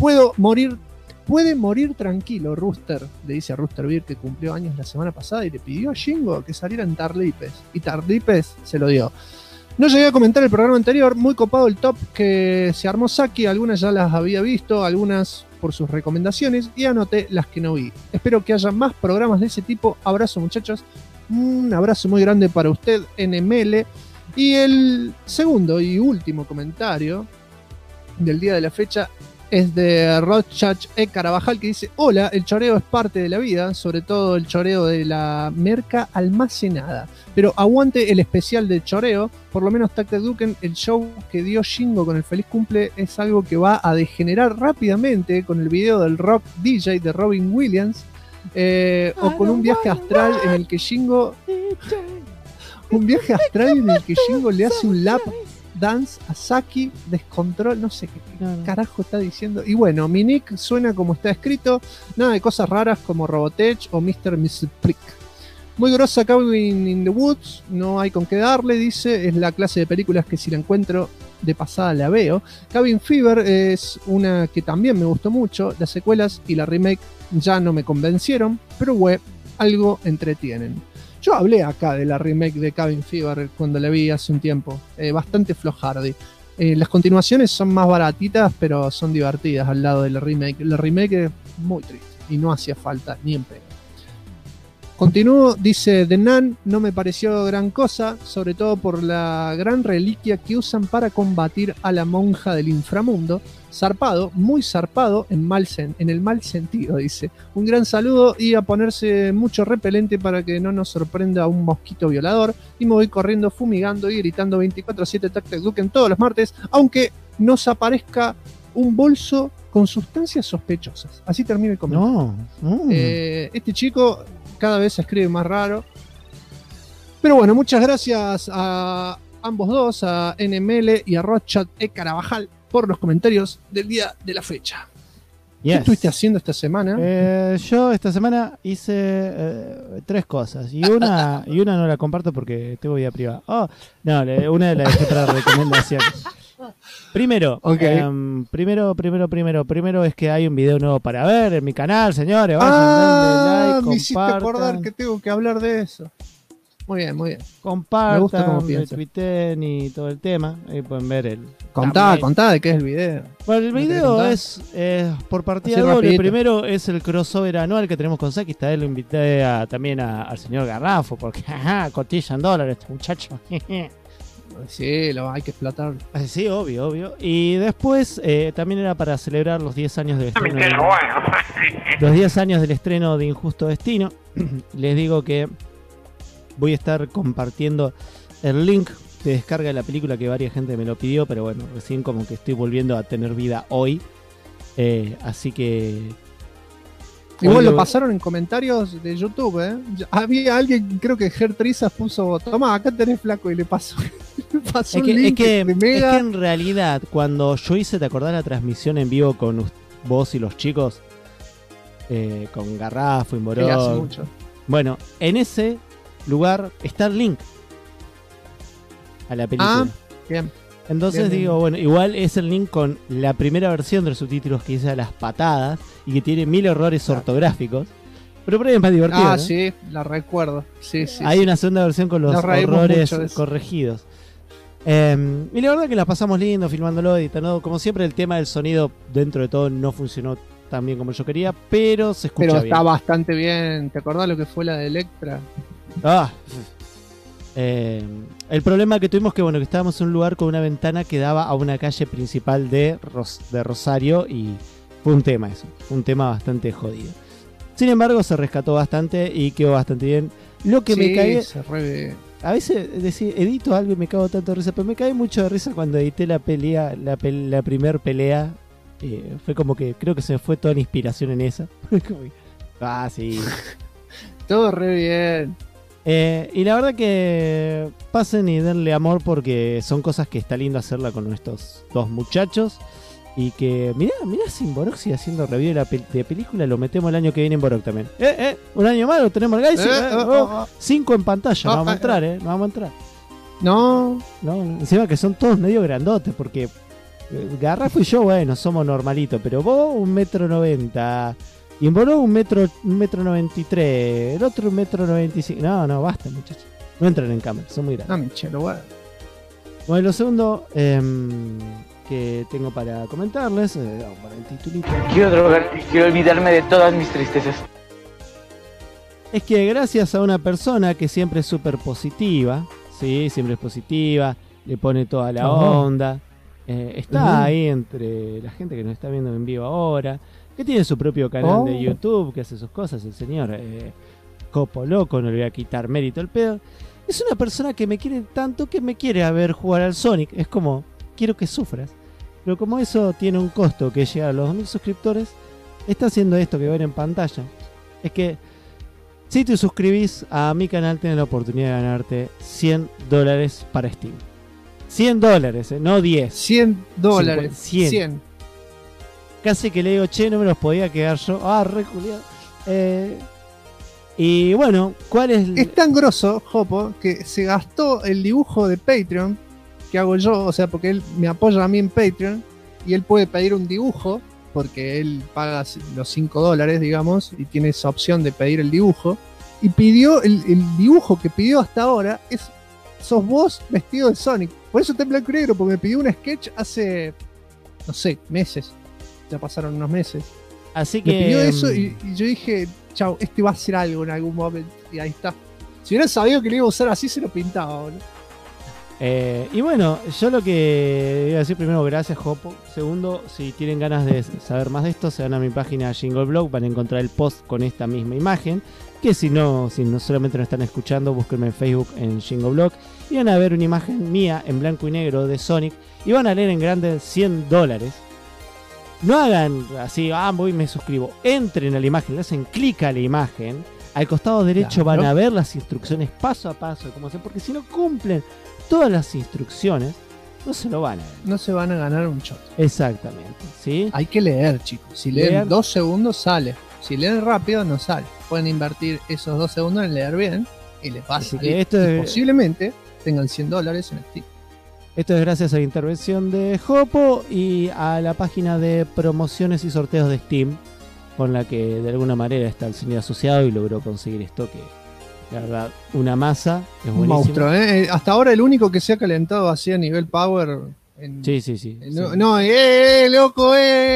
Puede morir tranquilo, Rooster. Le dice a Rooster Beer que cumplió años la semana pasada y le pidió a Shingo que saliera en Tarlipes. Y Tarlipes se lo dio. No llegué a comentar el programa anterior, muy copado el top que se armó Saki, algunas ya las había visto, algunas por sus recomendaciones y anoté las que no vi. Espero que haya más programas de ese tipo. Abrazo muchachos, un abrazo muy grande para usted NML. Y el segundo y último comentario del día de la fecha es de Rodchach E. Carabajal, que dice: hola, el choreo es parte de la vida, sobre todo el choreo de la merca almacenada. Pero aguante el especial de choreo, por lo menos Tacte Duken, el show que dio Shingo con el feliz cumple es algo que va a degenerar rápidamente con el video del rock DJ de Robin Williams, o con un viaje astral en el que Shingo... Un viaje astral en el que Shingo le hace un lap dance a Saki, descontrol, no sé qué carajo está diciendo. Y bueno, mi nick suena como está escrito, nada de cosas raras como Robotech o Mr. Mrs. Prick. Muy grosa Cabin in the Woods, no hay con qué darle, dice, es la clase de películas que si la encuentro de pasada la veo. Cabin Fever es una que también me gustó mucho, las secuelas y la remake ya no me convencieron, pero algo entretienen. Yo hablé acá de la remake de Cabin Fever cuando la vi hace un tiempo, bastante flojardi. Las continuaciones son más baratitas, pero son divertidas al lado de la remake. La remake es muy triste y no hacía falta ni en pedo. Continúo, dice The Nun, no me pareció gran cosa, sobre todo por la gran reliquia que usan para combatir a la monja del inframundo. Zarpado, muy zarpado en el mal sentido, dice. Un gran saludo y a ponerse mucho repelente para que no nos sorprenda un mosquito violador. Y me voy corriendo, fumigando y gritando 24/7 Tacte Duken todos los martes, aunque nos aparezca un bolso con sustancias sospechosas. Así termina el comentario. Este chico cada vez se escribe más raro. Pero bueno, muchas gracias a ambos dos, a NML y a Rodchat E. Carabajal, por los comentarios del día de la fecha. Yes. ¿Qué estuviste haciendo esta semana? Yo esta semana hice 3 cosas. Y una no la comparto porque tengo vida privada. Una la dejé para recomendaciones. Primero, primero es que hay un video nuevo para ver en mi canal, señores. Vayan, denle like, me hiciste compartan. acordar que tengo que hablar de eso. Muy bien, muy bien. Compartan, me gusta cómo piensa. retuiteen y todo el tema. Ahí pueden ver el... Contá de qué es el video. Bueno, el video es por partida Así doble. rapidito. Primero es el crossover anual que tenemos con Saki. Esta vez lo invité también al señor Garrafo, porque cotilla en dólares este muchacho. Sí, hay que explotarlo. Sí, obvio. Y después también era para celebrar los 10 años del estreno. Los 10 años del estreno de Injusto Destino. Les digo que voy a estar compartiendo el link de descarga de la película, que varias gente me lo pidió, pero bueno, recién como que estoy volviendo a tener vida hoy. Así que... Igual lo pasaron en comentarios de YouTube, ¿eh? Había alguien, creo que Gertrizas puso, toma, acá tenés flaco, y le pasó un link de Mega. Es que en realidad, cuando yo hice, ¿te acordás la transmisión en vivo con vos y los chicos? Con Garrafo y Morón. Sí, hace mucho. Bueno, en ese lugar está el link a la película. Bien. Entonces bien. Digo, bueno, igual es el link con la primera versión de los subtítulos que hice a las patadas y que tiene 1000 errores ortográficos. Pero por ahí es más divertido. Sí, la recuerdo. Sí, Hay una segunda versión con los errores corregidos. Y la verdad que la pasamos lindo, filmándolo, editando. Como siempre, el tema del sonido dentro de todo no funcionó tan bien como yo quería, pero se escucha bien. Pero está bastante bien. ¿Te acordás lo que fue la de Electra? El problema que tuvimos que estábamos en un lugar con una ventana que daba a una calle principal de Rosario y fue un tema eso, un tema bastante jodido. Sin embargo, se rescató bastante y quedó bastante bien. Lo que me cae, a veces edito algo y me cago tanto de risa, pero me cae mucho de risa cuando edité la primer pelea. Fue como que creo que se me fue toda la inspiración en esa. Sí. Todo re bien. Y la verdad que pasen y denle amor porque son cosas que está lindo hacerla con estos dos muchachos. Y que, mirá Simborok sigue haciendo review de película, lo metemos el año que viene en Borok también. Un año más lo tenemos el Geisel. 5 en pantalla, no vamos a entrar, no vamos a entrar. No, encima que son todos medio grandotes, porque Garrafo y yo, bueno, somos normalitos, pero vos 1,90 m. Y en Borok 1,93 m. El otro 1,95 m. No, basta, muchachos. No entran en cámara, son muy grandes. No, Michelo, bueno. Bueno, lo segundo que tengo para comentarles, vamos para el titulito. Quiero drogar y quiero olvidarme de todas mis tristezas. Es que gracias a una persona que siempre es súper positiva, ¿sí? Siempre es positiva, le pone toda la onda, está ahí entre la gente que nos está viendo en vivo ahora, que tiene su propio canal de YouTube, que hace sus cosas, el señor Copo Loco, no le voy a quitar mérito al pedo. Es una persona que me quiere tanto que me quiere ver jugar al Sonic. Es como, quiero que sufras. Pero como eso tiene un costo que es llegar a los 2.000 suscriptores, está haciendo esto que ven en pantalla. Es que si te suscribís a mi canal, tienes la oportunidad de ganarte $100 para Steam. $100, no 10. $100. 100. Casi que le digo, che, no me los podía quedar yo. Re culiado. Y bueno, ¿cuál es? Es tan grosso, Jopo, que se gastó el dibujo de Patreon que hago yo, o sea, porque él me apoya a mí en Patreon y él puede pedir un dibujo porque él paga los $5, digamos, y tiene esa opción de pedir el dibujo. Y pidió el dibujo que pidió hasta ahora sos vos vestido de Sonic. Por eso está en blanco y negro, porque me pidió un sketch hace, no sé, meses. Ya pasaron unos meses. Así que me pidió eso y yo dije, chau, este va a hacer algo en algún momento. Y ahí está. Si hubiera sabido que lo iba a usar así, se lo pintaba, boludo. Y bueno, yo lo que iba a decir primero, gracias, Jopo. Segundo, si tienen ganas de saber más de esto, se van a mi página Jingle Blog, van a encontrar el post con esta misma imagen. Que si no solamente nos están escuchando, búsquenme en Facebook en Jingle Blog y van a ver una imagen mía en blanco y negro de Sonic y van a leer en grande $100. No hagan así, voy y me suscribo. Entren a la imagen, le hacen clic a la imagen. Al costado derecho van a ver las instrucciones paso a paso de cómo hacer, porque si no cumplen todas las instrucciones, no se lo van a ganar. No se van a ganar un shot. Exactamente, ¿sí? Hay que leer, chicos. Si leen 2 segundos, sale. Si leen rápido, no sale. Pueden invertir esos 2 segundos en leer bien y les va a salir. Y posiblemente tengan $100 en Steam. Esto es gracias a la intervención de Jopo y a la página de promociones y sorteos de Steam, con la que de alguna manera está el señor asociado y logró conseguir esto que, la verdad, una masa. Es un monstruo, ¿eh? Hasta ahora el único que se ha calentado así a nivel power. Sí. Loco,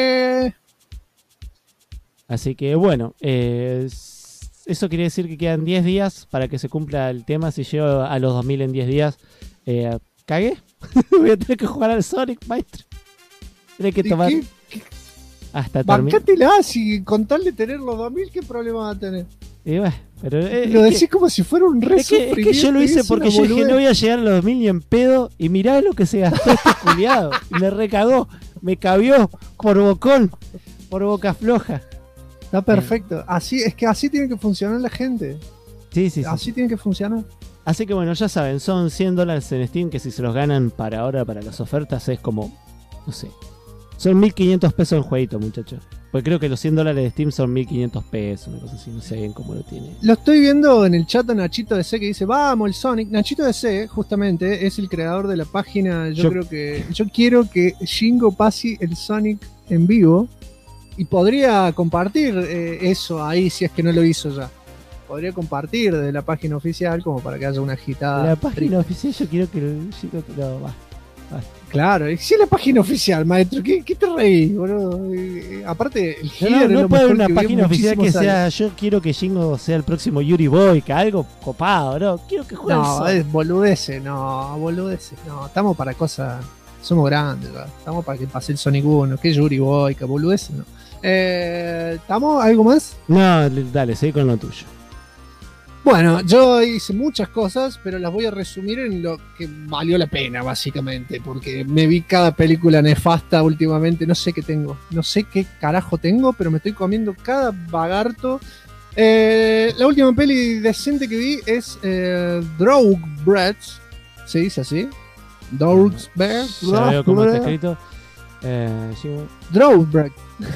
Así que bueno, eso quiere decir que quedan 10 días para que se cumpla el tema. Si llego a los 2000 en 10 días, cagué. Voy a tener que jugar al Sonic, maestro. Tener que tomar hasta terminar. Bancátela, si con tal de tener los 2000, ¿qué problema va a tener? Y bueno, pero lo decís como si fuera un re sufrimiento. Es que yo lo hice porque yo dije, no voy a llegar a los 2000 ni en pedo. Y mirá lo que se gastó este culiado. Me recagó, me cabió por bocón, por boca floja. Está perfecto. Así es que así tiene que funcionar la gente. Sí. Así tiene que funcionar. Así que bueno, ya saben, son $100 en Steam, que si se los ganan para ahora, para las ofertas, es como, no sé, son 1.500 pesos en jueguito, muchachos. Porque creo que los $100 de Steam son 1.500 pesos, una cosa así, no sé bien cómo lo tiene. Lo estoy viendo en el chat a Nachito DC que dice, vamos, el Sonic. Nachito DC, justamente, es el creador de la página. Yo quiero que Shingo pase el Sonic en vivo y podría compartir eso ahí si es que no lo hizo ya. Podría compartir de la página oficial como para que haya una agitada. La página oficial, yo quiero que el chico no, va. Claro, si es la página oficial, maestro, ¿qué te reís, boludo? Aparte, el Header no es lo puede mejor una que página oficial que sea, años. yo quiero que Jingo sea el próximo Yuri Boy, que algo copado, ¿no? Quiero que juegue No, es boludeces, no, estamos para cosas, somos grandes, ¿verdad? Estamos para que pase el Sonic 1, que Yuri Boy, que boludeces, no. ¿Estamos? ¿Algo más? No, dale, seguí con lo tuyo. Bueno, yo hice muchas cosas, pero las voy a resumir en lo que valió la pena, básicamente, porque me vi cada película nefasta últimamente, no sé qué tengo, no sé qué carajo tengo, pero me estoy comiendo cada bagarto. La última peli decente que vi es Droughbrats, ¿se dice así? Droughbrats. Ya veo cómo está escrito. Drawbreak.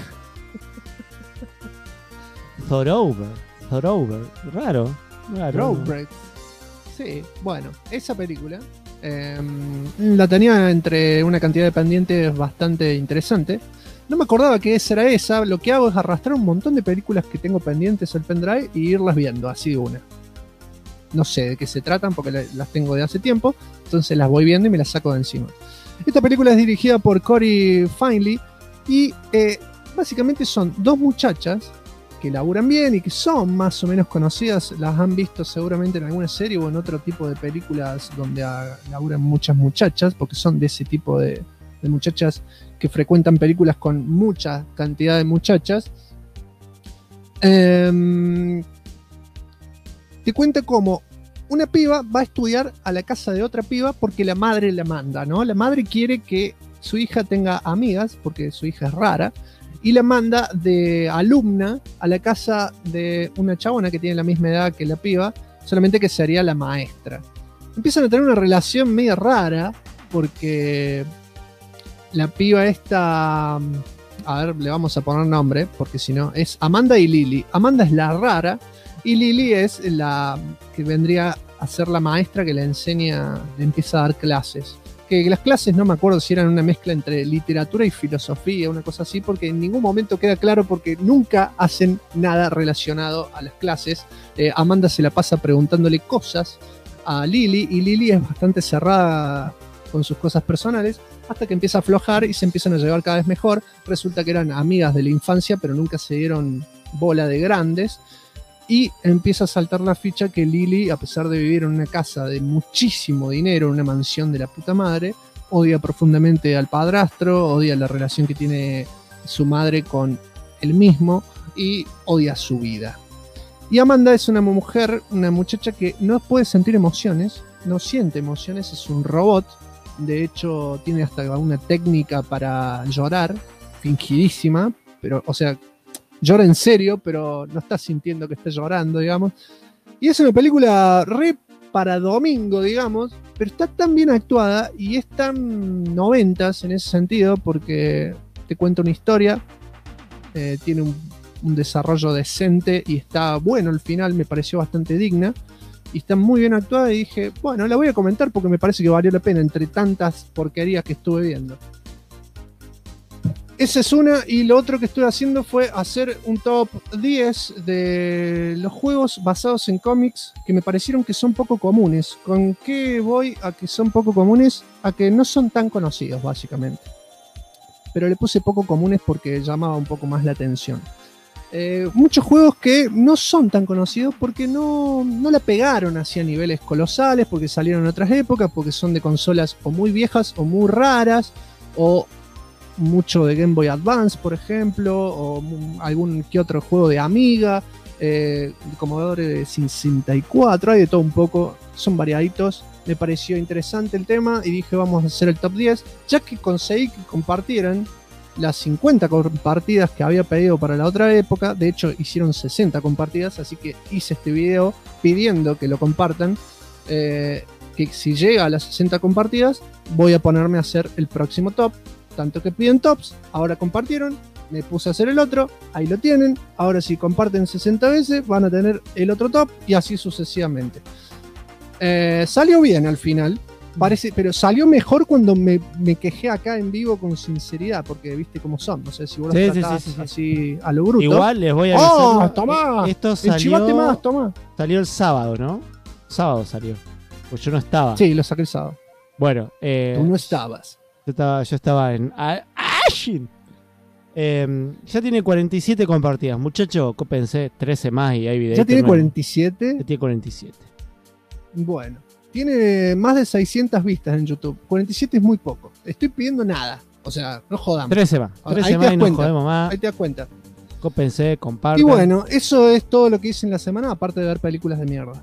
Thorover. Raro. Drawbreak. Sí, bueno, esa película la tenía entre una cantidad de pendientes bastante interesante. No me acordaba que esa era esa. Lo que hago es arrastrar un montón de películas que tengo pendientes al pendrive y irlas viendo, así de una. No sé de qué se tratan porque las tengo de hace tiempo, entonces las voy viendo y me las saco de encima. Esta película es dirigida por Cory Finley y básicamente son dos muchachas que laburan bien y que son más o menos conocidas. Las han visto seguramente en alguna serie o en otro tipo de películas donde laburan muchas muchachas, porque son de ese tipo de muchachas que frecuentan películas con mucha cantidad de muchachas. Te cuenta cómo una piba va a estudiar a la casa de otra piba porque la madre la manda, ¿no? La madre quiere que su hija tenga amigas porque su hija es rara y la manda de alumna a la casa de una chabona que tiene la misma edad que la piba, solamente que sería la maestra. Empiezan a tener una relación media rara porque la piba esta, a ver, le vamos a poner nombre porque si no, es Amanda y Lily. Amanda es la rara y Lily es la que vendría a ser la maestra que le enseña, le empieza a dar clases. Que las clases no me acuerdo si eran una mezcla entre literatura y filosofía, una cosa así, porque en ningún momento queda claro porque nunca hacen nada relacionado a las clases. Amanda se la pasa preguntándole cosas a Lily y Lily es bastante cerrada con sus cosas personales hasta que empieza a aflojar y se empiezan a llevar cada vez mejor. Resulta que eran amigas de la infancia pero nunca se dieron bola de grandes. Y empieza a saltar la ficha que Lily, a pesar de vivir en una casa de muchísimo dinero, en una mansión de la puta madre, odia profundamente al padrastro, odia la relación que tiene su madre con él mismo y odia su vida. Y Amanda es una mujer, una muchacha que no puede sentir emociones, no siente emociones, es un robot. De hecho, tiene hasta una técnica para llorar, fingidísima, pero, o sea, llora en serio, pero no está sintiendo que está llorando, digamos. Y es una película re para domingo, digamos, pero está tan bien actuada y es tan noventas en ese sentido, porque te cuenta una historia, tiene un desarrollo decente y está bueno el final, me pareció bastante digna. Y está muy bien actuada y dije, bueno, la voy a comentar porque me parece que valió la pena entre tantas porquerías que estuve viendo. Esa es una, y lo otro que estuve haciendo fue hacer un top 10 de los juegos basados en cómics que me parecieron que son poco comunes. ¿Con qué voy a que son poco comunes? A que no son tan conocidos, básicamente. Pero le puse poco comunes porque llamaba un poco más la atención. Muchos juegos que no son tan conocidos porque no la pegaron hacia niveles colosales, porque salieron en otras épocas, porque son de consolas o muy viejas o muy raras, o mucho de Game Boy Advance, por ejemplo, o algún que otro juego de Amiga, de Commodore 64, hay de todo un poco, son variaditos. Me pareció interesante el tema y dije vamos a hacer el top 10, ya que conseguí que compartieran las 50 compartidas que había pedido para la otra época. De hecho hicieron 60 compartidas, así que hice este video pidiendo que lo compartan, que si llega a las 60 compartidas voy a ponerme a hacer el próximo top. Tanto que piden tops, ahora compartieron, me puse a hacer el otro, ahí lo tienen. Ahora si comparten 60 veces van a tener el otro top y así sucesivamente. Salió bien al final, parece, pero salió mejor cuando me quejé acá en vivo con sinceridad, porque viste cómo son, no sé si vos los tratás así a lo bruto. Igual les voy a avisar. ¡Oh, tomá! Esto el chivate más, tomá. Salió el sábado, ¿no? Sábado salió, pues yo no estaba. Sí, lo saqué el sábado. Bueno, tú no estabas. Yo estaba en Ashin. Ya tiene 47 compartidas. Muchacho, pensé 13 más y hay videos. ¿Ya tiene 47? Ya tiene 47. Bueno, tiene más de 600 vistas en YouTube. 47 es muy poco. Estoy pidiendo nada. O sea, no jodamos. 13 más. 13 más y no jodemos más. Ahí te das cuenta. Pensé, compartan. Y bueno, eso es todo lo que hice en la semana, aparte de ver películas de mierda.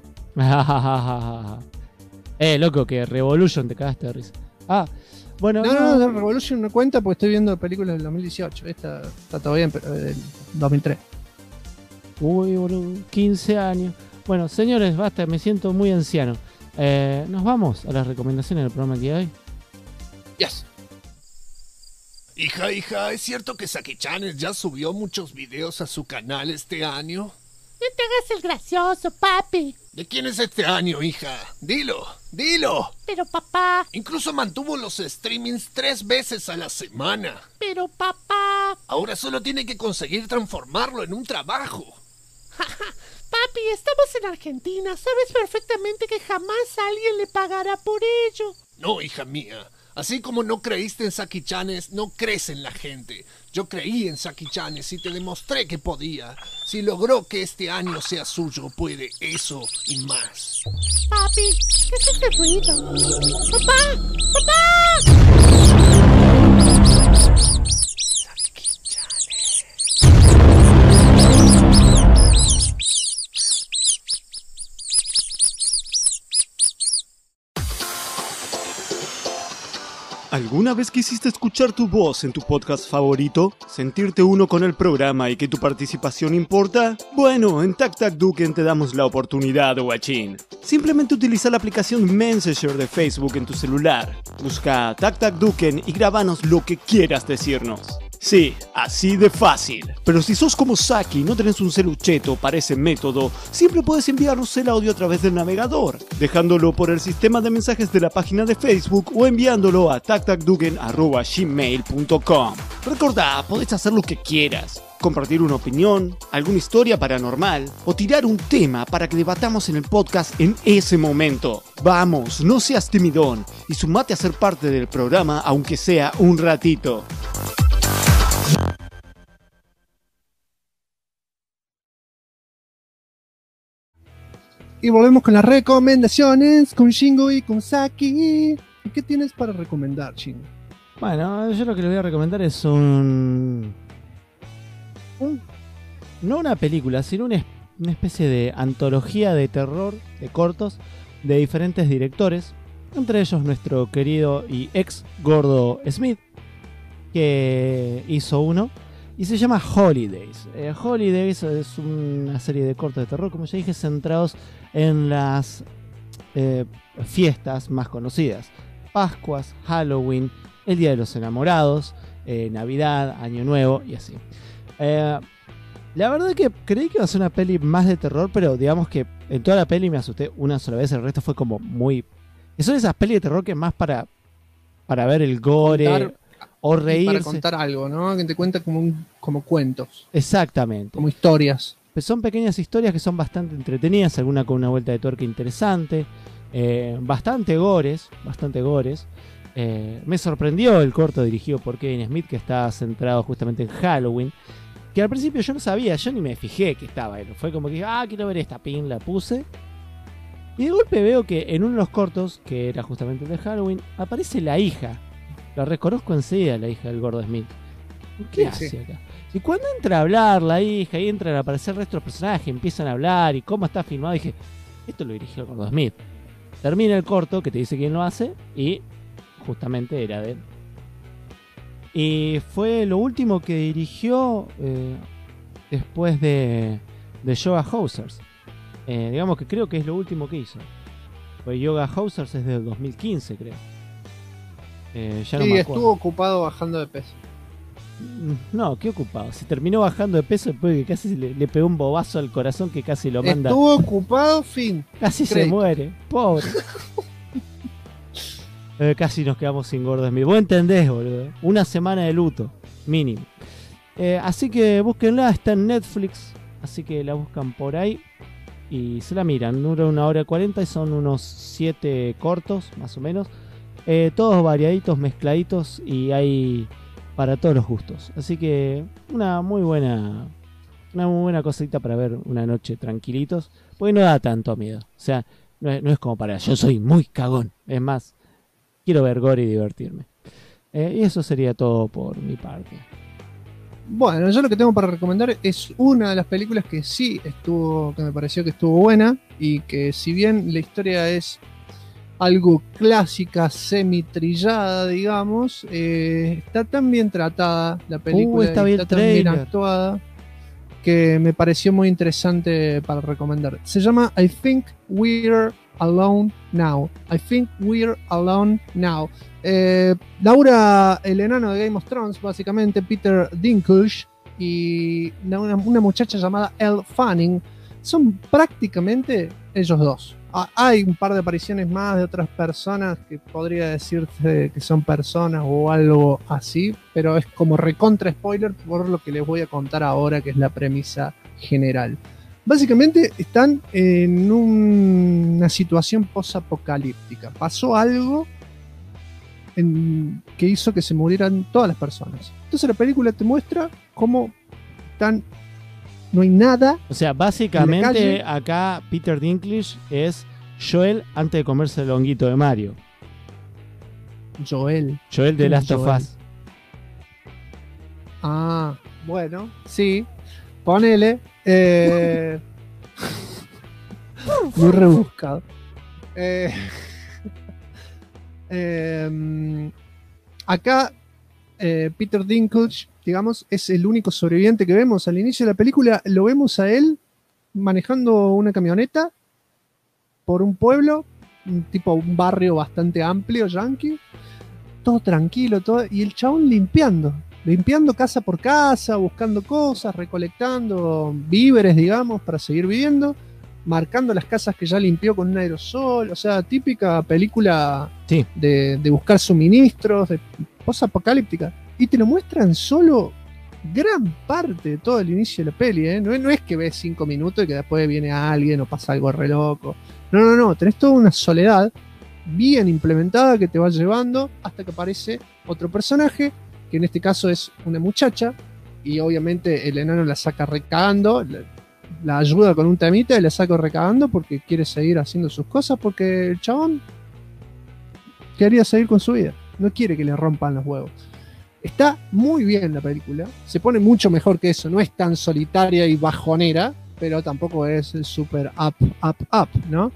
Loco, que Revolution te cagaste de risa. Bueno, no, Revolution no cuenta porque estoy viendo películas del 2018. Esta está todo bien, pero del 2003. Uy, boludo, 15 años. Bueno, señores, basta, me siento muy anciano. Nos vamos a las recomendaciones del programa que hay. Yes. Hija, ¿es cierto que Saki-chan ya subió muchos videos a su canal este año? No te hagas el gracioso, papi. ¿De quién es este año, hija? Dilo. Pero papá. Incluso mantuvo los streamings 3 veces a la semana. Pero papá. Ahora solo tiene que conseguir transformarlo en un trabajo. Papi, estamos en Argentina. Sabes perfectamente que jamás alguien le pagará por ello. No, hija mía. Así como no creíste en Saki-chanes, no crees en la gente. Yo creí en Saki-chanes y te demostré que podía. Si logró que este año sea suyo, puede eso y más. Papi, ¿qué es este ruido? ¡Papá! ¿Alguna vez quisiste escuchar tu voz en tu podcast favorito? ¿Sentirte uno con el programa y que tu participación importa? Bueno, en TacTacDuken te damos la oportunidad, guachín. Simplemente utiliza la aplicación Messenger de Facebook en tu celular. Busca TacTacDuken y grabanos lo que quieras decirnos. Sí, así de fácil. Pero si sos como Saki y no tenés un celucheto para ese método, siempre puedes enviarnos el audio a través del navegador, dejándolo por el sistema de mensajes de la página de Facebook o enviándolo a tactacduken@gmail.com. Recordá, podés hacer lo que quieras. Compartir una opinión, alguna historia paranormal o tirar un tema para que debatamos en el podcast en ese momento. Vamos, no seas timidón y sumate a ser parte del programa aunque sea un ratito. Y volvemos con las recomendaciones con Shingo y con Saki. ¿Y qué tienes para recomendar, Shingo? Bueno, yo lo que le voy a recomendar es no una película, sino una especie de antología de terror, de cortos, de diferentes directores. Entre ellos nuestro querido y ex Gordo Smith, que hizo uno. Y se llama Holidays. Holidays es una serie de cortos de terror, como ya dije, centrados en las fiestas más conocidas. Pascuas, Halloween, el Día de los Enamorados, Navidad, Año Nuevo y así. La verdad es que creí que iba a ser una peli más de terror, pero digamos que en toda la peli me asusté una sola vez. El resto fue como muy... Son esas pelis de terror que más para ver el gore... O reírse. Para contar algo, ¿no? Que te cuenta como cuentos. Exactamente. Como historias. Pues son pequeñas historias que son bastante entretenidas, alguna con una vuelta de tuerca interesante, bastante gores. Me sorprendió el corto dirigido por Kevin Smith, que está centrado justamente en Halloween, que al principio yo no sabía, yo ni me fijé que estaba él. Fue como que, quiero ver esta pin, la puse. Y de golpe veo que en uno de los cortos, que era justamente el de Halloween, aparece la hija. La reconozco enseguida, la hija del Gordo Smith. ¿Qué hace acá? Y cuando entra a hablar la hija y entran a aparecer el resto de los personajes, empiezan a hablar y cómo está filmado, dije, esto lo dirigió el Gordo Smith. Termina el corto, que te dice quién lo hace, y justamente era de él. Y fue lo último que dirigió después de Yoga Hosers. Digamos que creo que es lo último que hizo. Pues Yoga Hosers es del 2015, creo. Ya no me acuerdo. Estuvo ocupado bajando de peso. No, qué ocupado. Se terminó bajando de peso después de que casi le pegó un bobazo al corazón que casi lo manda. Estuvo ocupado, fin. Casi se muere. Pobre. Casi nos quedamos sin Gordo Smith. Vos entendés, boludo. Una semana de luto, mínimo. Así que búsquenla, está en Netflix. Así que la buscan por ahí y se la miran. Dura 1 hora 40 y son unos 7 cortos, más o menos. Todos variaditos, mezcladitos y hay para todos los gustos. Así que una muy buena cosita para ver una noche tranquilitos. Porque no da tanto miedo. O sea, no es como para yo soy muy cagón. Es más, quiero ver gore y divertirme. Y eso sería todo por mi parte. Bueno, yo lo que tengo para recomendar es una de las películas que sí que me pareció que estuvo buena. Y que si bien la historia es algo clásica, semi-trillada, digamos, está tan bien tratada la película, está bien tan bien actuada, que me pareció muy interesante para recomendar. Se llama I Think We're alone now. I think we're alone now. Laura, el enano de Game of Thrones, básicamente, Peter Dinklage, y una muchacha llamada Elle Fanning, son prácticamente ellos dos. Hay un par de apariciones más de otras personas que podría decirse que son personas o algo así, pero es como recontra spoiler por lo que les voy a contar ahora, que es la premisa general. Básicamente están en una situación post-apocalíptica. Pasó algo que hizo que se murieran todas las personas. Entonces la película te muestra cómo no hay nada. O sea, básicamente acá Peter Dinklage es Joel antes de comerse el honguito de Mario. Joel de Last of Us. Ah, bueno, sí. Ponele. Muy rebuscado. Acá Peter Dinklage, digamos, es el único sobreviviente que vemos. Al inicio de la película lo vemos a él manejando una camioneta por un pueblo, un barrio bastante amplio, yankee, todo tranquilo, y el chabón limpiando casa por casa, buscando cosas, recolectando víveres, digamos, para seguir viviendo, marcando las casas que ya limpió con un aerosol. O sea, típica película de buscar suministros, de post-apocalíptica. Y te lo muestran solo gran parte de todo el inicio de la peli, ¿eh? No es que ves 5 minutos y que después viene alguien o pasa algo re loco. No, tenés toda una soledad bien implementada que te va llevando hasta que aparece otro personaje, que en este caso es una muchacha, y obviamente el enano la saca recagando, la ayuda con un temita y la saca recagando porque quiere seguir haciendo sus cosas, porque el chabón quería seguir con su vida, no quiere que le rompan los huevos. Está muy bien la película, se pone mucho mejor que eso, no es tan solitaria y bajonera, pero tampoco es el super up, ¿no?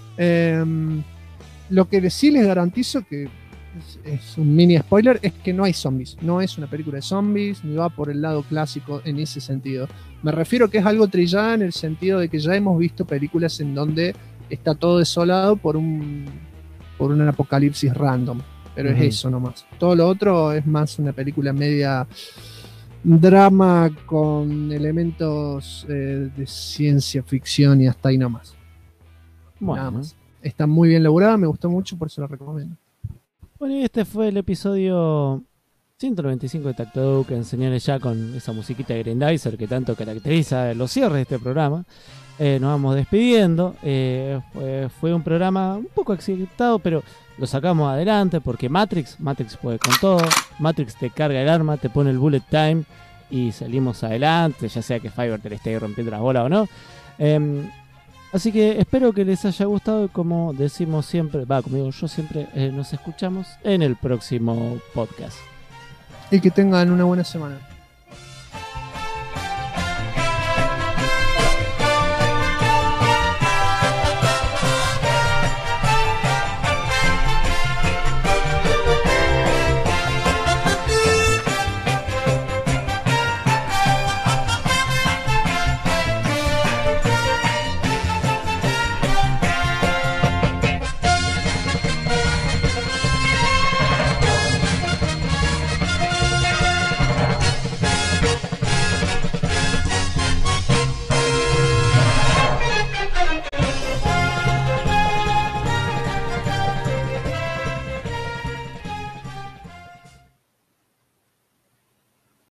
Lo que sí les garantizo, que es un mini spoiler, es que no hay zombies. No es una película de zombies, ni va por el lado clásico en ese sentido. Me refiero que es algo trillada en el sentido de que ya hemos visto películas en donde está todo desolado por un apocalipsis random. Pero es eso nomás. Todo lo otro es más una película media drama con elementos de ciencia ficción y hasta ahí nomás. Bueno. Nada más. Está muy bien lograda, me gustó mucho, por eso la recomiendo. Bueno, y este fue el episodio 195 de Tacto, que enseñaré ya con esa musiquita de Grandizer que tanto caracteriza los cierres de este programa. Nos vamos despidiendo. Fue un programa un poco accidentado, pero lo sacamos adelante porque Matrix puede con todo. Matrix te carga el arma, te pone el bullet time y salimos adelante, ya sea que Fiverr te le esté rompiendo las bolas o no. Así que espero que les haya gustado, y como decimos siempre, yo siempre, nos escuchamos en el próximo podcast. Y que tengan una buena semana.